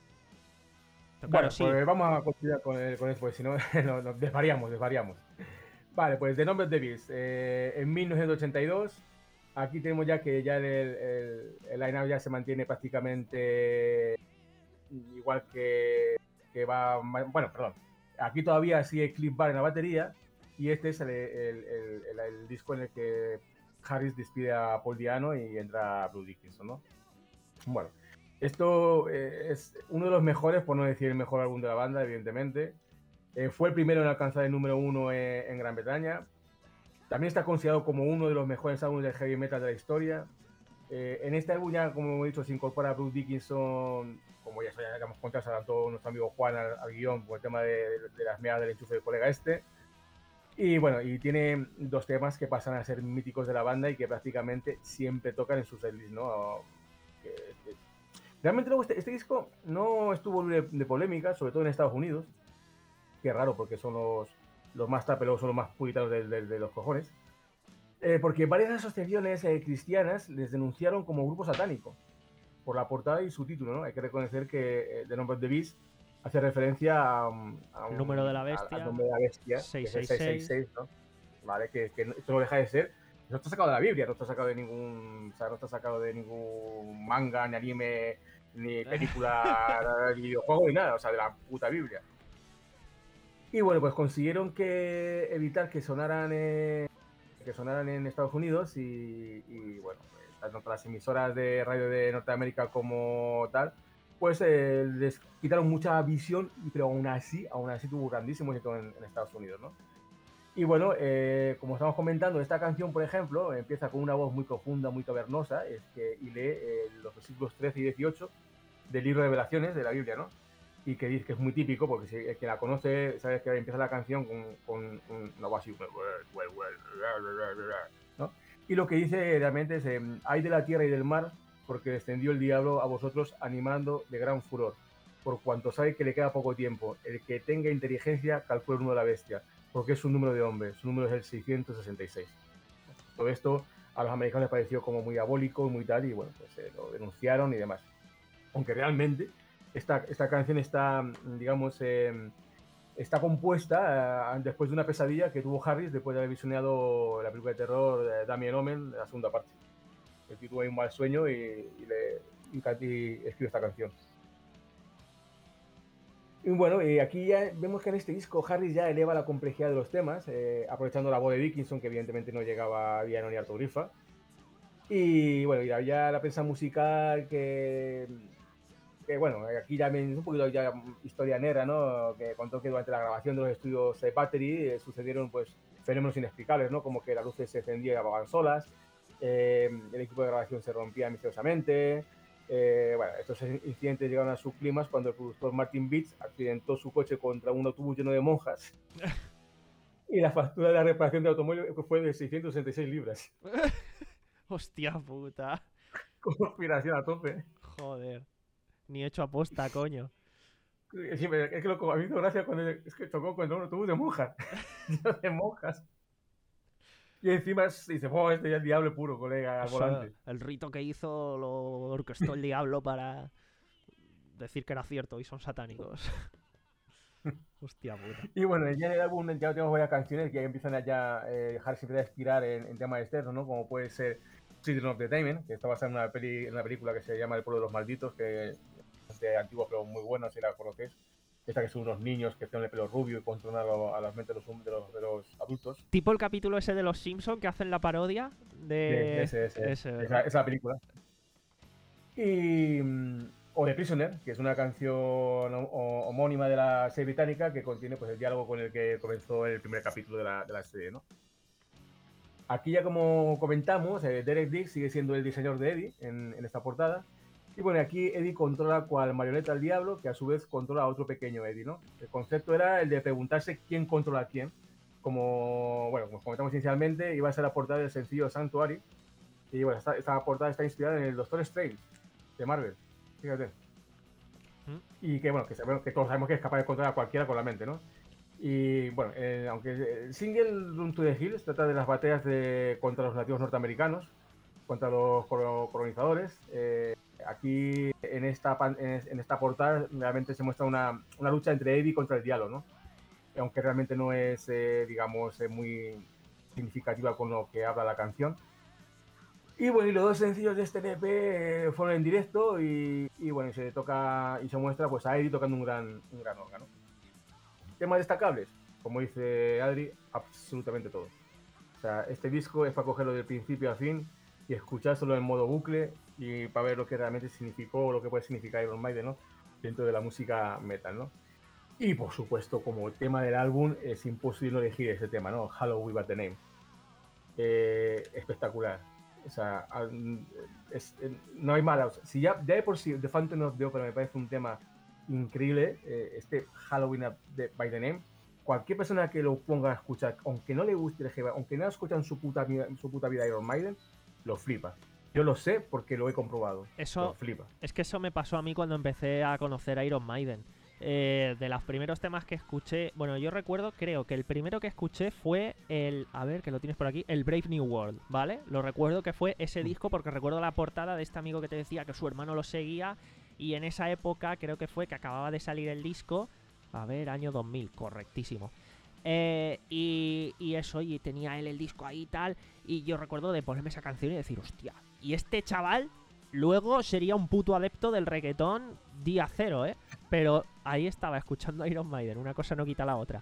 Pero Bueno, claro, sí. pues vamos a continuar con, el, con eso, pues si no, no, nos desvariamos, desvariamos. Vale, pues The Number of the Beast. Eh, en mil novecientos ochenta y dos, aquí tenemos ya que ya el, el, el line-up ya se mantiene prácticamente igual que, que va... Bueno, perdón. Aquí todavía sigue Cliff Barr en la batería y este es el, el, el, el, el disco en el que Harris despide a Paul Di'Anno y entra Bruce Dickinson, ¿no? Bueno, esto eh, es uno de los mejores, por no decir el mejor álbum de la banda, evidentemente. Eh, fue el primero en alcanzar el número uno en, en Gran Bretaña. También está considerado como uno de los mejores álbumes de heavy metal de la historia. Eh, en este álbum ya, como hemos dicho, se incorpora a Bruce Dickinson, como ya, ya hemos contado, se adelantó nuestro amigo Juan al, al guión por el tema de, de las meadas del enchufe del colega este. Y bueno, y tiene dos temas que pasan a ser míticos de la banda y que prácticamente siempre tocan en sus setlists, ¿no? Que, que... Realmente luego este, este disco no estuvo libre de polémica, sobre todo en Estados Unidos. Qué raro, porque son los, los más tapelos, son los más puritanos de, de, de los cojones. Eh, porque varias asociaciones eh, cristianas les denunciaron como grupo satánico por la portada y su título, ¿no? Hay que reconocer que eh, The Number of the Beast hace referencia a, a un, El número de la bestia. Al nombre de la bestia, seiscientos que es sesenta el y seis. seiscientos sesenta y seis, ¿no? Vale, que, que esto no deja de ser. No está sacado de la Biblia, no está sacado de ningún. O sea, no está sacado de ningún manga, ni anime, ni película, ni videojuego, ni nada. O sea, de la puta Biblia. Y bueno, pues consiguieron que evitar que sonaran, eh, que sonaran en Estados Unidos y, y bueno, pues, tanto las emisoras de radio de Norteamérica como tal, pues eh, les quitaron mucha visión, pero aún así, aún así tuvo grandísimo éxito en, en Estados Unidos, ¿no? Y bueno, eh, como estamos comentando, esta canción, por ejemplo, empieza con una voz muy profunda, muy cavernosa, es que, y lee eh, los versículos trece y dieciocho del libro de Revelaciones de la Biblia, ¿no? Y que dice que es muy típico, porque si el que la conoce, sabes que empieza la canción con, con una voz así, ¿no? Y lo que dice realmente es, eh, hay de la tierra y del mar, porque descendió el diablo a vosotros animando de gran furor, por cuanto sabe que le queda poco tiempo. El que tenga inteligencia calcula el número de la bestia, porque es un número de hombre, su número es el seiscientos sesenta y seis. Todo esto a los americanos les pareció como muy diabólico y muy tal, y bueno, pues eh, lo denunciaron y demás. Aunque realmente esta, esta canción está, digamos, eh, está compuesta eh, después de una pesadilla que tuvo Harris después de haber visionado la película de terror de Damien Omen, la segunda parte. El tío tuvo ahí un mal sueño y, y, le, y, y escribió esta canción. Y bueno, eh, aquí ya vemos que en este disco Harris ya eleva la complejidad de los temas, eh, aprovechando la voz de Dickinson, que evidentemente no llegaba a Di'Anno ni a Arto Grifa. Y bueno, y había la prensa musical que, que bueno, aquí ya es un poquito ya historia negra, ¿no? Que contó que durante la grabación de los estudios de Battery eh, sucedieron pues fenómenos inexplicables, ¿no? Como que las luces se encendían y apagaban solas, eh, el equipo de grabación se rompía misteriosamente. Eh, bueno, estos incidentes llegaron a sus climas cuando el productor Martin Beach accidentó su coche contra un autobús lleno de monjas y la factura de la reparación del automóvil fue de seiscientos sesenta y seis libras. Hostia puta. Conspiración a tope. Joder. Ni hecho aposta, coño. Sí, es que lo a mí me hizo gracia cuando es que chocó contra un autobús de monjas. de monjas. Y encima dice, oh, este ya es el diablo puro, colega, al O sea, volante. el rito que hizo lo orquestó el diablo para decir que era cierto y son satánicos. Hostia puta. Y bueno, ya en el álbum ya tenemos varias canciones que empiezan a ya eh, dejar siempre de expirar en, en temas externos, ¿no? Como puede ser Children of the Damned, que está basada en una, peli, en una película que se llama El pueblo de los malditos, que es de antiguo pero muy buena, si la conocéis. Esta que son unos niños que tienen el pelo rubio y controlan a, a las mentes de los, de, los, de los adultos. Tipo el capítulo ese de los Simpsons que hacen la parodia de... Sí, ese, ese, ese esa, esa película. Y... o The Prisoner, que es una canción homónima de la serie británica que contiene pues, el diálogo con el que comenzó el primer capítulo de la, de la serie, ¿no? Aquí ya como comentamos, eh, Derek Dix sigue siendo el diseñador de Eddie en, en esta portada. Y bueno, aquí Eddie controla cual marioneta al diablo, que a su vez controla a otro pequeño Eddie, ¿no? El concepto era el de preguntarse quién controla a quién. Como, bueno, como comentamos inicialmente, iba a ser la portada del sencillo Sanctuary. Y bueno, esta, esta portada está inspirada en el Doctor Strange de Marvel. Fíjate. ¿Mm? Y que bueno, que, sabemos, que todos sabemos que es capaz de controlar a cualquiera con la mente, ¿no? Y bueno, eh, aunque el single Run to the Hills trata de las batallas de, contra los nativos norteamericanos, contra los colonizadores. Eh, aquí en esta, en esta portada realmente se muestra una, una lucha entre Eddie contra el diablo, ¿no? Aunque realmente no es, eh, digamos, eh, muy significativa con lo que habla la canción. Y bueno, y los dos sencillos de este E P eh, fueron en directo y, y bueno, y se toca y se muestra pues a Eddie tocando un gran, un gran órgano. Temas destacables, como dice Adri, absolutamente todos. O sea, este disco es para cogerlo del principio a fin y escuchárselo en modo bucle y para ver lo que realmente significó o lo que puede significar Iron Maiden, ¿no? Dentro de la música metal, ¿no? Y por supuesto, como tema del álbum, es imposible no elegir ese tema, ¿no? Hello, We Got The Name. Eh, espectacular. O sea, es, no hay mala. O sea, si ya, ya de por sí The Phantom of the Opera me parece un tema increíble, eh, este Halloween by the Name, cualquier persona que lo ponga a escuchar, aunque no le guste el heavy, aunque no escuchan su puta, su puta vida Iron Maiden, lo flipa. Yo lo sé porque lo he comprobado. Eso, lo flipa. Es que eso me pasó a mí cuando empecé a conocer a Iron Maiden. Eh, de los primeros temas que escuché, bueno, yo recuerdo, creo que el primero que escuché fue el, a ver, que lo tienes por aquí, el Brave New World, ¿vale? Lo recuerdo que fue ese disco porque recuerdo la portada de este amigo que te decía que su hermano lo seguía y en esa época creo que fue que acababa de salir el disco, a ver, año dos mil, correctísimo. Eh, y, y eso, y tenía él el disco ahí y tal, y yo recuerdo de ponerme esa canción y decir, hostia, y este chaval luego sería un puto adepto del reggaetón día cero, ¿eh? Pero ahí estaba escuchando a Iron Maiden, una cosa no quita la otra.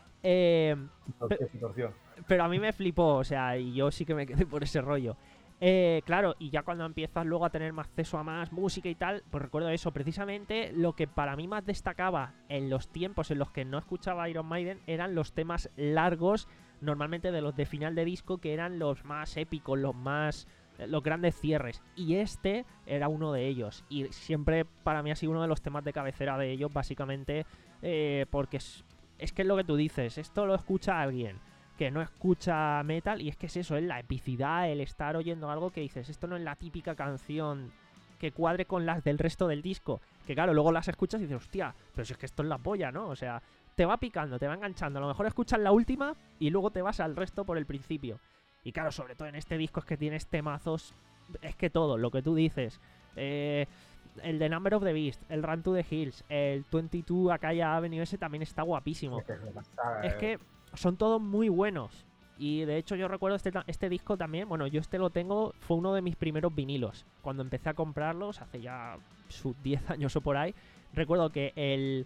Eh, pe- pero a mí me flipó, o sea, y yo sí que me quedé por ese rollo. Eh, claro, y ya cuando empiezas luego a tener más acceso a más música y tal, pues recuerdo eso, precisamente lo que para mí más destacaba en los tiempos en los que no escuchaba Iron Maiden eran los temas largos, normalmente de los de final de disco, que eran los más épicos, los más... los grandes cierres, y este era uno de ellos, y siempre para mí ha sido uno de los temas de cabecera de ellos, básicamente eh, porque es, es que es lo que tú dices, esto lo escucha alguien que no escucha metal, y es que es eso, es la epicidad, el estar oyendo algo que dices, esto no es la típica canción que cuadre con las del resto del disco, que claro, luego las escuchas y dices, hostia, pero si es que esto es la polla, ¿no? O sea, te va picando, te va enganchando, a lo mejor escuchas la última y luego te vas al resto por el principio. Y claro, sobre todo en este disco es que tienes temazos, es que todo, lo que tú dices. Eh, el de Number of the Beast, el Run to the Hills, el veintidós Akaya Avenue, ese también está guapísimo. Es que son todos muy buenos. Y de hecho yo recuerdo este, este disco también, bueno, yo este lo tengo, fue uno de mis primeros vinilos. Cuando empecé a comprarlos, hace ya sus diez años o por ahí, recuerdo que el...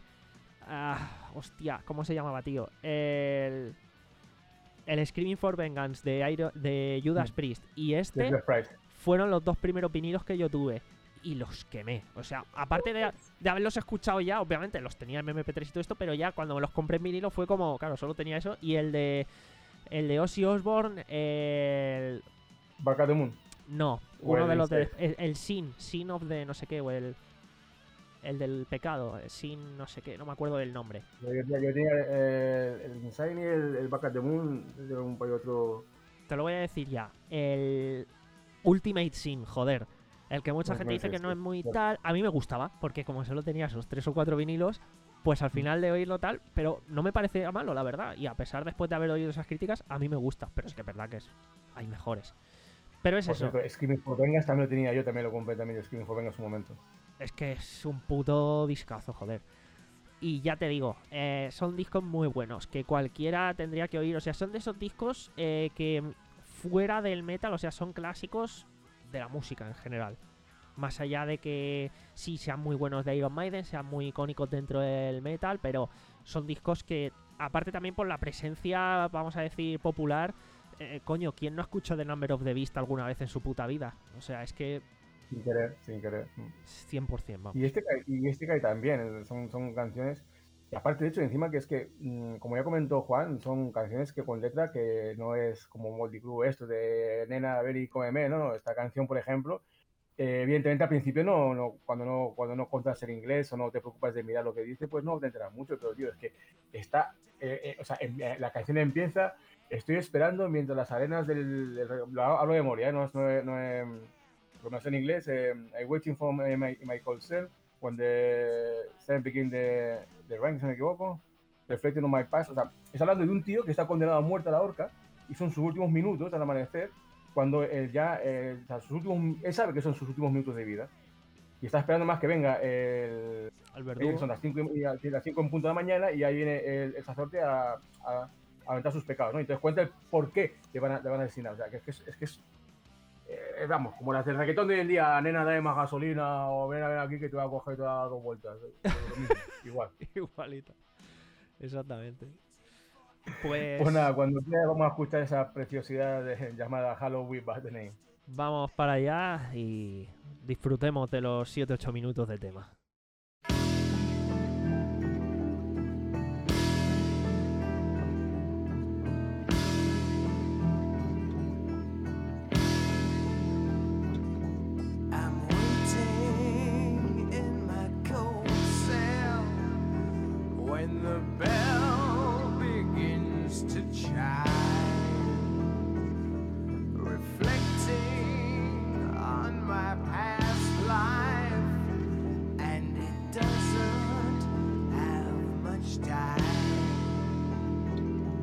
Uh, hostia, ¿cómo se llamaba, tío? El... El Screaming for Vengeance de, Iron, de Judas Priest y este fueron los dos primeros vinilos que yo tuve y los quemé. O sea, aparte de, de haberlos escuchado ya, obviamente los tenía en M P tres y todo esto, pero ya cuando me los compré en vinilo fue como, claro, solo tenía eso. Y el de el de Ozzy Osbourne, el... Bark at the Moon. No, uno de los de... El, el Sin, Sin of the no sé qué, o el... El del pecado, Sin no sé qué, no me acuerdo del nombre. Yo, yo, yo tenía eh, el Insane y el, el Back at the Moon, de un país otro. Te lo voy a decir ya. El Ultimate Sin, joder. El que mucha no, gente no dice es que este. no es muy no. tal. A mí me gustaba, porque como solo tenía esos tres o cuatro vinilos, pues al final de oírlo tal, pero no me parecía malo, la verdad. Y a pesar después de haber oído esas críticas, a mí me gusta. Pero es que es verdad que es, hay mejores. Pero es Por eso. Cierto, Screaming for Vengeance también lo tenía, yo también lo compré también, Screaming for Vengeance en su momento. Es que es un puto discazo, joder. Y ya te digo, eh, son discos muy buenos, que cualquiera tendría que oír. O sea, son de esos discos eh, que fuera del metal, o sea, son clásicos de la música en general. Más allá de que sí sean muy buenos de Iron Maiden, sean muy icónicos dentro del metal, pero son discos que, aparte también por la presencia, vamos a decir, popular, eh, coño, ¿quién no escuchó The Number of the Beast alguna vez en su puta vida? O sea, es que... Sin querer, sin querer. cien por ciento, vamos. Y este, y este cae también, son, son canciones... Y aparte, de hecho, encima que es que, como ya comentó Juan, son canciones que con letra que no es como Moldy Crew esto de nena, ven y cómeme, no, no. Esta canción, por ejemplo, eh, evidentemente al principio no, no, cuando no cuando no contas el inglés o no te preocupas de mirar lo que dice, pues no te enteras mucho, pero tío, es que está, eh, eh, o sea, en, eh, la canción empieza, estoy esperando mientras las arenas del, del lo hablo de memoria, ¿eh? no, no, no, no, no es en inglés, eh, I'm waiting for my, my, my cold cell. When the seven begin the, the rank, si no me equivoco, reflecting on my past. O sea, está hablando de un tío que está condenado a muerte a la horca y son sus últimos minutos al amanecer cuando él ya, eh, o sea, sus últimos, él sabe que son sus últimos minutos de vida y está esperando más que venga el, el verdugo. Que son las cinco, y, las cinco en punto de la mañana y ahí viene el, el sacerdote a, a, a aventar sus pecados, ¿no? Entonces cuenta el por qué le van a, le van a asesinar. O sea, que es que es, es, que es eh, vamos, como las del reggaetón de hoy en día, nena, dame más gasolina o ven a ver aquí que te voy a coger y te voy a dar dos vueltas. Lo mismo, igual. Igualito. Exactamente. Pues... pues nada, cuando quieras vamos a escuchar esa preciosidad de, llamada Halloween by the Name. Vamos para allá y disfrutemos de los siete ocho minutos de tema.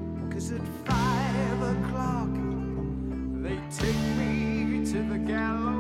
At five o'clock, they take me to the gallows.